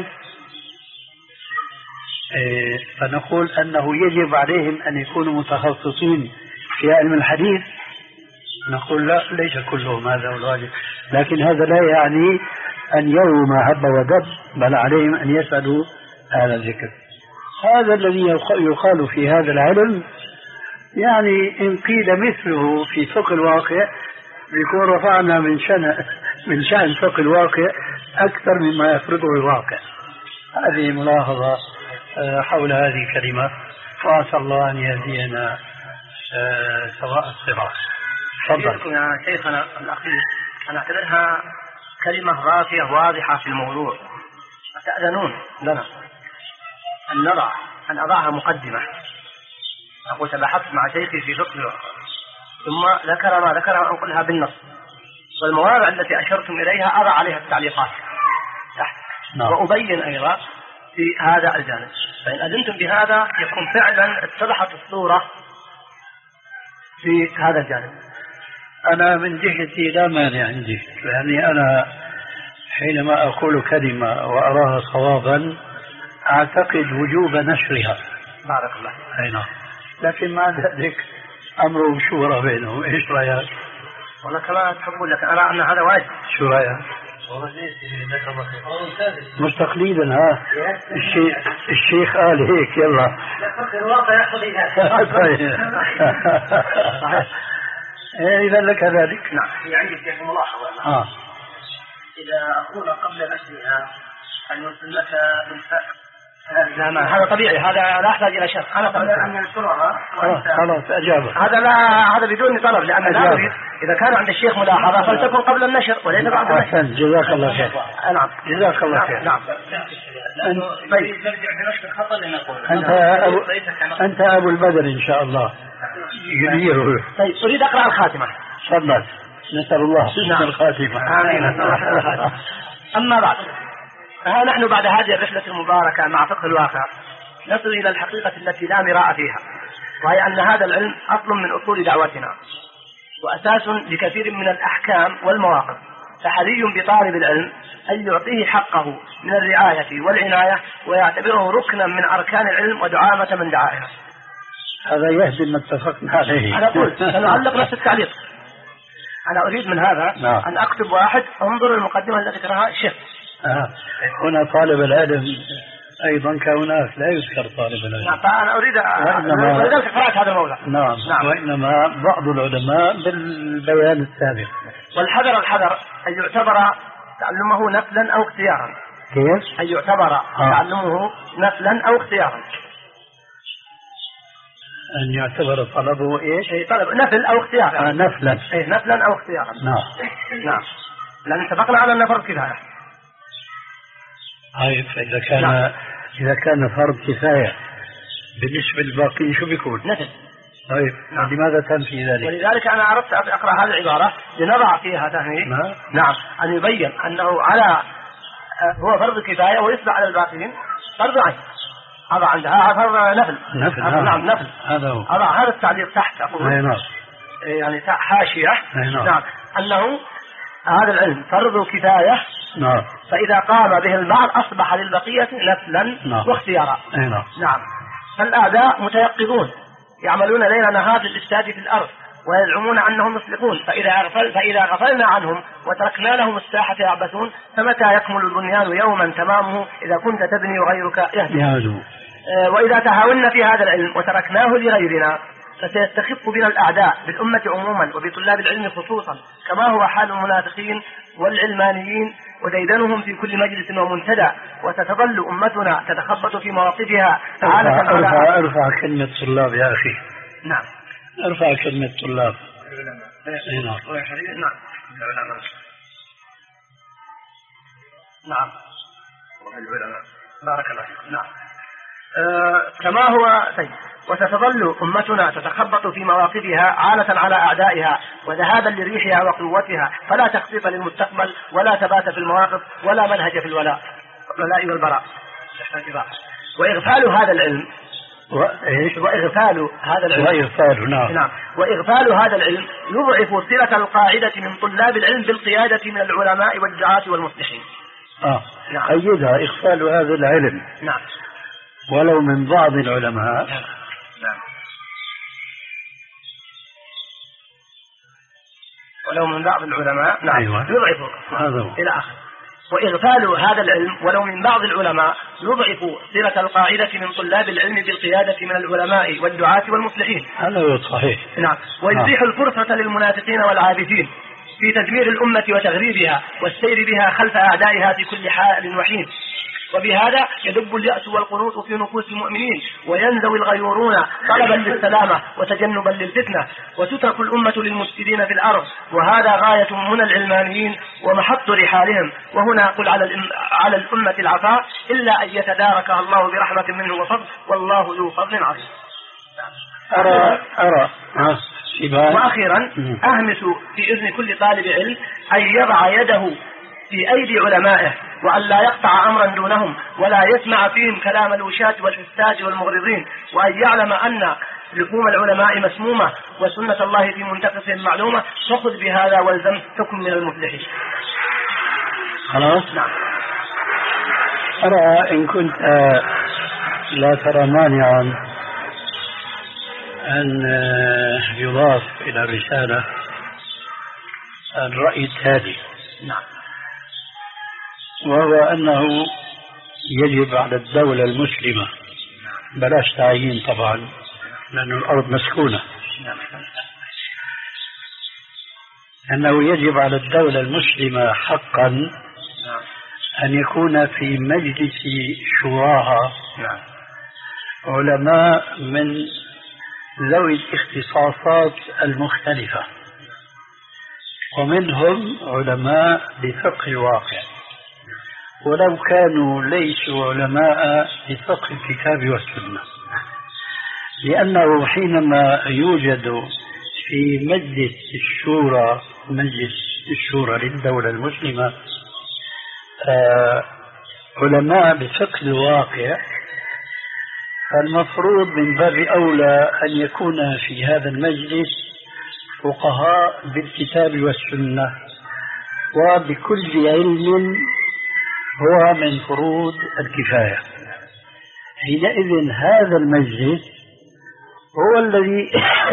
فنقول أنه يجب عليهم أن يكونوا متخصصين في علم الحديث، نقول لا، ليس كلهم هذا هو الواجب، لكن هذا لا يعني أن يروا ما هب ودب، بل عليهم أن يسألوا هذا الذكر. هذا الذي يقال في هذا العلم يعني إن قيل مثله في فقه الواقع يكون رفعنا من شأن من شأن فقه الواقع أكثر مما يفرضه الواقع. هذه ملاحظة حول هذه الكلمة، وأسأل الله أن يهدينا سواء الصراط. حديثكم يا شيخنا الأخير أنا أعتبرها كلمة رافية واضحة في الموضوع، أتأذنون لنا أن نضع أن أضعها مقدمة. أقول تبحثت مع شيخي في فقه ثم ذكر ما ذكر أنقلها بالنص، والمواضع التي أشرتم إليها أضع عليها التعليقات تحت نعم. وأبين أيضا في هذا الجانب، فإن أذنتم بهذا يكون فعلا اتضحت الصورة في هذا الجانب. أنا من جهتي لا مانع عندي، يعني أنا حينما أقول كلمة وأراها صوابا أعتقد وجوب نشرها. بارك الله. أي نعم. لكن مع ذلك أمر شورى بينهم، إيش رأيك؟ والله كما تحبون، لكن أرى أن هذا واجب. شو رأيك؟ مش تقليدا ها الشيخ الشيخ قال هيك يلا الواقع يقتضي هذا. إذا لك ذلك. نعم. في عندي شيخ ملاحظة. آه. إذا أقول قبل نشرها أن يرسل لك لا ما هذا طبيعي، هذا لا أحتاج إلى شرح. أنا قبل أن ينشرها خلاص أجابة. هذا لا هذا بدون طلب، لأن لا أريد إذا كان عند الشيخ ملاحظة فلتكن قبل النشر وليس بعد النشر. أحسن، جزاك الله خير. نعم جزاك الله خير. نعم. طيب نرجع بنشر الخطأ لنقول أنت أبو أنت أبو البدر إن شاء الله يديره. طيب أريد أقرأ الخاتمة. تفضل. نسأل الله حسن الخاتمة. آمين. أما بعد، ها نحن بعد هذه الرحلة المباركة مع فقه الواقع نصل إلى الحقيقة التي لا مراء فيها، وهي أن هذا العلم أصل من أصول دعوتنا وأساس لكثير من الأحكام والمواقف، فحري بطالب العلم أن يعطيه حقه من الرعاية والعناية ويعتبره ركنا من أركان العلم ودعامة من دعائها. هذا يهدم ما اتفقنا عليه. أنا أقول سنعلق نفس التعليق. أنا أريد من هذا نعم. أن أكتب واحد انظر المقدمة التي ذكرها الشيخ. آه. هنا طالب العلم أيضا كهناك لا يذكر طالب العلم. نعم. فأنا أريد ولذلك قرأت هذا الموضع. نعم. نعم. وإنما بعض العلماء بالبيان السابق. والحذر الحذر أن يعتبر تعلمه نفلا أو اختيارا. كيف؟ أن يعتبر آه. تعلمه نفلا أو اختيارا. أن يعتبر طلبه إيش؟ أي طلب نفل أو اختيار. آه نفلا. أي نفلا أو اختيارا. نعم. نعم. لأن اتفقنا على أن فرض كفاية. طيب فإذا كان نعم. إذا كان فرض كفاية بالنسبة للباقين شو بيكون؟ نفل. طيب نعم. لماذا تنفي ذلك؟ ولذلك أنا أردت أقرأ هذه العبارة لنضع فيها تهميش. نعم. نعم. أن يبين أنه على هو فرض كفاية ويتبع على الباقين فرض عين. هذا عندها هذا نفل. نفل. نعم. نعم نفل. هذا هو. هذا هذا التعليق تحت أقول. أي نعم. يعني حاشية. أي نعم. نعم. أنه هذا العلم فرض كفاية. نعم. فإذا قام به البعض أصبح للبقية نفلا نعم. واختيارا. أي نعم. نعم. فالأعداء متيقظون يعملون ليل نهار للإفساد في الأرض ويزعمون أنهم مصلحون، فإذا غفل فإذا غفلنا عنهم وتركنا لهم الساحة يعبثون، فمتى يكمل البنيان يوما تمامه إذا كنت تبني وغيرك يهدم. آه وإذا تهاونا في هذا العلم وتركناه لغيرنا فسيستخف بنا الأعداء بالأمة عموما وبطلاب العلم خصوصا، كما هو حال المنافقين والعلمانيين وديدنهم في كل مجلس ومنتدى، وستظل أمتنا تتخبط في مواقفها. ارفع, ارفع, ارفع كلمة طلاب يا أخي. نعم. ارفع كلمة طلاب. نعم. نعم. نعم. بارك الله فيكم. نعم. آه كما هو طيب. وستظل أمتنا تتخبط في مواقفها عالة على أعدائها وذهابا لريحها وقوتها، فلا تخطيط للمستقبل ولا ثبات في المواقف ولا منهج في الولاء الولاء والبراء. وإغفال هذا العلم وإيش؟ وإغفال هذا العلم وإغفال نعم. نعم. وإغفال هذا العلم يضعف صلة القاعدة من طلاب العلم بالقيادة من العلماء والدعاة والمصلحين. آه. نعم. أيدها إغفال هذا العلم. نعم. ولو من بعض العلماء. نعم. نعم. ولو من بعض العلماء. نعم. أيوة. يضعف هذا هو. إلى آخر. وإغفال هذا العلم ولو من بعض العلماء يضعف صلة القاعدة من طلاب العلم بالقيادة من العلماء والدعاة والمصلحين. هذا هو صحيح. نعم. ويتيح الفرصة للمنافقين والعابثين في تدمير الأمة وتغريبها والسير بها خلف أعدائها في كل حال وحين. وبهذا يدب اليأس والقنوط في نفوس المؤمنين وينزوي الغيورون طلبا للسلامة وتجنبا للفتنة وتترك الأمة للمفسدين في الأرض، وهذا غاية من العلمانيين ومحط رحالهم. وهنا أقول على, على الأمة العفاء إلا أن يتداركها الله برحمة منه وفضل، والله ذو فضل عظيم. أرى أرى وأخيرا أهمس في إذن كل طالب علم أن يضع يده في أيدي علمائه وأن لا يقطع أمرا دونهم ولا يسمع فيهم كلام الوشاة والحساج والمغرضين، وأن يعلم أن لحوم العلماء مسمومة وسنة الله في منتقصهم معلومة، فخذ بهذا والزم تكن من المفلحين. خلاص. نعم. أرى إن كنت لا ترى مانعا أن يضاف إلى الرسالة الرأي التالي. نعم. وهو أنه يجب على الدولة المسلمة، بلاش تعيين طبعا لأن الأرض مسكونة، أنه يجب على الدولة المسلمة حقا أن يكون في مجلس شوراها علماء من ذوي الاختصاصات المختلفة، ومنهم علماء بفقه الواقع، ولو كانوا ليسوا علماء بفقه الكتاب والسنة، لأنه حينما يوجد في مجلس الشورى مجلس الشورى للدولة المسلمة آه علماء بفقه الواقع، فالمفروض من باب أولى أن يكون في هذا المجلس فقهاء بالكتاب والسنة وبكل علم هو من فروض الكفاية. حينئذ هذا المجلس هو الذي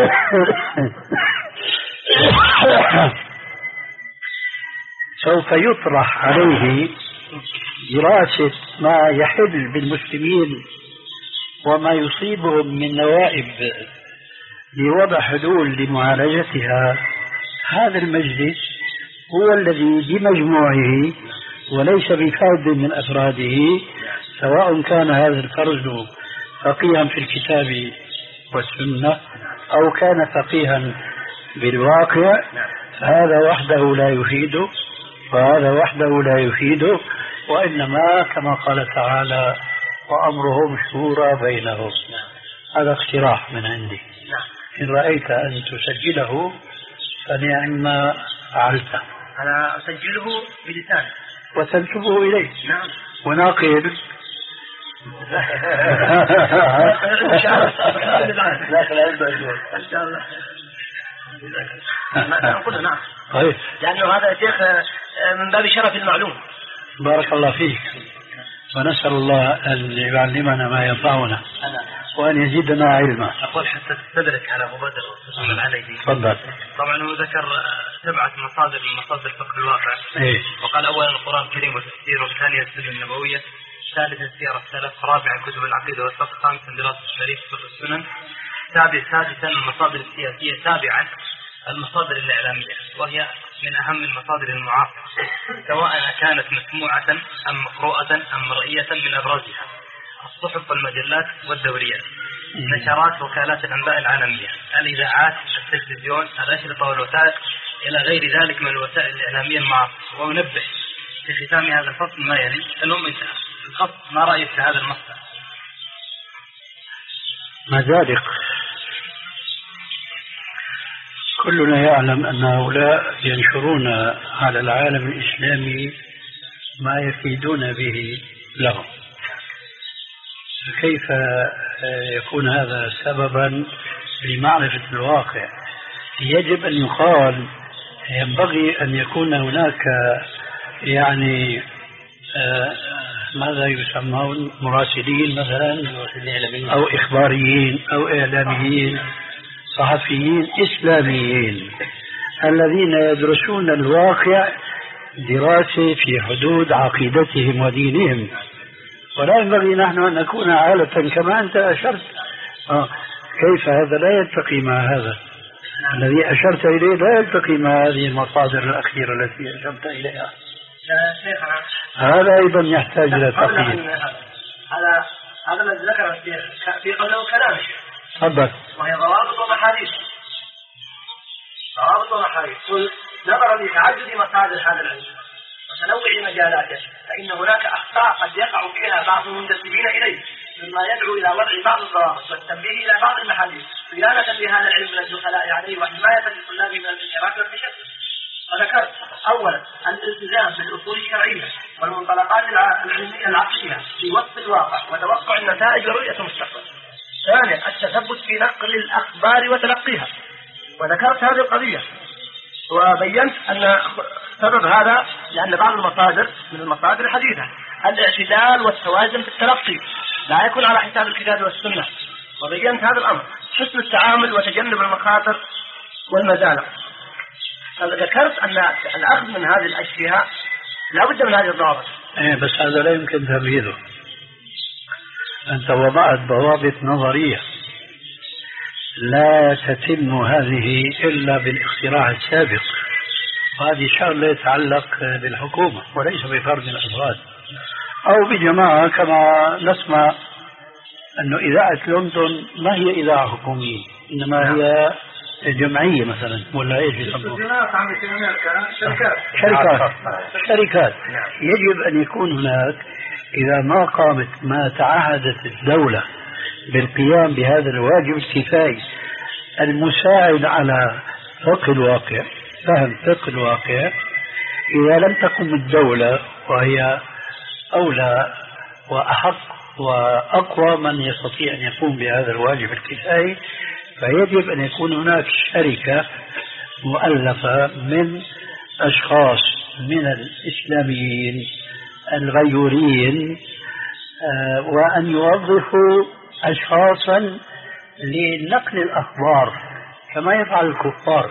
سوف يطرح عليه دراسة ما يحل بالمسلمين وما يصيبهم من نوائب لوضع حلول لمعالجتها. هذا المجلس هو الذي بمجموعه وليس بفرد من أفراده، سواء كان هذا الفرد فقيها في الكتاب والسنة أو كان فقيها بالواقع، فهذا وحده لا يفيده وهذا وحده لا يفيده، وإنما كما قال تعالى وأمرهم شورى بينهم. هذا اقتراح من عندي، إن رأيت أن تسجله فنعم فعلت. أنا أسجله بلسان وتنسبه إليه. نعم. وناقل إن شاء الله. داخل عنده إن شاء الله. نقول نعم. طيب. لأنه هذا يا شيخ من باب شرف المعلوم. بارك الله فيك، ونسأل الله أن يعلمنا ما ينفعنا وأن يزيدنا علما. أقول حتى تستدرك على مبادرة الرسول العليدي. تفضل. طبعا هو ذكر سبعة مصادر من مصادر الفقه الواقع. إيه؟ وقال أولا القرآن الكريم وتفسيره، ثانيا السنة النبوية، ثالثا سير السلف، رابعا كتب العقيدة والفقه، خامسا دراسة الشريف فقه السنن، سابع سادسا المصادر السياسية، سابعا المصادر الإعلامية، وهي من أهم المصادر المعاصرة سواء كانت مسموعة أم مقروءة أم مرئية. من أبرزها الصحف والمجلات والدوريات، نشرات وكالات الأنباء العالمية، الإذاعات، التلفزيون، الأشرطة والوثائق إلى غير ذلك من الوسائل الإعلامية المعاصرة. وننبه في ختام هذا الفصل ما يلي. المهم انتهى الفصل، ما رأيك في هذا المصدر؟ مذالق. كلنا يعلم أن هؤلاء ينشرون على العالم الإسلامي ما يفيدون به لهم، كيف يكون هذا سببا لمعرفة الواقع؟ يجب أن يقال ينبغي أن يكون هناك يعني ماذا يسمون مراسلين مثلا أو إخباريين أو إعلاميين صحفيين إسلاميين الذين يدرسون الواقع دراسة في حدود عقيدتهم ودينهم، ولا ينبغي نحن أن نكون عالة كما أنت أشرت. آه. كيف هذا لا يلتقي مع هذا الذي أشرت إليه، لا يلتقي مع هذه المصادر الأخيرة التي أشرت إليها. شيخنا هذا أيضا يحتاج إلى تقييد. هذا هذا الذي ذكر الشيخ في قوله كلام الشيخ. تفضل. وهي ضوابط ومحاريس. ضوابط ومحاريس. قل نظرا لتعدد مصادر هذا العلم وتنوع مجالاته فإن هناك أخطاء قد يقع فيها بعض المنتسبين إليه مما يدعو إلى وضع بعض الضوابط والتنبيه إلى بعض المحاديث صيانة لهذا العلم من الدخلاء عليه وحماية للطلاب من الانحراف والتشتت. وذكرت أولا الالتزام بالأصول الشرعية والمنطلقات العلمية العقلية في وصف الواقع وتوقع النتائج ورؤية المستقبل. ثانيا التثبت في نقل الأخبار وتلقيها، وذكرت هذه القضية وبينت أن سبب هذا لأن بعض المصادر من المصادر الحديثة الاعتدال والتوازن في التلقي لا يكون على حساب الكتاب والسنة، وبينت هذا الأمر حسن التعامل وتجنب المخاطر والمزالق. ذكرت أن الأخذ من هذه الأشياء لا بد من هذه الضوابط. إيه بس هذا لا يمكن تمييزه. أنت وضعت ضوابط نظرية لا تتم هذه إلا بالاختراع السابق، وهذه شغلة يتعلق بالحكومة وليس بفرد الأفراد أو بجماعة. كما نسمع أن إذاعة لندن ما هي إذاعة حكومية إنما هي جمعية مثلا ولا إيش يسموها؟ شركات. شركات. شركات. يجب أن يكون هناك إذا ما قامت ما تعهدت الدولة بالقيام بهذا الواجب الكفائي المساعد على فقه الواقع، فهم فقه الواقع، إذا لم تقم الدولة وهي أولى وأحق وأقوى من يستطيع أن يقوم بهذا الواجب الكفائي، فيجب أن يكون هناك شركة مؤلفة من أشخاص من الإسلاميين الغيورين وأن يوظفوا أشخاصا لنقل الأخبار كما يفعل الكفار،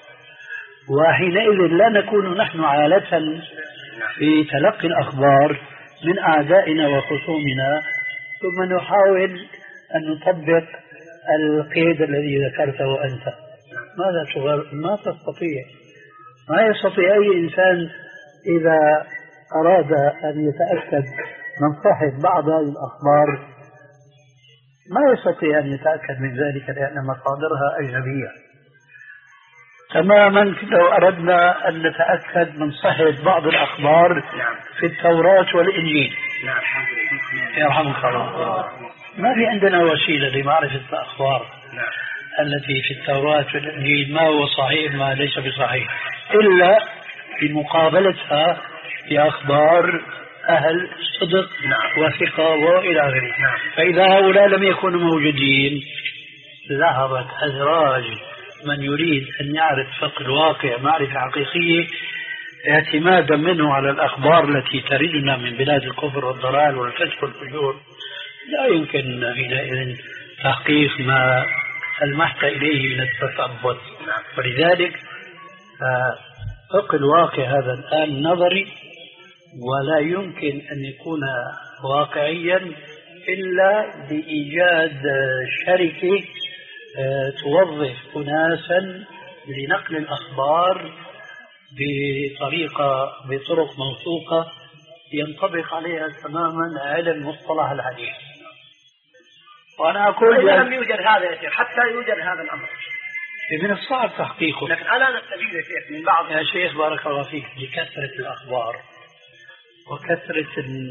وحينئذ لا نكون نحن عالة في تلقي الأخبار من أعدائنا وخصومنا ثم نحاول أن نطبق القيد الذي ذكرته أنت. ماذا تغير؟ ما تستطيع. ما يستطيع أي إنسان إذا أراد أن يتأكد من صحة بعض هذه الأخبار ما يستطيع أن يتأكد من ذلك لأن مصادرها أجنبية. تماما لو أردنا أن نتأكد من صحة بعض الأخبار في التوراة والإنجيل يرحمك الله ما في عندنا وسيلة لمعرفة الأخبار التي في التوراة والإنجيل ما هو صحيح ما ليس بصحيح إلا بمقابلتها بأخبار أهل صدق وثقة وإلى آخره. فإذا هؤلاء لم يكونوا موجودين ذهبت أزراج من يريد أن يعرف فقه الواقع معرفة حقيقية اعتمادا منه على الأخبار التي تردنا من بلاد الكفر والضلال والفسق والفجور. لا يمكن حينئذ تحقيق ما المحت إليه من التثبت. ولذلك فقه الواقع هذا الآن نظري ولا يمكن أن يكون واقعيا إلا بإيجاد شركة توظف أناسا لنقل الأخبار بطريقة بطرق موثوقة ينطبق عليها تماما علم مصطلح الحديث. وأنا أقول لم يوجد هذا يا شيخ حتى يوجد هذا الأمر من الصعب تحقيقه، لكن ألا نستفيد يا شيخ من بعض يا شيخ بارك الله فيك لكثرة الأخبار وكثرة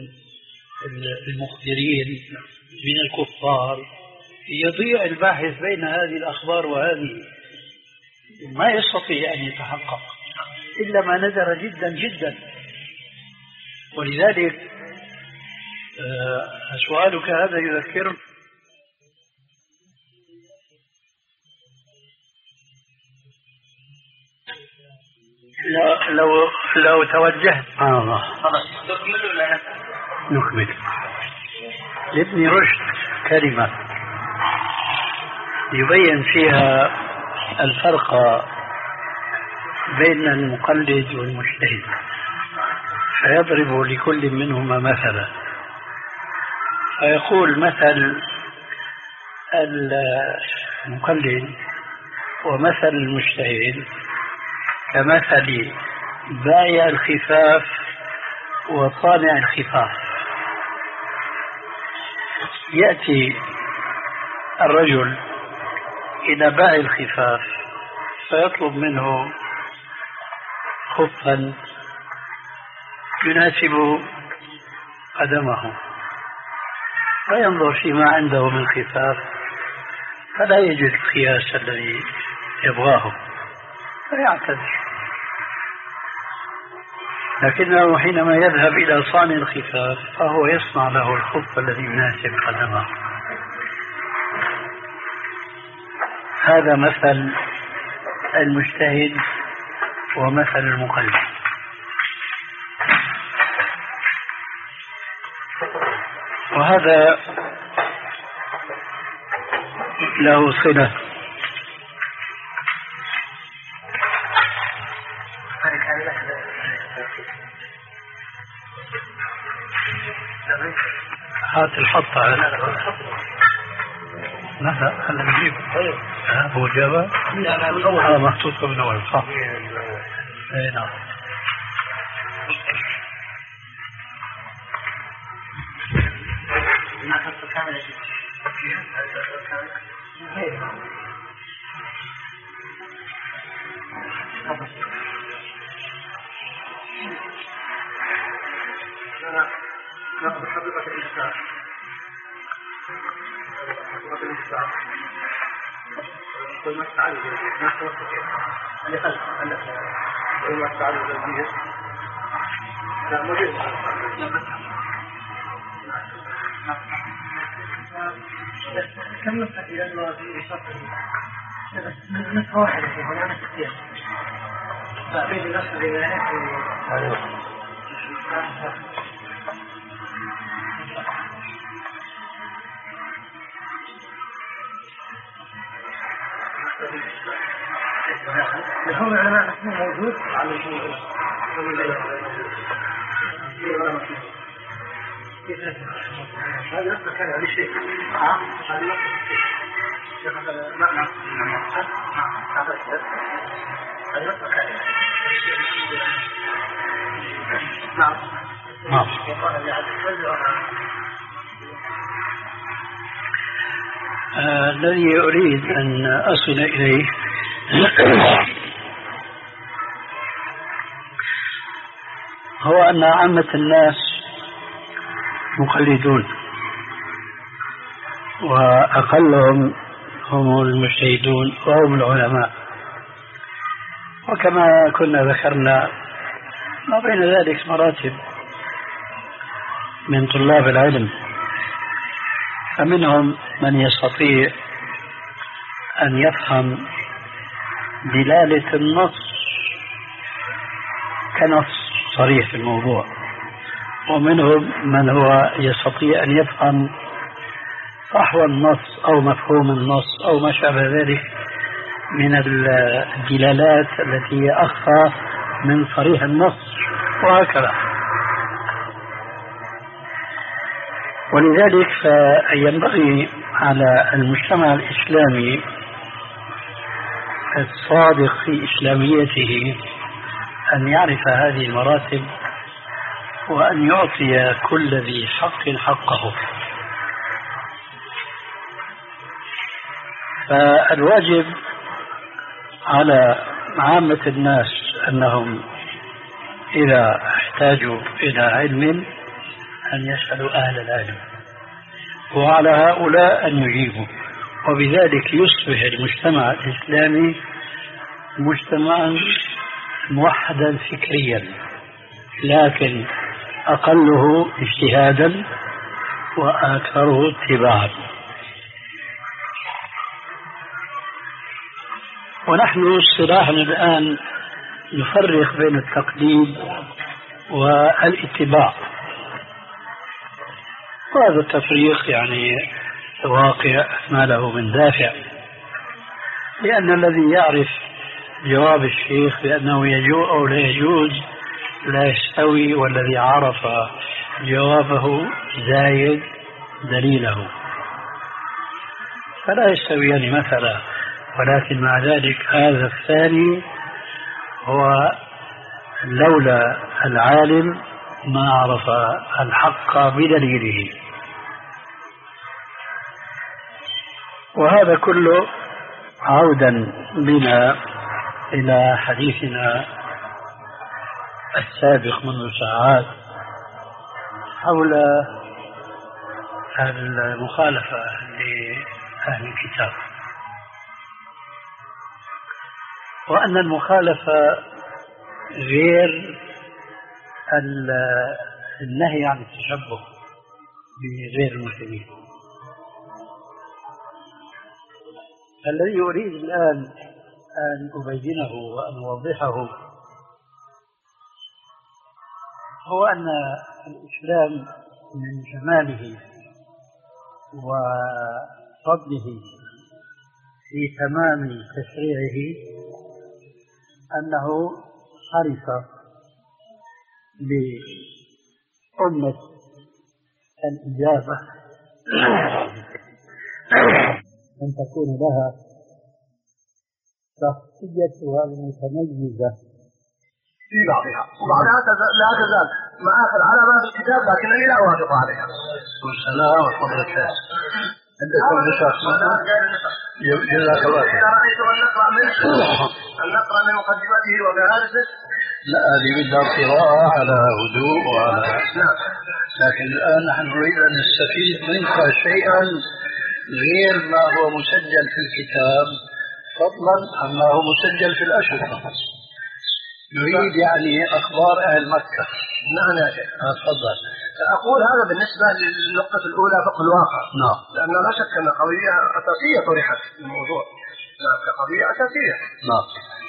المخبرين من الكفار يضيع الباحث بين هذه الأخبار وهذه ما يستطيع أن يتحقق إلا ما نذر جدا جدا. ولذلك سؤالك هذا يذكر لو لو توجهت آه. نكمل لابن رشد كلمة يبين فيها الفرق بين المقلد والمجتهد فيضرب لكل منهما مثلا فيقول مثل المقلد ومثل المجتهد كمثل بائع الخفاف وصانع الخفاف. يأتي الرجل إلى بائع الخفاف فيطلب منه خفا يناسب قدمه، فينظر فيما عنده من خفاف فلا يجد القياس الذي يبغاه فيعتذر، لكنه حينما يذهب إلى صانع الخفاف فهو يصنع له الخف الذي يناسب قدمه. هذا مثل المجتهد ومثل المقلد. وهذا له صلة هات الحط على لا لا هلا نجيب هو جابه هذا محطوط من أول صح. اي نعم. ناخذ حقيقة الإنسان حقيقة الإنسان كل ما استعاد ناخذ اللي خلف كل ما استعاد الزوجية لا موجود كم نسخة إلى الوظيفة شرط نسخة واحدة في هنا كثير فأبيد نسخة إلى لهم العلماء اسمه موجود على الجمهور هذا نفسه كان عليه شيء ها هذا نفسه ما ما هذا نفسه كان نعم نعم. آه الذي أريد أن أصل إليه هو أن عامة الناس مقلدون وأقلهم هم المجتهدون وهم العلماء، وكما كنا ذكرنا ما بين ذلك مراتب من طلاب العلم، فمنهم من يستطيع أن يفهم دلالة النص كنص صريح في الموضوع، ومنهم من هو يستطيع أن يفهم صحو النص أو مفهوم النص أو ما شابه ذلك من الدلالات التي هي أخفى من صريح النص وهكذا. ولذلك فينبغي على المجتمع الإسلامي الصادق في إسلاميته أن يعرف هذه المراتب وأن يعطي كل ذي حق حقه. فالواجب على عامة الناس أنهم إذا احتاجوا إلى علم أن يسألوا أهل العلم، وعلى هؤلاء أن يجيبوا، وبذلك يصبح المجتمع الإسلامي مجتمعا موحدا فكريا، لكن أقله اجتهادا وأكثره اتباعا. ونحن اصطلاحا الآن نفرق بين التقليد والاتباع، وهذا التفريق يعني واقع ما له من دافع، لأن الذي يعرف جواب الشيخ بأنه يجوز أو لا يجوز لا يستوي، والذي عرف جوابه زايد دليله، فلا يستويان يعني مثلا. ولكن مع ذلك هذا الثاني هو لولا العالم ما عرف الحق بدليله. وهذا كله عودا بنا إلى حديثنا السابق منذ ساعات حول المخالفة لأهل الكتاب، وأن المخالفة غير النهي عن التشبه بغير المسلمين. الذي أريد الآن أن أبينه وأن أوضحه هو أن الإسلام من جماله وفضله في تمام تشريعه أنه حرص لأمة الإجابة أن تكون لها شخصيتها المتميزة في بعضها، وبعضها لا تزال مآخذ على باب الكتاب لكنني لا أوافق عليها. والسلام وفضلك عندكم نسخ جزاك الله خير. رأيت أن نقرأ منه أن نقرأ من مقدمته وبهارسه. لا، هذه بدها قراءة على هدوء وعلى نعم. لكن الآن نحن نريد أن نستفيد منك شيئا غير ما هو مسجل في الكتاب، فضلا عما هو مسجل في الأشرطة. نريد يعني أخبار أهل مكة. نعم يا شيخ. تفضل. أقول هذا بالنسبة للنقطة الأولى فقه الواقع. نعم. لأن لا شك أن قضية أساسية طرحت في الموضوع. نعم، كقضية أساسية. نعم.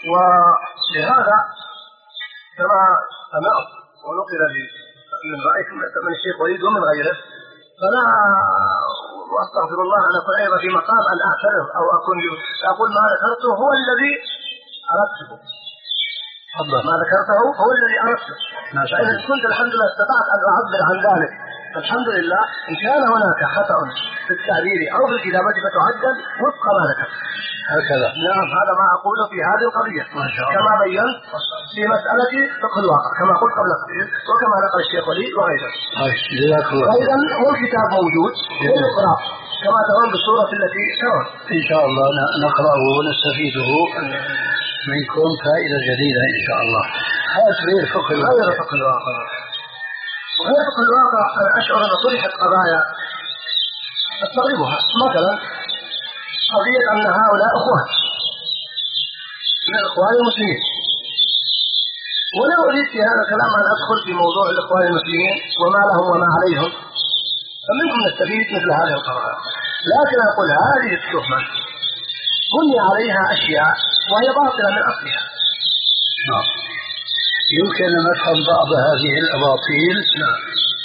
ولهذا كما سمعت ونقل لي من رأيك من الشيخ وليد ومن غيره، فلا وأستغفر الله أن أكون أيضا في مقام أن أعترض أو أكون أقول ما ذكرته هو الذي أردته. الله. ما ذكرته هو الذي أردته. فإن كنت الحمد لله استطعت أن أعبر عن ذلك، فالحمد لله. إن كان هناك خطأ في التعبير أو في الكتابة فتعدل وفق ما ذكرت. هكذا. نعم، هذا ما أقوله في هذه القضية. ما شاء الله. كما بينت في مسألة فقه الواقع كما قلت قبل قليل وكما نقل الشيخ ولي وغيره. جزاك الله. أيضا هو الكتاب موجود للإقراء كما ترون بالصورة التي ترون. إن شاء الله نقرأه ونستفيده منكم فائدة جديدة إن شاء الله. هذا غير فقه الواقع. غير فقه الواقع. وغير فقه الواقع أنا أشعر أن طرحت قضايا أستغربها. مثلا قضية أن هؤلاء أخوان من الأخوان المسلمين، ولا أريد في هذا الكلام أن أدخل في موضوع الأخوان المسلمين وما لهم وما عليهم، فمنهم نستفيد مثل هذه القضايا. لكن أقول هذه التهمة بني عليها أشياء وهي باطلة من أصلها. نعم. يمكن أن نفهم بعض هذه الأباطيل. نعم.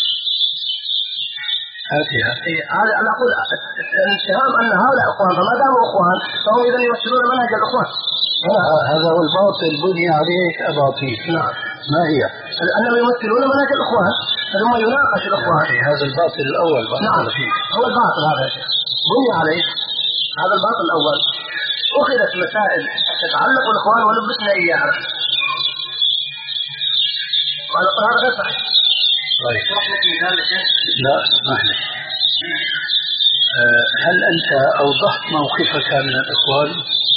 هاتها. هذا أنا أقول الاتهام أن هؤلاء أخوان، فما داموا أخوان فهم إذا يمثلون منهج الأخوان. هذا هو الباطل بني عليه أباطيل. نعم. ما هي؟ أنهم يمثلون منهج الأخوان ثم يناقش الأخوان. هذا الباطل الأول. نعم فيه. هو الباطل هذا يا شيخ بني عليه هذا الباطل الأول. أخذت مسائل تتعلق بالأخوان ولبسنا إياها، وأنا أقول هذا غير صحيح. طيب. لا اسمح لي. هل أنت أوضحت موقفك من الإخوان؟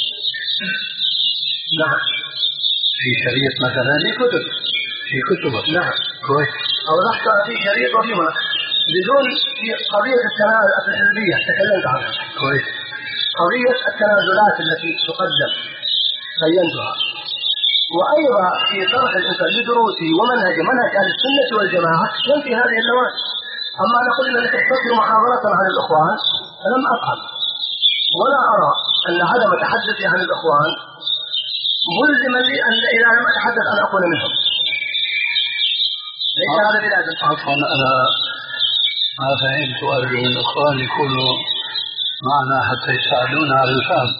نعم. في شريط مثلا؟ في كتب. في كتبك. نعم. كويس. أوضحت في شريط وفي منى بدون في قضية التنازلات الحزبية تكلمت عنها. كويس. قضية التنازلات التي تقدم بينتها، وأيضا في طرح الإنسان لدروسه ومنهج منهج أهل السنة والجماعة ينفي هذه النواحي. أما نقول أنك تختصر محاضرة عن الإخوان فلم أفعل، ولا أرى أن عدم تحدثي عن الإخوان ملزما لي أن إذا لم أتحدث أن أكون منهم. ليس هذا بلازم. عفوا أنا ما فهمت، أرجو من الإخوان يكونوا معنا حتى يساعدونا على الفهم.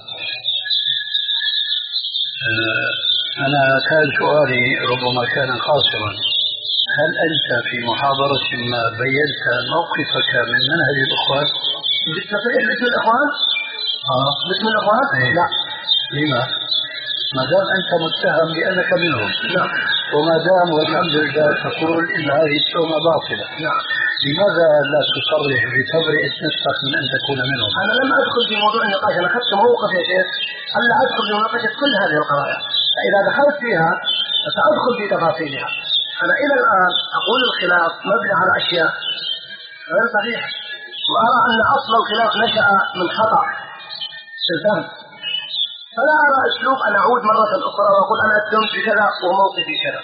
أنا كان سؤالي ربما كان قاصرا. هل أنت في محاضرة ما بينت موقفك من منهج الإخوان؟ بالتصريح باسم الإخوان؟ آه. باسم الإخوان؟ إيه. لا. لما؟ ما دام أنت متهم بأنك منهم. نعم. وما دام والحمد لله تقول إن هذه التهمة باطلة. نعم. لماذا لا تصرح بتبرئة نفسك من أن تكون منهم؟ أنا لم أدخل في موضوع النقاش، أنا أخذت موقف يا شيخ ألا أدخل في مناقشة كل هذه القضايا، فإذا دخلت فيها سأدخل في تفاصيلها. أنا إلى الآن أقول الخلاف مبني على أشياء غير صحيحة، وأرى أن أصل الخلاف نشأ من خطأ في الفهم، فلا أرى أسلوب أن أعود مرة أخرى وأقول أنا أتهمت بكذا وموقفي كذا،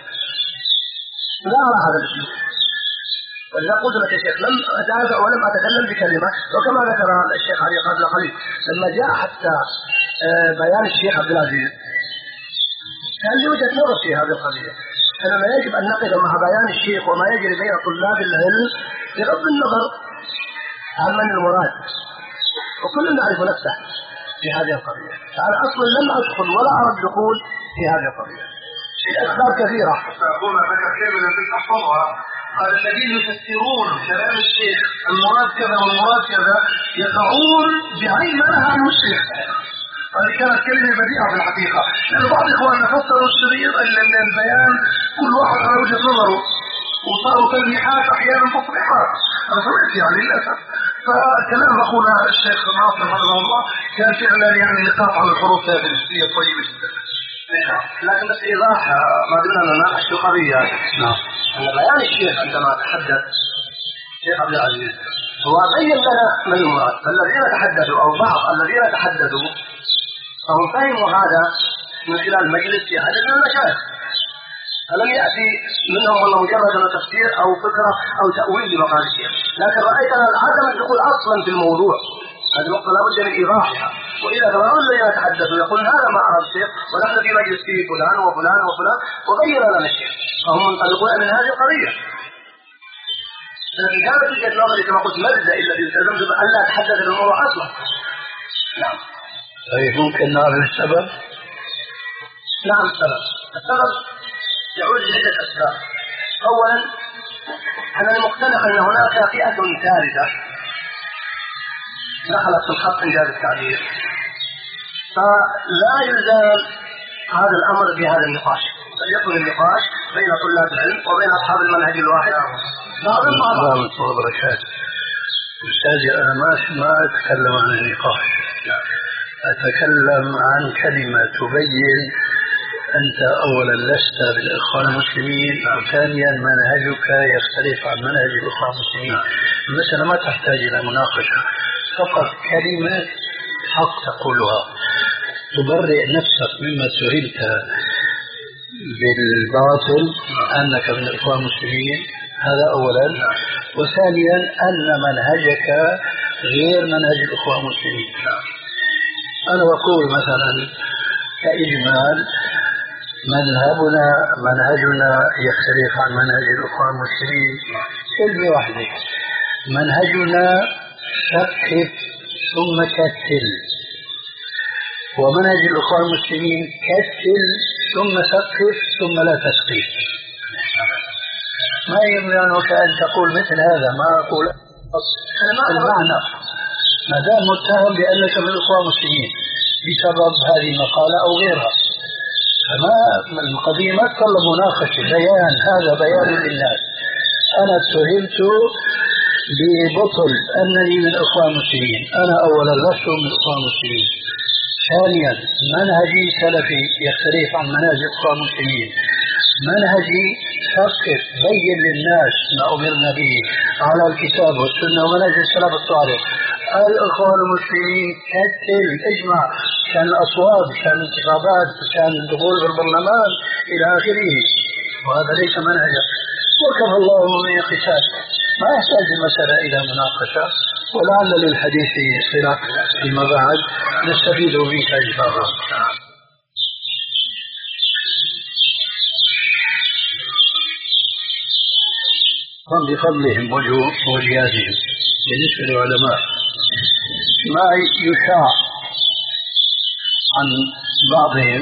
لا أرى هذا الأسلوب. ولذا قلت لك يا شيخ لم أتابع ولم أتكلم بكلمة، وكما ذكر الشيخ علي قبل قليل لما جاء حتى بيان الشيخ عبد العزيز كان يوجد نظر في هذه القضية، أننا يجب أن نقف مع بيان الشيخ وما يجري بين طلاب العلم بغض النظر عن من المراد، وكل نعرف نفسه في هذه القضية. فأنا أصلا لم أدخل ولا أرى الدخول في هذه القضية لأسباب كثيرة. أقول لك كلمة تحفظها، قال الذين يفسرون كلام الشيخ المراد كذا والمراد كذا يقعون بعين ما نهى عنه الشيخ. هذه كانت كلمة بديعة في الحقيقة، لأن بعض إخواننا فسروا الشريط إلا البيان كل واحد على وجهة نظره، وصاروا تلميحات أحيانا تصريحات. أنا سمعت يعني للأسف. فكلام أخونا الشيخ ناصر حفظه الله كان فعلا يعني نقاط على الحروف هذه الجزئية طيبة جدا. لكن بس إيضاح ما دون أن نناقش في قضية. نعم. أن بيان الشيخ عندما تحدث الشيخ عبد العزيز هو بين لنا من المراد، فالذين تحدثوا أو بعض الذين تحدثوا فهم فهموا هذا من خلال مجلس في عدد من المشايخ، فلم يأتي منهم والله مجرد تفسير أو فكرة أو تأويل لمقال الشيخ، لكن رأيتنا عدم الدخول أصلا في الموضوع. هذه النقطة لابد من إيضاحها. وإذا كانوا الذين يتحدثوا يقول هذا ما أراد الشيخ ونحن في مجلس فيه فلان وفلان وفلان وبين لنا الشيخ، فهم منطلقون من هذه القضية. لكن كانت وجهة نظري كما قلت مبدأ الذي التزمت بأن لا أتحدث بالموضوع أصلا. نعم. طيب ممكن نعرف السبب؟ نعم السبب. السبب يعود لعدة أسباب. أولا أنا مقتنع أن هناك فئة ثالثة دخلت في الخط إنجاز التعبير، فلا يلزم هذا الأمر بهذا النقاش، بل يكون النقاش بين طلاب العلم وبين أصحاب المنهج الواحد. نعم وبركاته. أستاذي أنا ما ما أتكلم عن النقاش، أتكلم عن كلمة تبين أنت أولا لست بالإخوان المسلمين، وثانيا منهجك يختلف عن منهج الإخوان المسلمين. المسألة ما تحتاج إلى مناقشة، فقط كلمة حق تقولها تبرئ نفسك مما اتهمت بالباطل أنك من الإخوان المسلمين، هذا أولا. وثانيا أن منهجك غير منهج الإخوان المسلمين. أنا أقول مثلا كإجمال مذهبنا منهجنا يختلف عن منهج الإخوان المسلمين كلمة واحدة، منهجنا ثقف ثم كتل، ومنهج الأخوان المسلمين كتل ثم ثقف ثم لا تثقيف. ما يمكنك أن تقول مثل هذا، ما أقول المعنى. ما دام متهم بأنك من الإخوان المسلمين بسبب هذه المقالة أو غيرها، فما القضية ما تطلب مناقشة، بيان، هذا بيان للناس. أنا اتهمت ببطل أنني من الإخوان المسلمين، أنا أولا لست من الإخوان المسلمين، ثانيا منهجي سلفي يختلف عن منهج الإخوان المسلمين، منهجي ثقف بين للناس ما أمرنا به على الكتاب والسنة ومنهج السلف الصالح. الإخوان المسلمين كتل اجمع، كان الأصوات، كان الانتخابات، كان الدخول في البرلمان إلى آخره، وهذا ليس منهجا. وكفى الله من قتال، ما يحتاج المسألة إلى مناقشة، ولعل للحديث صلة فيما بعد نستفيد منك إن شاء الله. هم بفضلهم وجيازهم بالنسبة للعلماء. ما يشاع عن بعضهم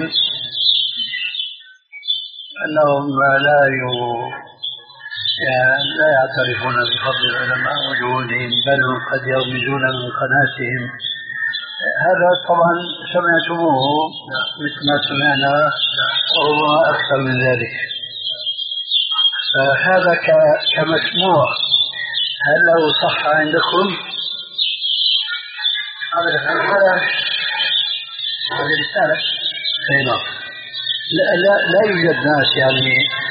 أنهم لا يعني لا يعترفون بفضل العلماء وجهودهم، بل قد يغمزون من قناتهم هذا طبعا سمعتموه مثل ما سمعنا وربما أكثر من ذلك. فهذا كمسموع، هل له صح عندكم؟ هذا هذه رسالة. نعم. لا, لا, لا يوجد ناس يعني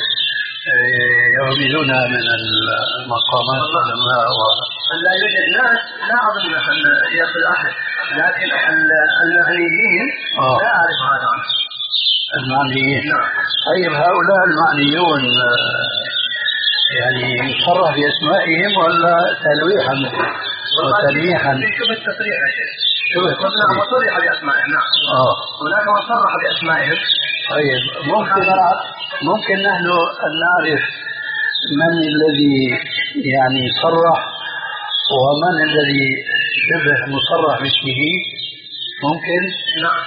يعملون من المقامات العلماء و... لا يوجد ناس، لا أظن أن يأخذ أحد، لكن المعنيين آه. لا أعرف هذا. المعنيين. نعم. طيب هؤلاء المعنيون يعني يصرح بأسمائهم ولا تلويحا وتلميحا؟ شبه التصريح يا شيخ. شبه التصريح وصرح بأسمائهم. نعم. آه. هناك من صرح بأسمائهم. طيب ممكن ممكن نحن أن نعرف من الذي يعني صرح ومن الذي شبه مصرح باسمه؟ ممكن؟ نعم.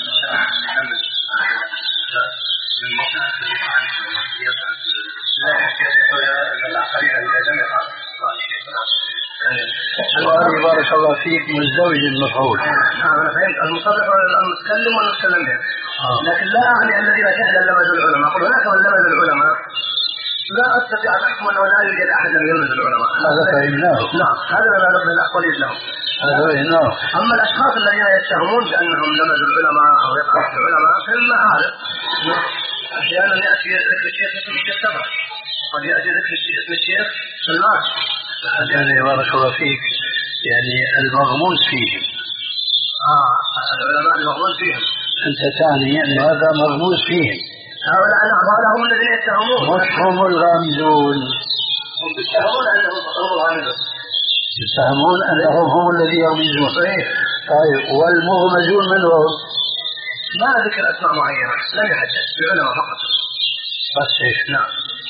سؤال بارك الله فيك مزدوج المفعول. نعم أنا فهمت المصرح المتكلم والمتكلم به. لكن لا أعني الذين جهل لمز العلماء. أقول هناك من لمز العلماء لا أستطيع أن أحكم أنه لا يوجد أحد لم يلمز العلماء. هذا فهمناه. نعم هذا لا نبذل الأقوال لهم. هذا فهمناه. أما الأشخاص الذين يتهمون بأنهم لمزوا العلماء أو يقرأوا العلماء فما أعرف. أحيانا يأتي ذكر الشيخ اسم الشيخ سبع، قد يأتي ذكر اسم الشيخ سلمان. يعني بارك الله فيك يعني المغموس فيه. آه العلماء المغموس فيهم. أنت تعني أن هذا مغموس فيهم. هؤلاء نعم هم الذين يتهمون. مش هم الغامزون. هم يتهمون أنهم هم الغامزون. يتهمون أنهم هم الذين يغمزون. صحيح. طيب والمغمزون من هم؟ ما ذكر أسماء معينة، لم يحدث العلماء فقط. بس إيش؟ نعم.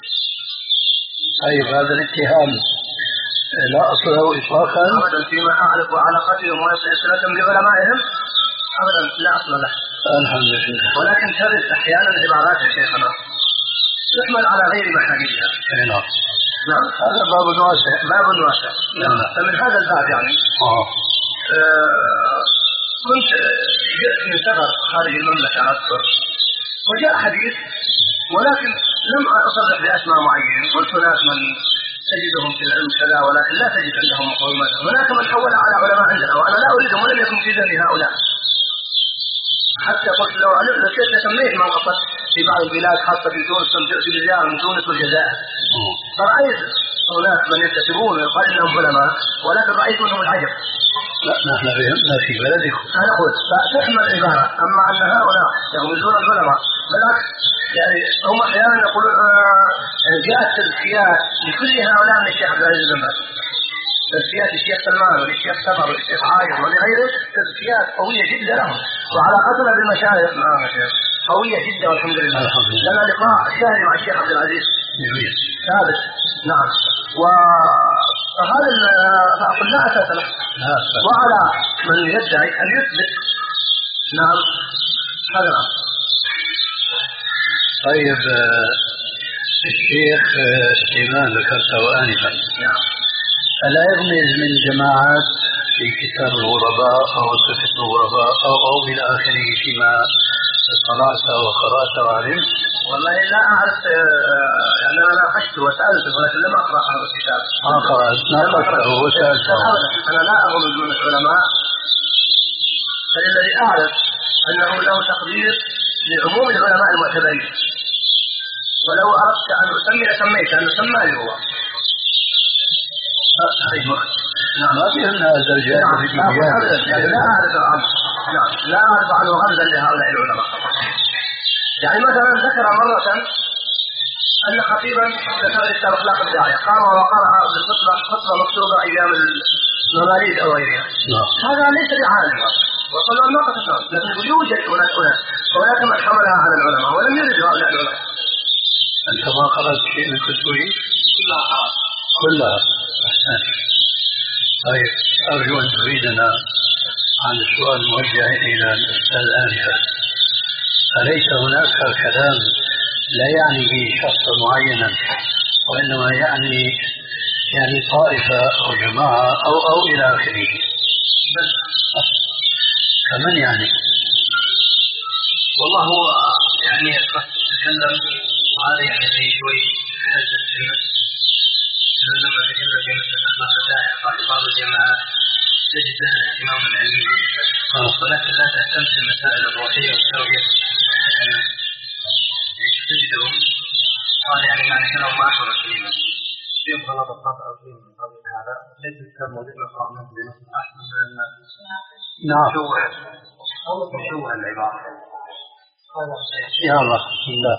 طيب هذا الاتهام لا أصل له إطلاقا؟ أبدا فيما أعرف وعلاقتهم وصلتهم بعلمائهم أبدا لا أصل له. الحمد لله. ولكن ترد أحيانا عبارات يا شيخنا تحمل على غير محاملها. نعم. نعم. هذا باب واسع. باب واسع. نعم. فمن هذا الباب يعني آه. آه كنت جئت من سفر خارج المملكة أذكر وجاء حديث ولكن لم أصرح بأسماء معين. قلت هناك من تجدهم في العلم كذا ولكن لا تجد عندهم مقومات. هناك من حول على علماء عندنا وأنا لا أريدهم ولم يكن في ذهني هؤلاء. حتى قلت لو علم لكيف سميت من قصد في بعض البلاد خاصة في تونس جئت بزيارة من تونس والجزائر فرأيت هناك من ينتسبون ويقال إنهم علماء ولكن رأيت منهم العجب. لا نحن فهمنا في بلدكم. أنا قلت فتحمل العبارة أما أن هؤلاء يغمزون العلماء بالعكس يعني هم أحيانا يقولون آه جاءت تزكيات لكل هؤلاء من الشيخ عبد العزيز بن باز. تزكيات الشيخ سلمان والشيخ سبر والشيخ عايض ولغيره تزكيات قوية جدا لهم وعلاقتنا بالمشايخ قوية جدا والحمد لله. لنا لقاء شهري مع الشيخ عبد العزيز ثابت. نعم. وهذا فأقول لا أساس له وعلى من يدعي أن يثبت. نعم هذا الأمر. طيب الشيخ سليمان ذكرته آنفا. نعم. ألا يغمز من جماعات في كتاب الغرباء أو صفة الغرباء أو أو إلى آخره فيما اطلعت وقرأت وعلمت؟ والله لا أعرف يعني أنا ناقشت وسألت ولكن لم أقرأ هذا الكتاب. ما قرأت ناقشته وسألته. أنا لا أغمز من العلماء فالذي أعرف أنه له تقدير لعموم العلماء المعتبرين ولو أردت أن أسمي لسميت أن أسمى لي هو. أيوة. نعم ما فهمنا هذا الرجال في يعني لا أعرف عنه. نعم لا أعرف عنه غمزا لهؤلاء العلماء. يعني مثلا ذكر مرة أن خطيبا ذكر كتاب أخلاق الداعية قام وقرأ بالخطبة خطبة مكتوبة أيام المماليك أو غيرها. هذا ليس بعالم وقال ما قصدنا لكن يوجد هناك هناك وهناك من حملها على العلماء ولم يرد هؤلاء العلماء. أنت ما قرأت شيء من كتبه؟ كلها قرأت. كلها. طيب أرجو أن تفيدنا عن السؤال الموجه إلى الأستاذ آنفا. أليس هناك كلام لا يعني به شخصا معينا وإنما يعني يعني طائفة أو جماعة أو أو إلى آخره؟ من يعني؟ والله هو يعني قد تكلم وهذا يعني زي شوي حزة في النفس لما تكلم في مسألة أخلاق الداعية قال بعض الجماعات تجد لها اهتماما علميا ولكن لا تهتم بالمسائل الروحية والتربية يعني تجدهم قال يعني معنى كلام ما أحضر كلمة فيهم غلط الخطأ أو شيء من قبل هذا ليس الكتاب موجود مقارنة بنص أحسن من الناس نعم مشوه مشوه العبارة يا الله بسم الله.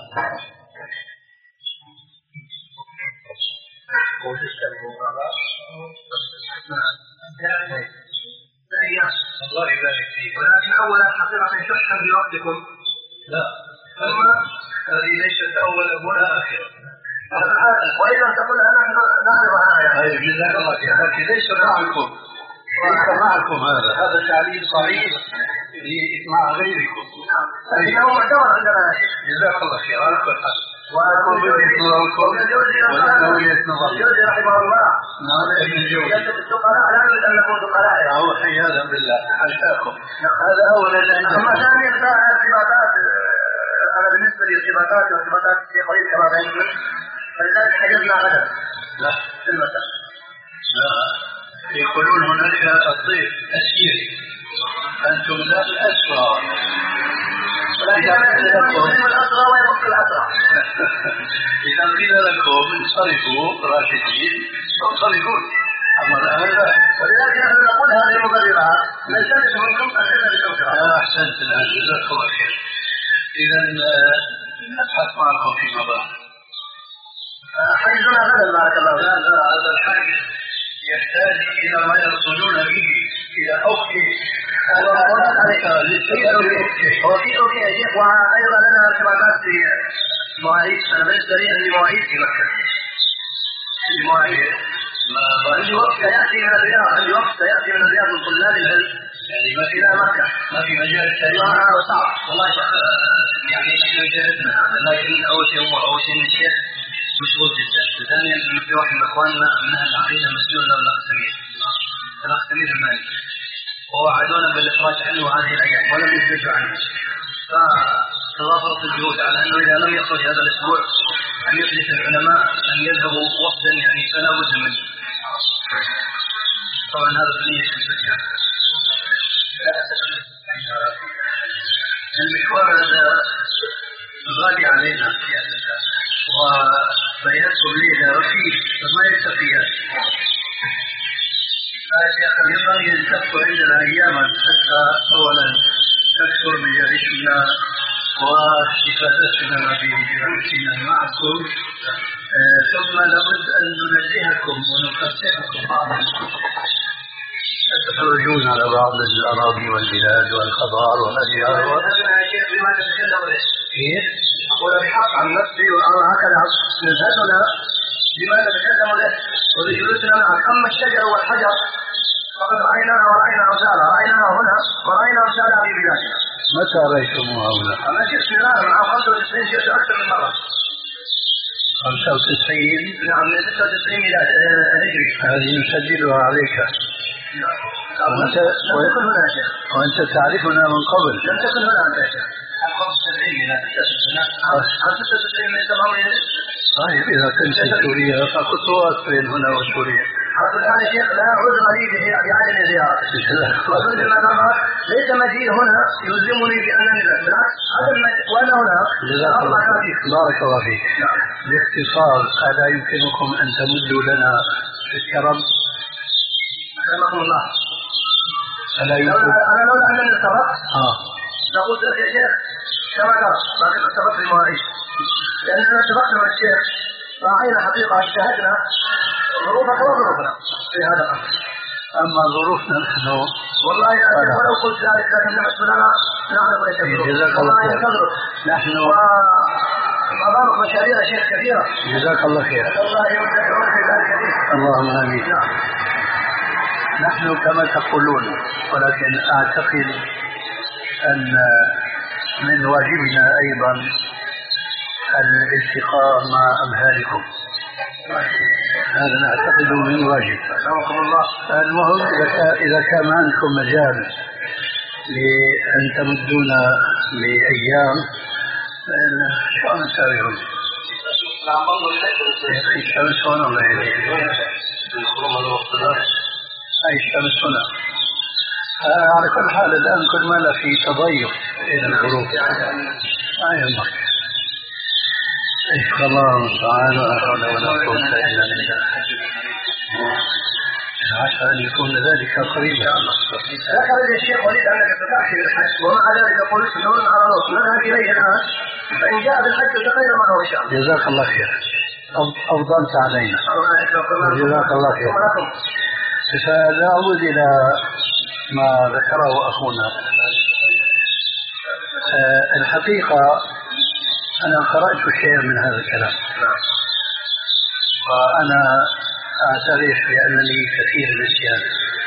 الله يبارك فيك ولكن أولا حقيقة شحا بوقتكم لا ثم هذه ليست أولا ولا آخرا وإذا تقول أنا نعرضها يعني جزاك الله خير لكن ليس معكم ليس معكم هذا هذا تعليل صحيح مع غيركم لكنه معتبر عندنا يا شيخ. جزاك الله خير على كل حال وأكون وجهة نظركم ولكن وجهة نظر الجوزي رحمه الله نعم ابن الجوزي يجب السقراء لا يريد أن نكون سقراء هو حياذا بالله حاشاكم هذا أولا. أما ثانيا ارتباطات أنا بالنسبة لارتباطات وارتباطات الشيخ وليد كما بينكم فلذلك حجزنا غدا لا في المساء. لا يقولون هناك الضيف أسير أنتم لا الأسرى ولكن يسلم الأسرى ويبق الأسرى. إذا قيل لكم انصرفوا راشدين فانصرفون أما الآن لا. ولذلك نحن نقول هذه المبررات نلتمس منكم أسئلة بشوكها. أحسنت الآن جزاك الله خير. إذا نبحث معكم فيما بعد. حيثنا غدا بارك الله. لا لا هذا الحاجز يحتاج إلى ما يرصدون به إلى أوكي وفي أوكي يا شيخ وأيضا لنا ارتباطات في مواعيد. أنا بالنسبة لي عندي مواعيد في مكة. عندي مواعيد. عندي وقت سيأتي من الرياض. عندي وقت سيأتي من الرياض من طلاب العلم يعني ما في إلى مكة. ما في مجال ثاني. صعب والله يعني نحن جهدنا لكن أول شيء هو أول شيء الشيخ مشغول جدا. ثانيا إنه في واحد من إخواننا من أهل العقيدة مسؤول له الأخ سمير الأخ سمير المالي ووعدونا بالإخراج عنه هذه الأيام ولم يثبتوا عنه فتضافرت الجهود على أنه إذا لم يخرج هذا الأسبوع أن يحدث العلماء أن يذهبوا وفدا يعني فلا بد منه. طبعا هذا بنية الفتية المشوار هذا غالي علينا وسيدخل لنا رفيق فما يستطيع ينبغي أن تبقى عندنا أياما حتى أولا تكثر مجالسنا واستفادتنا بدروسنا معكم ثم لابد أن ننزهكم ونفتحكم بعضا تخرجون على بعض الأراضي والبلاد والخضار والأشجار. لماذا تتكلم ليش؟ كيف؟ أقول بحق عن نفسي وهكذا نزهتنا لماذا تتكلم ليش؟ وبجلوسنا معك. أما الشجر والحجر فقد رأيناها ورأينا أمثالها رأيناها هنا ورأينا أمثالها في بلادنا. متى رأيتموها هنا؟ أنا جئت في الآن مع خمسة وتسعين جئت أكثر من مرة. خمسة وتسعين نعم من ستة وتسعين ميلاد هجري. هذه نسجلها عليك. وأنت, وأنت تعرفنا من قبل. لم تكن هنا أنت يا شيخ. خمسة وتسعين ميلاد ستة وتسعين من تمام. طيب إذا كنت في سوريا فخطوات بين هنا وسوريا. حصل هذا الشيخ لا عذر لي بعدم زيارته. ليس مجيء هنا يلزمني بأنني لا بالعكس هذا وأنا هناك. بارك الله فيك. باختصار ألا يمكنكم أن تمدوا لنا في الكرم؟ رحمكم الله. ألا يمكن أنا لولا أنني سبقت آه لقلت لك يا شيخ كما ترى لكن سبقت المواعيد لأننا سبقنا مع الشيخ راعينا حقيقة اجتهدنا ظروفك وظروفنا في هذا الأمر. أما ظروفنا نحن والله يا شيخ ولو قلت ذلك لكن نحن لنا نعرف ليس جزاك الله خير. نحن وأمامك مشاريع يا شيخ كثيرة. جزاك الله خير. الله يوجد في ذلك كثير. اللهم آمين. نحن كما تقولون ولكن أعتقد أن من واجبنا أيضا الالتقاء مع أمهالكم. هذا نعتقد من واجب. المهم إذا كان عندكم مجال لأن تمدونا بأيام شو أنا ساريهم أي الشمس هنا ولا أي الشمس هنا. على كل حال الآن كل ما لا في تضيق إلى الغروب ما يهمك. الله المستعان ولا حول ولا قوة إلا بالله. عسى أن يكون ذلك قريبا. ذكر لي الشيخ وليد أنك فتحت بالحج ومع ذلك قلت نور على نص نذهب إليه الآن فإن جاء بالحج التقينا معه إن شاء الله. جزاك الله خير أفضلت علينا. جزاك الله خير. فلا أعود إلى ما ذكره أخونا. الحقيقة أنا قرأت شيئا من هذا الكلام وأنا أعترف بأنني كثير النسيان.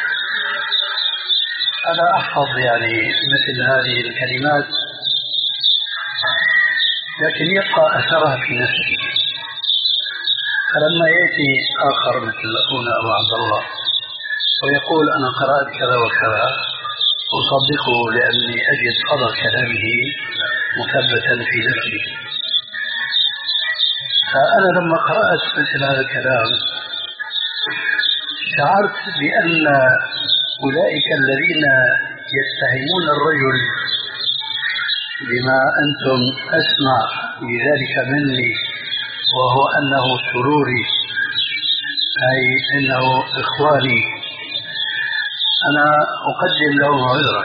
أنا أحفظ يعني مثل هذه الكلمات لكن يبقى أثرها في نفسي. فلما يأتي آخر مثل أخونا أبو عبد الله ويقول أنا قرأت كذا وكذا أصدقه لأني أجد قدر كلامه مثبتا في نفسي. فأنا لما قرأت مثل هذا الكلام شعرت بأن أولئك الذين يتهمون الرجل بما أنتم أسمع بذلك مني وهو أنه سروري أي أنه إخواني أنا أقدم لهم عذرا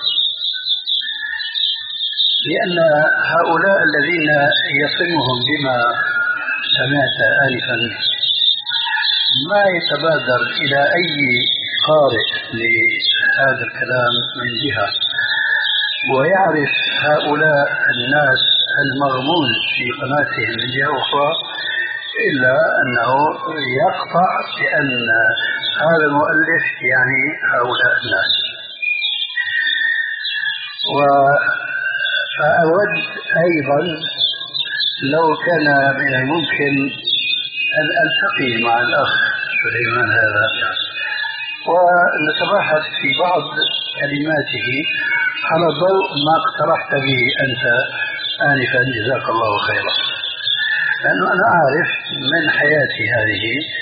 لأن هؤلاء الذين يصمهم بما سمعت آنفا ما يتبادر إلى أي قارئ لهذا الكلام من جهة ويعرف هؤلاء الناس المغمون في قناتهم من جهة أخرى إلا أنه يقطع بأن هذا المؤلف يعني هؤلاء الناس. فأود أيضا لو كان من الممكن أن ألتقي مع الأخ سليمان هذا ونتباحث في بعض كلماته على ضوء ما اقترحت به أنت آنفا جزاك الله خيرا. لأنه أنا أعرف من حياتي هذه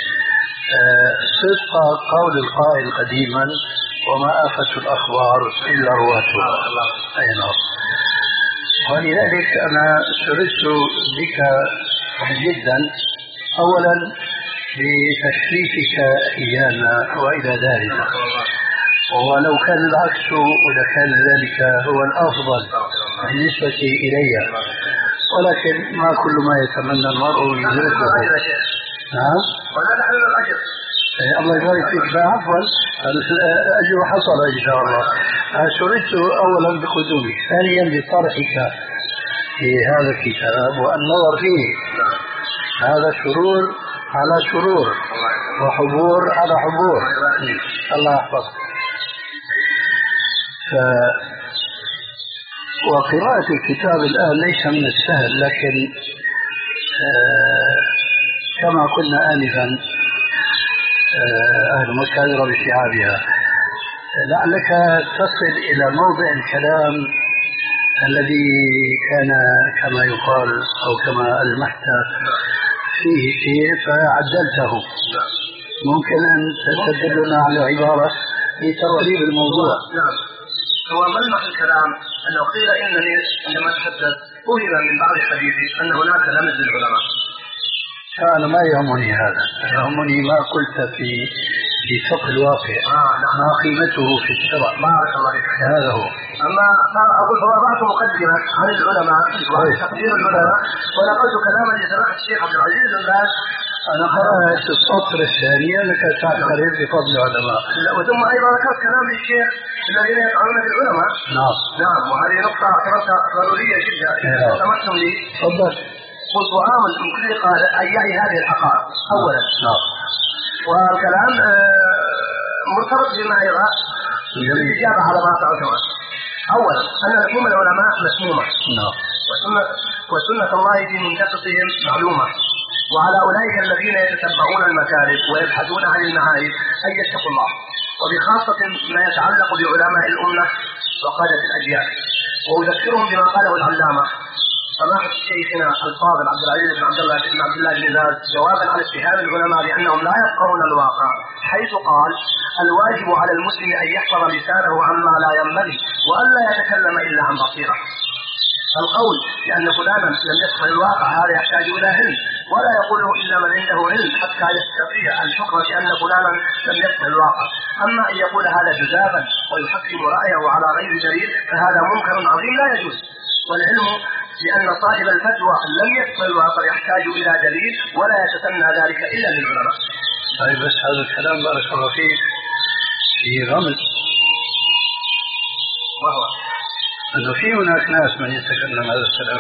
صدق قول القائل قديما وما آفة الأخبار إلا رواتها. أي نعم. ولذلك أنا سررت بك جدا أولا بتشريفك إيانا وإلى دارنا ولو كان العكس ولكان ذلك هو الأفضل بالنسبة إلي ولكن ما كل ما يتمنى المرء يدركه. نعم ولا نحن الأجر. الله يبارك فيك. عفوا الأجر حصل إن شاء الله. سررت أولا بقدومك ثانيا بطرحك في هذا الكتاب والنظر فيه. هذا سرور على سرور وحبور على حبور. الله يحفظك. ف... وقراءة الكتاب الآن ليس من السهل لكن آه كما قلنا آنفا آه أهل مكة يرى بشعابها لعلك تصل إلى موضع الكلام الذي كان كما يقال أو كما ألمحت فيه شيء فعدلته. ممكن أن تدلنا على عبارة لتقريب الموضوع. نعم. هو ملمح الكلام أنه قيل إنني عندما أتحدث فهم من بعض حديثي أن هناك لمز للعلماء. أنا ما يهمني هذا. يهمني ما قلت في في فقه الواقع. آه نعم. ما قيمته في الشرع. بارك الله فيك. هذا هو. أما أقول فوضعت مقدمة عن العلماء وتقدير العلماء ونقلت كلاما لسماحة الشيخ عبد العزيز بن باز. أنا قرأت السطر الثاني أنك تعترف بفضل العلماء. وثم أيضا ذكرت كلام الشيخ الذين يفعلون بالعلماء. نعم. نعم وهذه نقطة اعتبرتها ضرورية جدا. سمحتم لي. تفضل. قلت وآمل من كل قال أيعي هذه الحقائق أولا. نعم. والكلام مرتبط بما أيضا الإجابة على ما سألتم. أولا أن لحوم العلماء مسمومة. نعم. وسنة, وسنة الله في منتقصهم معلومة وعلى أولئك الذين يتتبعون المكارم ويبحثون عن المعارف أن يتقوا الله وبخاصة ما يتعلق بعلماء الأمة وقادة الأجيال. وأذكرهم بما قاله العلامة سماحة شيخنا الفاضل عبد العزيز بن عبد الله بن عبد الله بن باز جوابا على اتهام العلماء بأنهم لا يفقهون الواقع، حيث قال: الواجب على المسلم أن يحفظ لسانه عما لا ينبغي وألا يتكلم إلا عن بصيرة. القول لأن فلانا لم يفقه الواقع هذا يحتاج إلى علم، ولا يقوله إلا من عنده علم حتى يستطيع الحكم بأن فلانا لم يفقه الواقع. أما أن يقول هذا جزافا ويحكم رأيه على غير دليل فهذا منكر عظيم لا يجوز. والعلم لأن صاحب الفتوى لم يفقه الواقع يحتاج إلى دليل ولا يتسنى ذلك إلا للعلماء. طيب بس هذا الكلام بارك الله فيك في غمز، وهو أنه في هناك ناس من يتكلم هذا الكلام.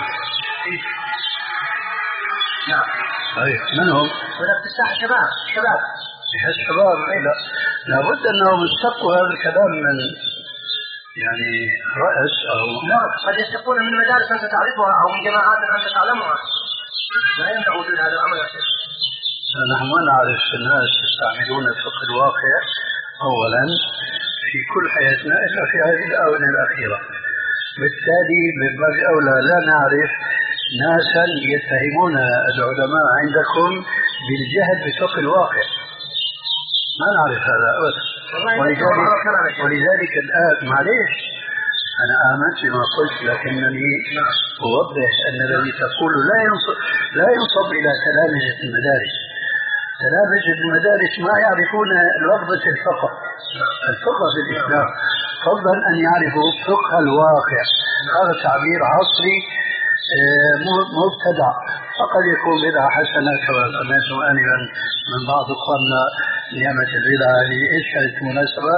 نعم. طيب من هم؟ هناك في الساحة شباب شباب يحس شباب. لا لابد أنهم استقوا هذا الكلام من يعني رأس أو لا، قد يستقون من مدارس أنت تعرفها أو من جماعات أنت تعلمها، لا يمنع وجود هذا الأمر يا شيخ. نحن ما نعرف الناس يستعملون الفقه الواقع أولا في كل حياتنا إلا في هذه الآونة الأخيرة، بالتالي من باب أولى لا نعرف ناسا يتهمون العلماء عندكم بالجهل بفقه الواقع، ما نعرف هذا أبدا. ولذلك, ولذلك الآن معليش أنا آمنت بما قلت، لكنني أوضح أن الذي تقول لا ينصب, لا ينصب إلى تلامذة المدارس. تلامذة المدارس ما يعرفون لفظة الفقه الفقه في الإسلام، فضلا أن يعرفوا فقه الواقع. هذا تعبير عصري مبتدع، فقد يكون بدعة حسنة كما سمعت آنفا من بعض إخواننا نعمة البدعة. إيش كانت المناسبة؟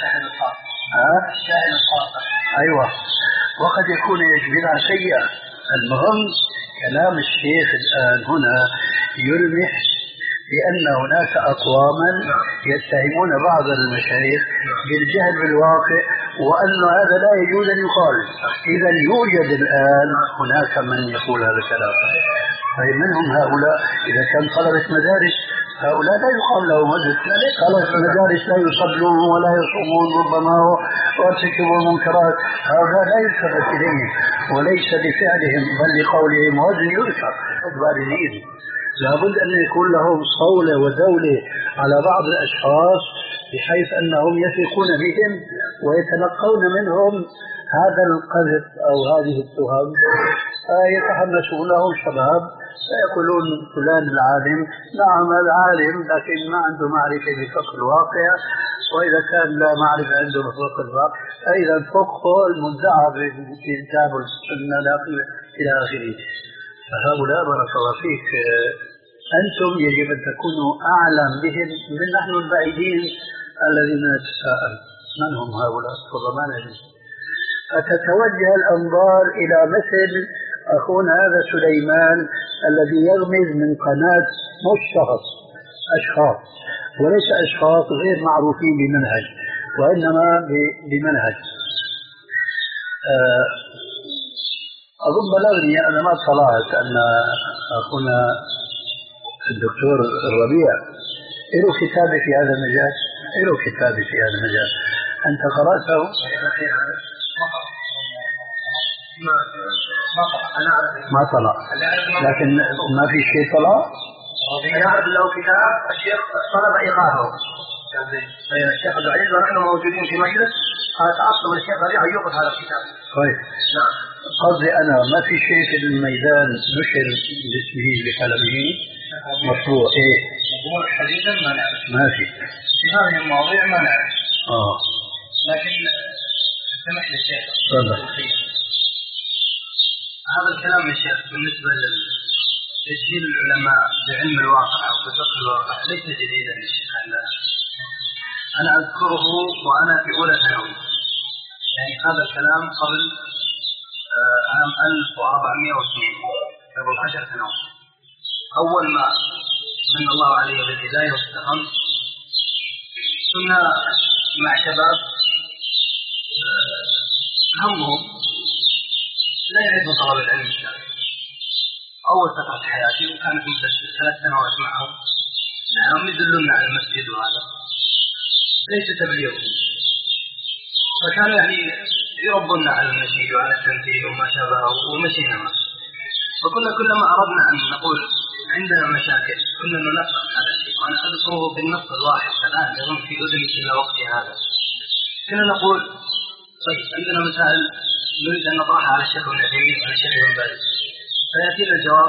الشاهد الخاطئ. أيوة، وقد يكون إيش بدعة سيئة. المهم كلام الشيخ الآن هنا يلمح بأن هناك أقواما يتهمون بعض المشايخ بالجهل بالواقع، وأن هذا لا يجوز أن يقال. إذا يوجد الآن هناك من يقول هذا الكلام. أي منهم هؤلاء؟ إذا كان طلبة مدارس هؤلاء لا يقام لهم وجه. طلبة مدارس لا يصلون ولا يصومون ربما ويرتكبون المنكرات، هؤلاء لا يلتفت إليهم وليس لفعلهم بل لقولهم وزن يرفع الضالين. لابد أن يكون لهم صولة ودولة على بعض الأشخاص بحيث أنهم يثقون بهم ويتلقون منهم هذا القذف أو هذه التهم، يتحمسونهم شباب فيقولون فلان العالم. نعم العالم لكن ما عنده معرفة بفقه الواقع، وإذا كان لا معرفة عنده بفقه الواقع فإذا فقه المدعى في الكتاب والسنة إلى آخره. فهؤلاء بارك الله فيك أنتم يجب أن تكونوا أعلم بهم من نحن البعيدين الذين نتساءل من هم هؤلاء فضمان علم. فتتوجه الأنظار إلى مثل أخونا هذا سليمان الذي يغمز من قناة مش شخص، أشخاص، وليس أشخاص غير معروفين بمنهج وإنما بمنهج. أظن بلغني أنا ما اطلعت أن أخونا الدكتور الربيع له كتاب في هذا المجال، له كتاب في هذا المجال. أنت قرأته؟ ما طلع، لكن ما في شيء طلع. أنا أعرف له كتاب الشيخ طلب إيقافه الشيخ عبد العزيز ونحن موجودين في مجلس قال تعصب الشيخ ربيع يوقف هذا الكتاب. طيب نعم. قصدي أنا ما في شيء في الميدان نشر باسمه بقلمه مطبوع. إيه مطبوع حديثا ما نعرف، ما في في هذه المواضيع ما نعرف. آه لكن سمح لي الشيخ تفضل. هذا الكلام يا شيخ بالنسبة لتسجيل العلماء بعلم الواقع أو بفقه الواقع ليس جديدا يا شيخ. أنا أذكره وأنا في أولى ثانوي، يعني هذا الكلام قبل عام ألف وأربعمائة واثنين، قبل عشر سنوات. أول ما من الله عليه بالهداية واستقامت كنا مع شباب همهم لا يعرفوا طلب العلم الشرعي. أول فترة حياتي وكانت مدة ثلاث سنوات معهم، نعم يدلون على المسجد وهذا ليس تبليغ، فكانوا يعني يربنا على النشيد وعلى التمثيل وما شابهه ومشينا معه. فكنا كلما أردنا أن نقول عندنا مشاكل كنا ننفق هذا الشيء، وأنا أذكره بالنص الواحد الآن يظن في أذني إلى وقت هذا. كنا نقول طيب عندنا مسائل نريد أن نطرحها على الشيخ ابن عثيمين وعلى الشيخ ابن باز، فيأتينا الجواب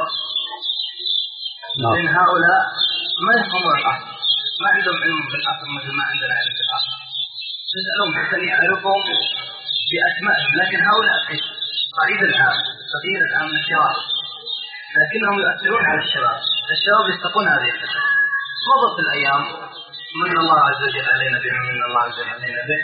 من هؤلاء ما يفهمون العصر، ما عندهم علم بالعصر مثل ما عندنا علم بالعصر، تسألهم حتى يعرفهم بأسمائهم، لكن هؤلاء في صعيد العام صغير العام من الشباب، لكنهم يؤثرون على الشباب. الشباب يستقون هذه الفترة. مضت الأيام من الله عز وجل علينا بهم من الله عز وجل علينا به،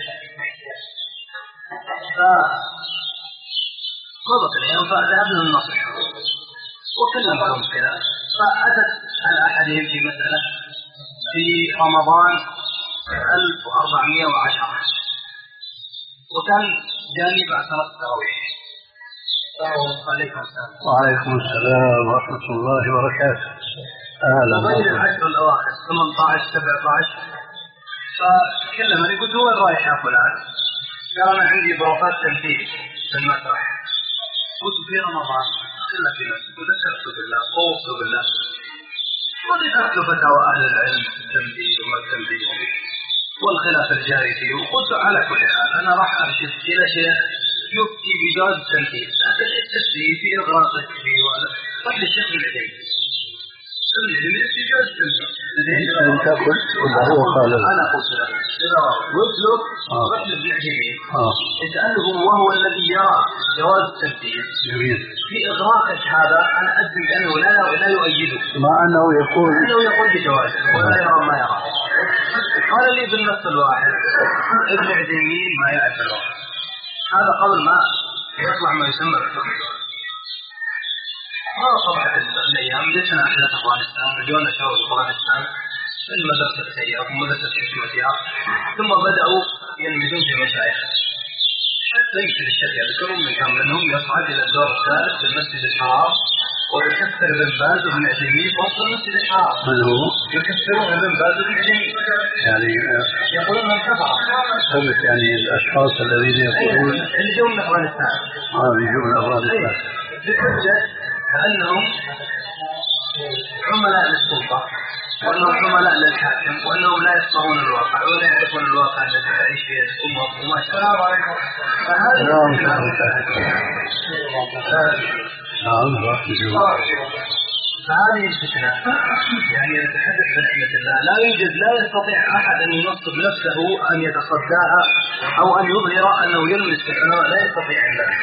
فمضت الأيام فذهبنا للنصيحة وكلمتهم كذا، فأتت على أحدهم في مسألة في رمضان ألف وأربعمائة وعشرة، وكان جاني بعد صلاة التراويح. وعليكم السلام ورحمة الله وبركاته. أهلا بين العشر الأواخر ثمانية عشر سبعة عشر، فكلمني قلت وين رايح يا فلان؟ قال أنا عندي بروفات تمثيل في المسرح. قلت في رمضان إلا في نفسي، وذكرت بالله خوفت بالله وذكرت فتاوى أهل العلم في التمثيل وما التمثيل والخلاف الجاري فيه، وقلت على كل حال أنا راح أرشد إلى شيخ يفتي بجواز التمثيل، لكن التسليم في إغراق فيه ولا طيب الشيخ العلمي العلمي في جواز التمثيل. أنت قلت ولا هو قال؟ أنا قلت له قلت له رحل ابن عثيمين اسأله وهو الذي يرى جواز التمثيل في إغراق هذا، أنا أجزم بأنه لا لا يؤيده، مع أنه يقول أنه يقول بجواز ولا يرى ما يرى. قال لي بالنص الواحد ابن عثيمين ما يعرف الواحد، هذا قبل ما يطلع ما يسمى الحكم. ما طبعت الأيام جتنا أحداث أفغانستان رجونا شعور أفغانستان في المدرسة السيئة ومدرسة حكمتها، ثم بدأوا يلمزون في مشايخ حتى يمكن الشيخ يذكرون من كم منهم يصعد إلى الدور الثالث في المسجد الحرام ويكفر ابن باز وابن عثيمين وسط المسجد الحرام. من هو؟ يكفرون ابن باز وابن عثيمين، يعني يقولون من كفر. قلت يعني الأشخاص الذين يقولون اللي جو من أفغانستان آه يجوا من أفغانستان بحجة أنهم عملاء للسلطة وأنهم عملاء للحاكم وأنهم لا يفقهون الواقع ولا يعرفون الواقع الذي تعيش فيه الأمة وما شاء الله. فهذه فهذه الفتنة يعني نتحدث بنعمة الله، لا يوجد لا يستطيع أحد أن ينصب نفسه أن يتصداها أو أن يظهر أنه يلمس في العلماء، لا يستطيع ذلك،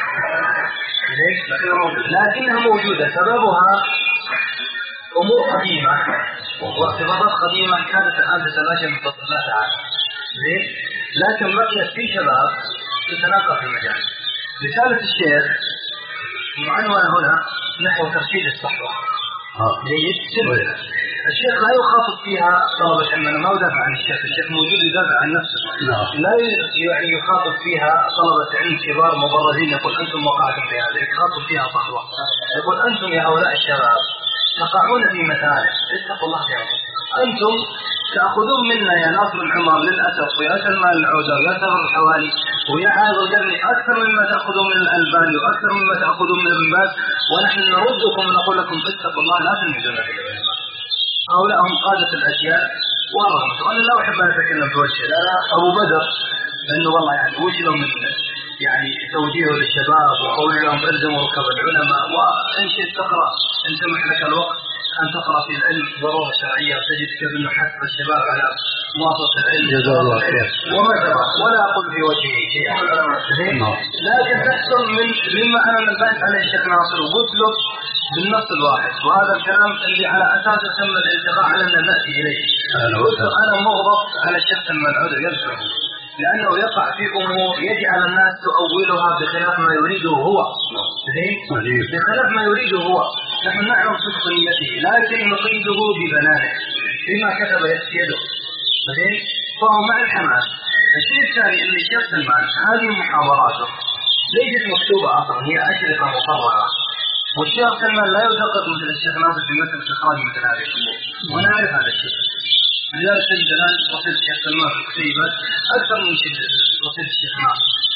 لكنها موجودة. سببها أمور قديمة واعتبارات قديمة كانت الآن تتلاشى من فضل الله تعالى، لكن بقيت في شباب تتناقض في المجال. رسالة الشيخ معنونة هنا نحو ترشيد الصحوة. جيد. الشيخ لا يخاطب فيها طلبة علم، أنا ما أدافع عن الشيخ، الشيخ موجود يدافع عن نفسه. لا يعني يخاطب فيها طلبة علم كبار مبرزين يقول أنتم وقعتم في هذا، يخاطب فيها صحوة يقول أنتم يا هؤلاء الشباب تقعون في مسائل اتقوا الله يا رب. أنتم تأخذون منا يا ناصر العمر للأسف ويا سلمان العودة ويا سفر الحوالي ويا عايض القرني أكثر مما تأخذون من الألباني وأكثر مما تأخذون من ابن باز، ونحن نردكم ونقول لكم اتقوا الله لا تلمزون في العلماء. هؤلاء هم قادة الأشياء ورغم أنا لا أحب أن أتكلم في وجه أبو بدر لأنه والله يعني وجلوا من يعني توجيهه للشباب وقول لهم الزموا ركب العلماء، وإن شئت تقرأ إن سمح لك الوقت أن تقرأ في العلم ضرورة شرعية وتجد كيف أنه حث الشباب على مواصلة العلم جزاه الله خير وما ترى ولا أقول في وجهه شيئا، لكن تحصل من مما أنا نبهت عليه الشيخ ناصر وقلت له بالنص الواحد، وهذا الكلام اللي على أساسه تم الالتقاء على أن نأتي إليه. قلت أنا مغضب على الشيخ المنعود يذكره لأنه يقع في أمور يجعل الناس تؤولها بخلاف ما يريده هو، بخلاف ما يريده هو. نحن نعلم صدق نيته لكن نقيده ببنانه فيما كتب يده، فهو مع الحماس. الشيء الثاني اللي الشيخ سلمان هذه محاضراته ليست مكتوبة أصلا، هي أشرطة مصورة، والشيخ سلمان لا يدقق مثل الشيخ ناصر في مثل استخراج مثل هذه الأمور، وأنا أعرف هذا الشيء. لذلك تجد الآن رصيد الشيخ سلمان في الكتيبات أكثر من رصيد الشيخ ناصر،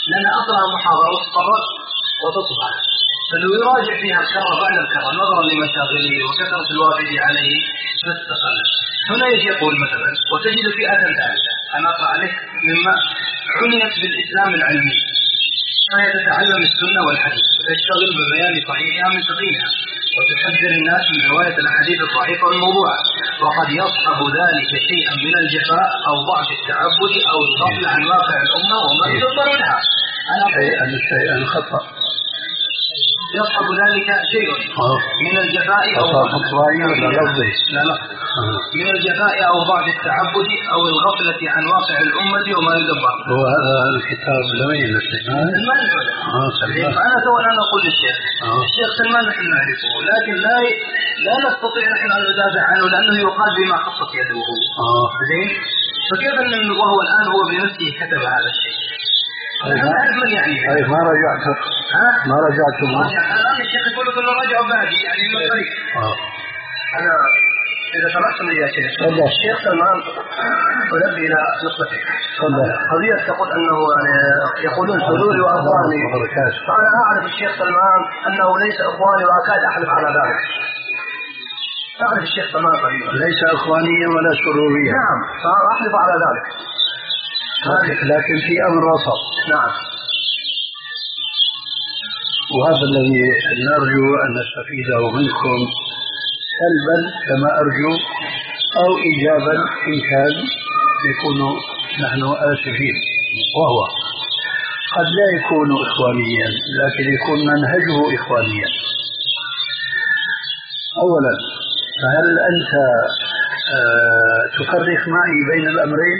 لأن أصلها محاضرة وتطرق وتصبح، فلو يراجع فيها الكرة بعد الكرة نظرا لمشاغله وكثرة الوافد عليه فاستقل. هنا يجي يقول مثلا وتجد فئة ثالثة، أنا أقرأ عليك مما عنيت بالإسلام العلمي، فهي تتعلم السنة والحديث وتشتغل ببيان صحيحها من سقيمها وتحذر الناس من رواية الأحاديث الضعيفة والموضوعة، وقد يصحب ذلك شيئا من الجفاء أو ضعف التعبد أو الغفلة عن واقع الأمة وما يدبر لها. شيئا شيئا خطأ يصحب ذلك شيء من الجفاء أو من الجفاء أو ضعف التعبد أو الغفلة عن واقع الأمة وما يدبر. هو هذا الكتاب لمين لسلمان؟ سلمان. فأنا سوى الآن أقول للشيخ الشيخ سلمان نحن نعرفه، لكن لا لا نستطيع نحن أن ندافع عنه لأنه يقال بما خصت يده. زين، فكيف أن وهو الآن هو بنفسه كتب هذا الشيء؟ من يعني طيب ما رجعت ما رجعت الآن الشيخ يقول لك انه رجع بعدي يعني من الطريق. انا اذا سمحتم لي يا شيخ الشيخ سلمان أنبه الى نقطتين. قضيه تقول انه يعني يقولون حضوري واخواني، فانا اعرف الشيخ سلمان انه ليس اخواني واكاد احلف على ذلك. اعرف الشيخ سلمان قريبا ليس اخوانيا ولا سروريا. نعم فاحلف على ذلك، لكن في امر وسط. نعم، وهذا الذي نرجو أن نستفيده منكم سلبا كما أرجو أو إيجابا إن كان يكون نحن آسفين. وهو قد لا يكون إخوانيا لكن يكون منهجه إخوانيا. أولا، فهل أنت آه تفرق معي بين الأمرين؟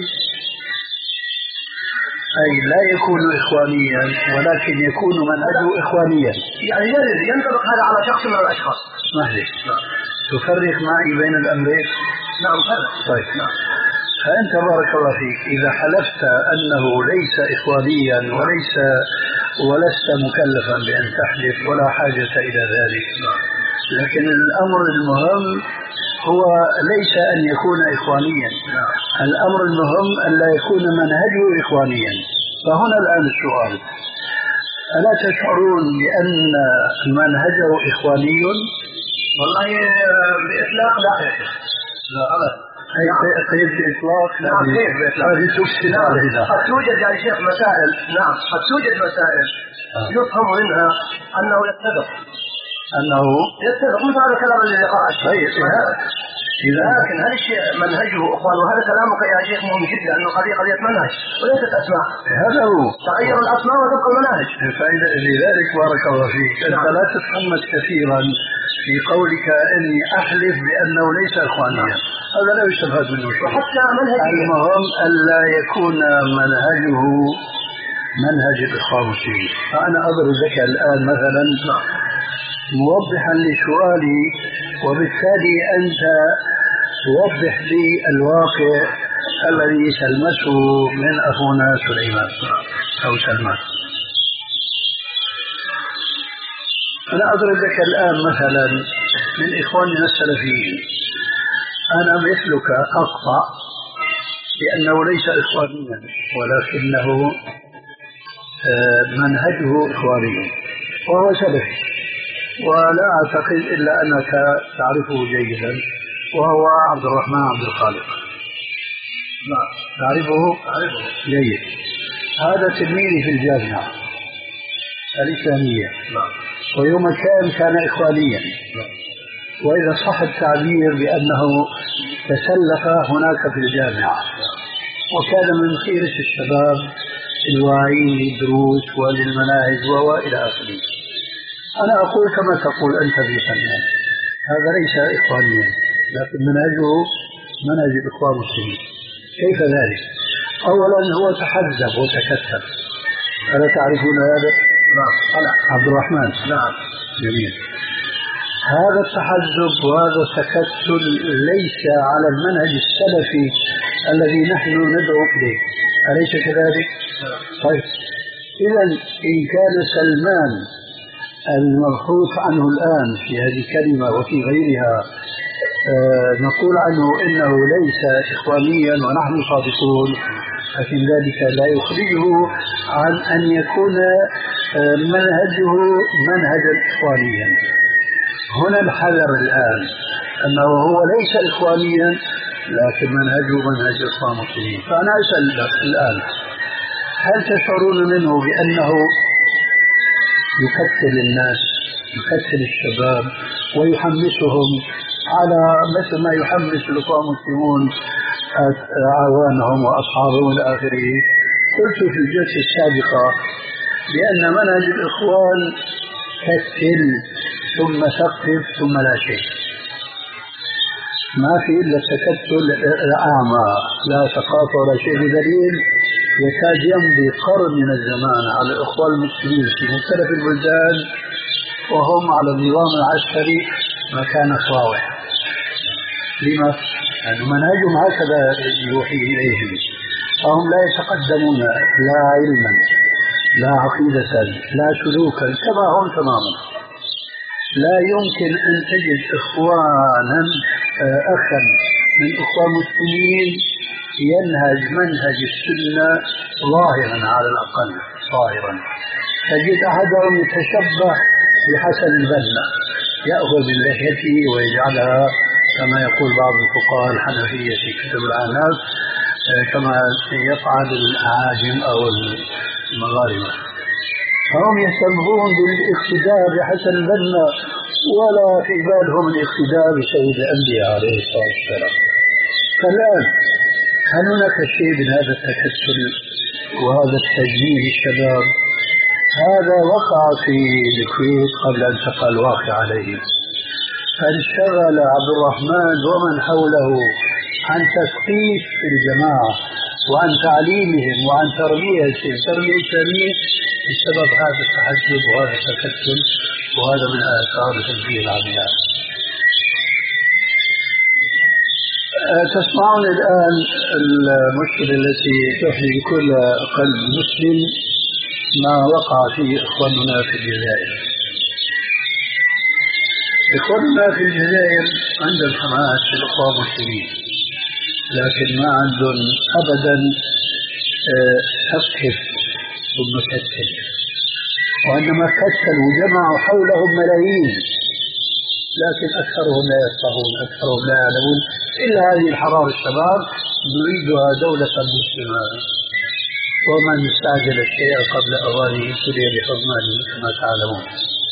أي لا يكون إخوانيا ولكن يكون منهجه إخوانيا، يعني ينطبق هذا على شخص من الأشخاص. اسمح لي، تفرق معي بين الأمرين؟ نعم فرق. طيب نعم. فأنت بارك الله فيك إذا حلفت أنه ليس إخوانيا وليس ولست مكلفا بأن تحلف ولا حاجة إلى ذلك، لكن الأمر المهم هو ليس أن يكون إخوانيا، الأمر المهم أن لا يكون منهجه إخوانيا. فهنا الآن السؤال، ألا تشعرون بأن منهجه إخواني؟ والله بإطلاق لا لا أبدا. كيف بإطلاق؟ نعم كيف بإطلاق؟ هذه تفسد علينا. قد توجد يا شيخ مسائل، نعم قد توجد مسائل يفهم منها أنه يتفق أنه يتفق مثل هذا الكلام الذي قرأ الشيخ. لكن هل الشيء منهجه أخوان؟ وهذا كلامك يا شيخ مهم جدا، أنه قضية قضية منهج وليست أسماء. هذا هو تغير الأسماء وتبقى المناهج. لذلك بارك الله فيك أنت لا تتحمس كثيرا في قولك إني أحلف بأنه ليس إخوانيا، هذا لا يستفاد منه شيء. وحتى منهجه المهم ألا يكون منهجه منهج الإخوان المسلمين. فأنا أضرب لك الآن مثلا موضحا لسؤالي، وبالتالي أنت توضح لي الواقع الذي تلمسه من أخونا سليمان أو سلمان. أنا أضرب لك الآن مثلا من إخواننا السلفيين، أنا مثلك أقطع لأنه ليس إخوانيا ولكنه منهجه إخواني وهو سلفي، ولا أعتقد إلا أنك تعرفه جيدا، وهو عبد الرحمن عبد الخالق. نعم تعرفه؟ أعرفه جيد. هذا تلميذي في الجامعة الإسلامية. نعم. ويوم كان كان إخوانيا. نعم. وإذا صح التعبير بأنه تسلف هناك في الجامعة، وكان من خيرة الشباب الواعين للدروس وللمناهج وإلى آخره. أنا أقول كما تقول أنت بفنان، هذا ليس إخوانيا لكن منهجه منهج الإخوان المسلمين. كيف ذلك؟ أولا هو تحزب وتكتل، ألا تعرفون هذا؟ نعم. عبد الرحمن. نعم. جميل. هذا التحزب وهذا التكتل ليس على المنهج السلفي الذي نحن ندعو إليه، أليس كذلك؟ طيب إذا إن كان سلمان المبحوث عنه الآن في هذه الكلمة وفي غيرها آه نقول عنه إنه ليس إخوانيا ونحن صادقون، لكن ذلك لا يخرجه عن أن يكون منهجه منهجا إخوانيا. هنا الحذر الآن أنه هو ليس إخوانيا لكن منهجه منهج إخوان المسلمين. فأنا أسأل الآن هل تشعرون منه بأنه يكتل الناس يكتل الشباب ويحمسهم على مثل ما يحمس الإخوان المسلمون أعوانهم وأصحابهم إلى آخره؟ قلت في الجلسة السابقة بأن منهج الإخوان كتل ثم ثقف ثم لا شيء، ما في إلا التكتل الأعمى، لا ثقافة ولا شيء. بدليل يكاد يمضي قرن من الزمان على الإخوان المسلمين في مختلف البلدان وهم على النظام العسكري مكان صاوح. لما؟ لأن منهجهم هكذا يوحي إليهم، فهم لا يتقدمون لا علما لا عقيدة لا سلوكا كما هم تماما. لا يمكن أن تجد إخوانا أخا من إخوان المسلمين ينهج منهج السنة ظاهرا على الأقل ظاهرا. تجد أحدهم يتشبه بحسن البنا، يأخذ من لحيته ويجعلها كما يقول بعض الفقهاء الحنفية في كتب العناب كما يفعل الأعاجم أو المغاربة. فهم يهتمون بالاقتداء بحسن البنا ولا في بالهم الاقتداء بسيد الأنبياء عليه الصلاة والسلام. فالآن هل هناك شيء من هذا التكتل وهذا التجميل الشباب؟ هذا وقع في الكويت قبل أن تقع الواقع عليهم، فانشغل عبد الرحمن ومن حوله عن تثقيف الجماعة وعن تعليمهم وعن تربيتهم تربية إسلامية بسبب هذا التحزب وهذا التكتل، وهذا من آثار التنبيه العمياء. تسمعون الآن المشكلة التي تحيي كل قلب مسلم ما وقع فيه إخواننا في الجزائر. إخواننا في الجزائر عندهم حماس في الإخوان المسلمين، لكن ما عندهم أبدا ثقف ثم كتل، وإنما كتلوا وجمعوا حولهم ملايين، لكن أكثرهم لا يفقهون، أكثرهم لا يعلمون إلا هذه الحرارة الشباب نريدها دولة مسلمة، ومن استعجل الشيء قبل أوانه ابتلي بحرمانه كما تعلمون.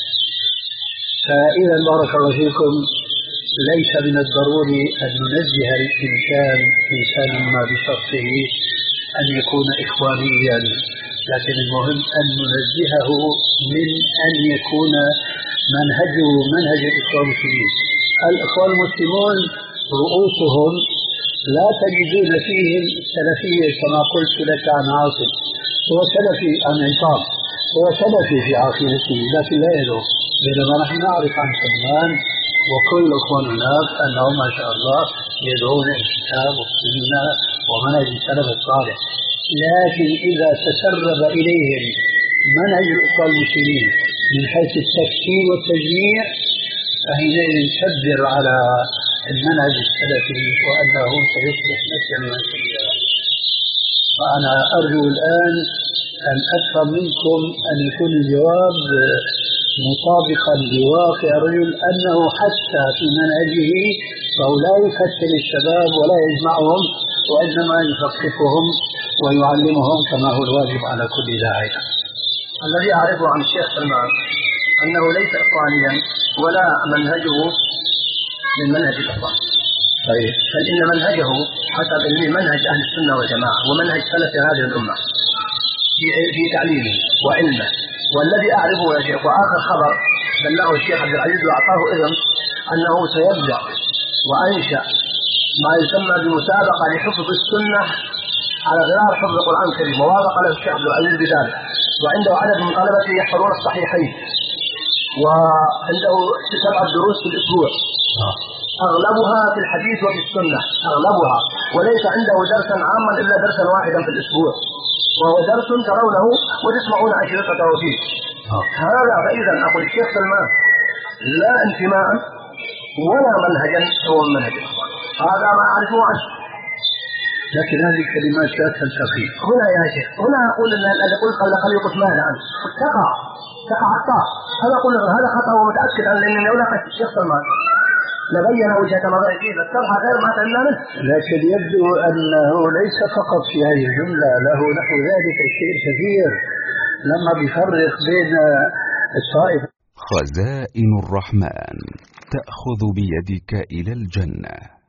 فإذا بارك الله فيكم ليس من الضروري أن ننزه الإنسان إنسانا ما بشرطه أن يكون إخوانيا، لكن المهم أن ننزهه من أن يكون منهجه منهج الإخوان المسلمين. الإخوان المسلمون رؤوسهم لا تجدون فيهم سلفية كما قلت لك عن عاصم، هو سلفي عن عصام، هو سلفي في عقيدته لكن لا يدعو، بينما نحن نعرف عن سلمان وكل إخوان الناس أنهم ما شاء الله يدعون الكتاب والسنة ومنهج السلف الصالح. لكن إذا تسرب إليهم منهج الإخوان المسلمين من حيث التفسير والتجميع فحينئذ تبدر على المنهج السلفي وأنه سيصبح مثل المسيح. فأنا أرجو الآن أن أفهم منكم أن يكون الجواب مطابقا لواقع الرجل، أنه حتى في منهجه فهو لا يكتل الشباب ولا يجمعهم، وإنما يثقفهم ويعلمهم كما هو الواجب على كل داعية. الذي أعرفه عن الشيخ سلمان أنه ليس إخوانيا ولا منهجه من منهج الإخوان. طيب. بل إن منهجه حسب علمي منهج أهل السنة والجماعة ومنهج سلف هذه الأمة في في تعليمه وعلمه. والذي أعرفه يا شيخ وآخر خبر بلغه الشيخ عبد العزيز وأعطاه إذن أنه سيبدأ وأنشأ ما يسمى بمسابقة لحفظ السنة على غرار حفظ القرآن الكريم، ووافق له الشيخ عبد العزيز بذلك، وعنده عدد من طلبته يحفظون الصحيحين، وعنده سبعة دروس في الأسبوع أغلبها في الحديث وفي السنة أغلبها، وليس عنده درسا عاما إلا درسا واحدا في الأسبوع، وهو درس ترونه وتسمعون أشرطته فيه. هذا فإذا أقول الشيخ سلمان لا انتماء ولا منهجا هو منهج الإخوان، هذا ما أعرفه عنه. لكن هذه كلمات لا تلتقي. هنا يا شيخ هنا أقول الذي قلت قبل قليل قلت ماذا عنه تقع تقع أخطاء. هذا أقول أنا خطأ ومتأكد أن لأنني لو لقيت الشيخ سلمان لبين وجهة نظري فيه الشرح غير ما فهمنا منه. لكن يبدو أنه ليس فقط في هذه الجملة، له نحو ذلك الشيء كثير لما بيفرق بين الطائفة. خزائن الرحمن تأخذ بيدك إلى الجنة.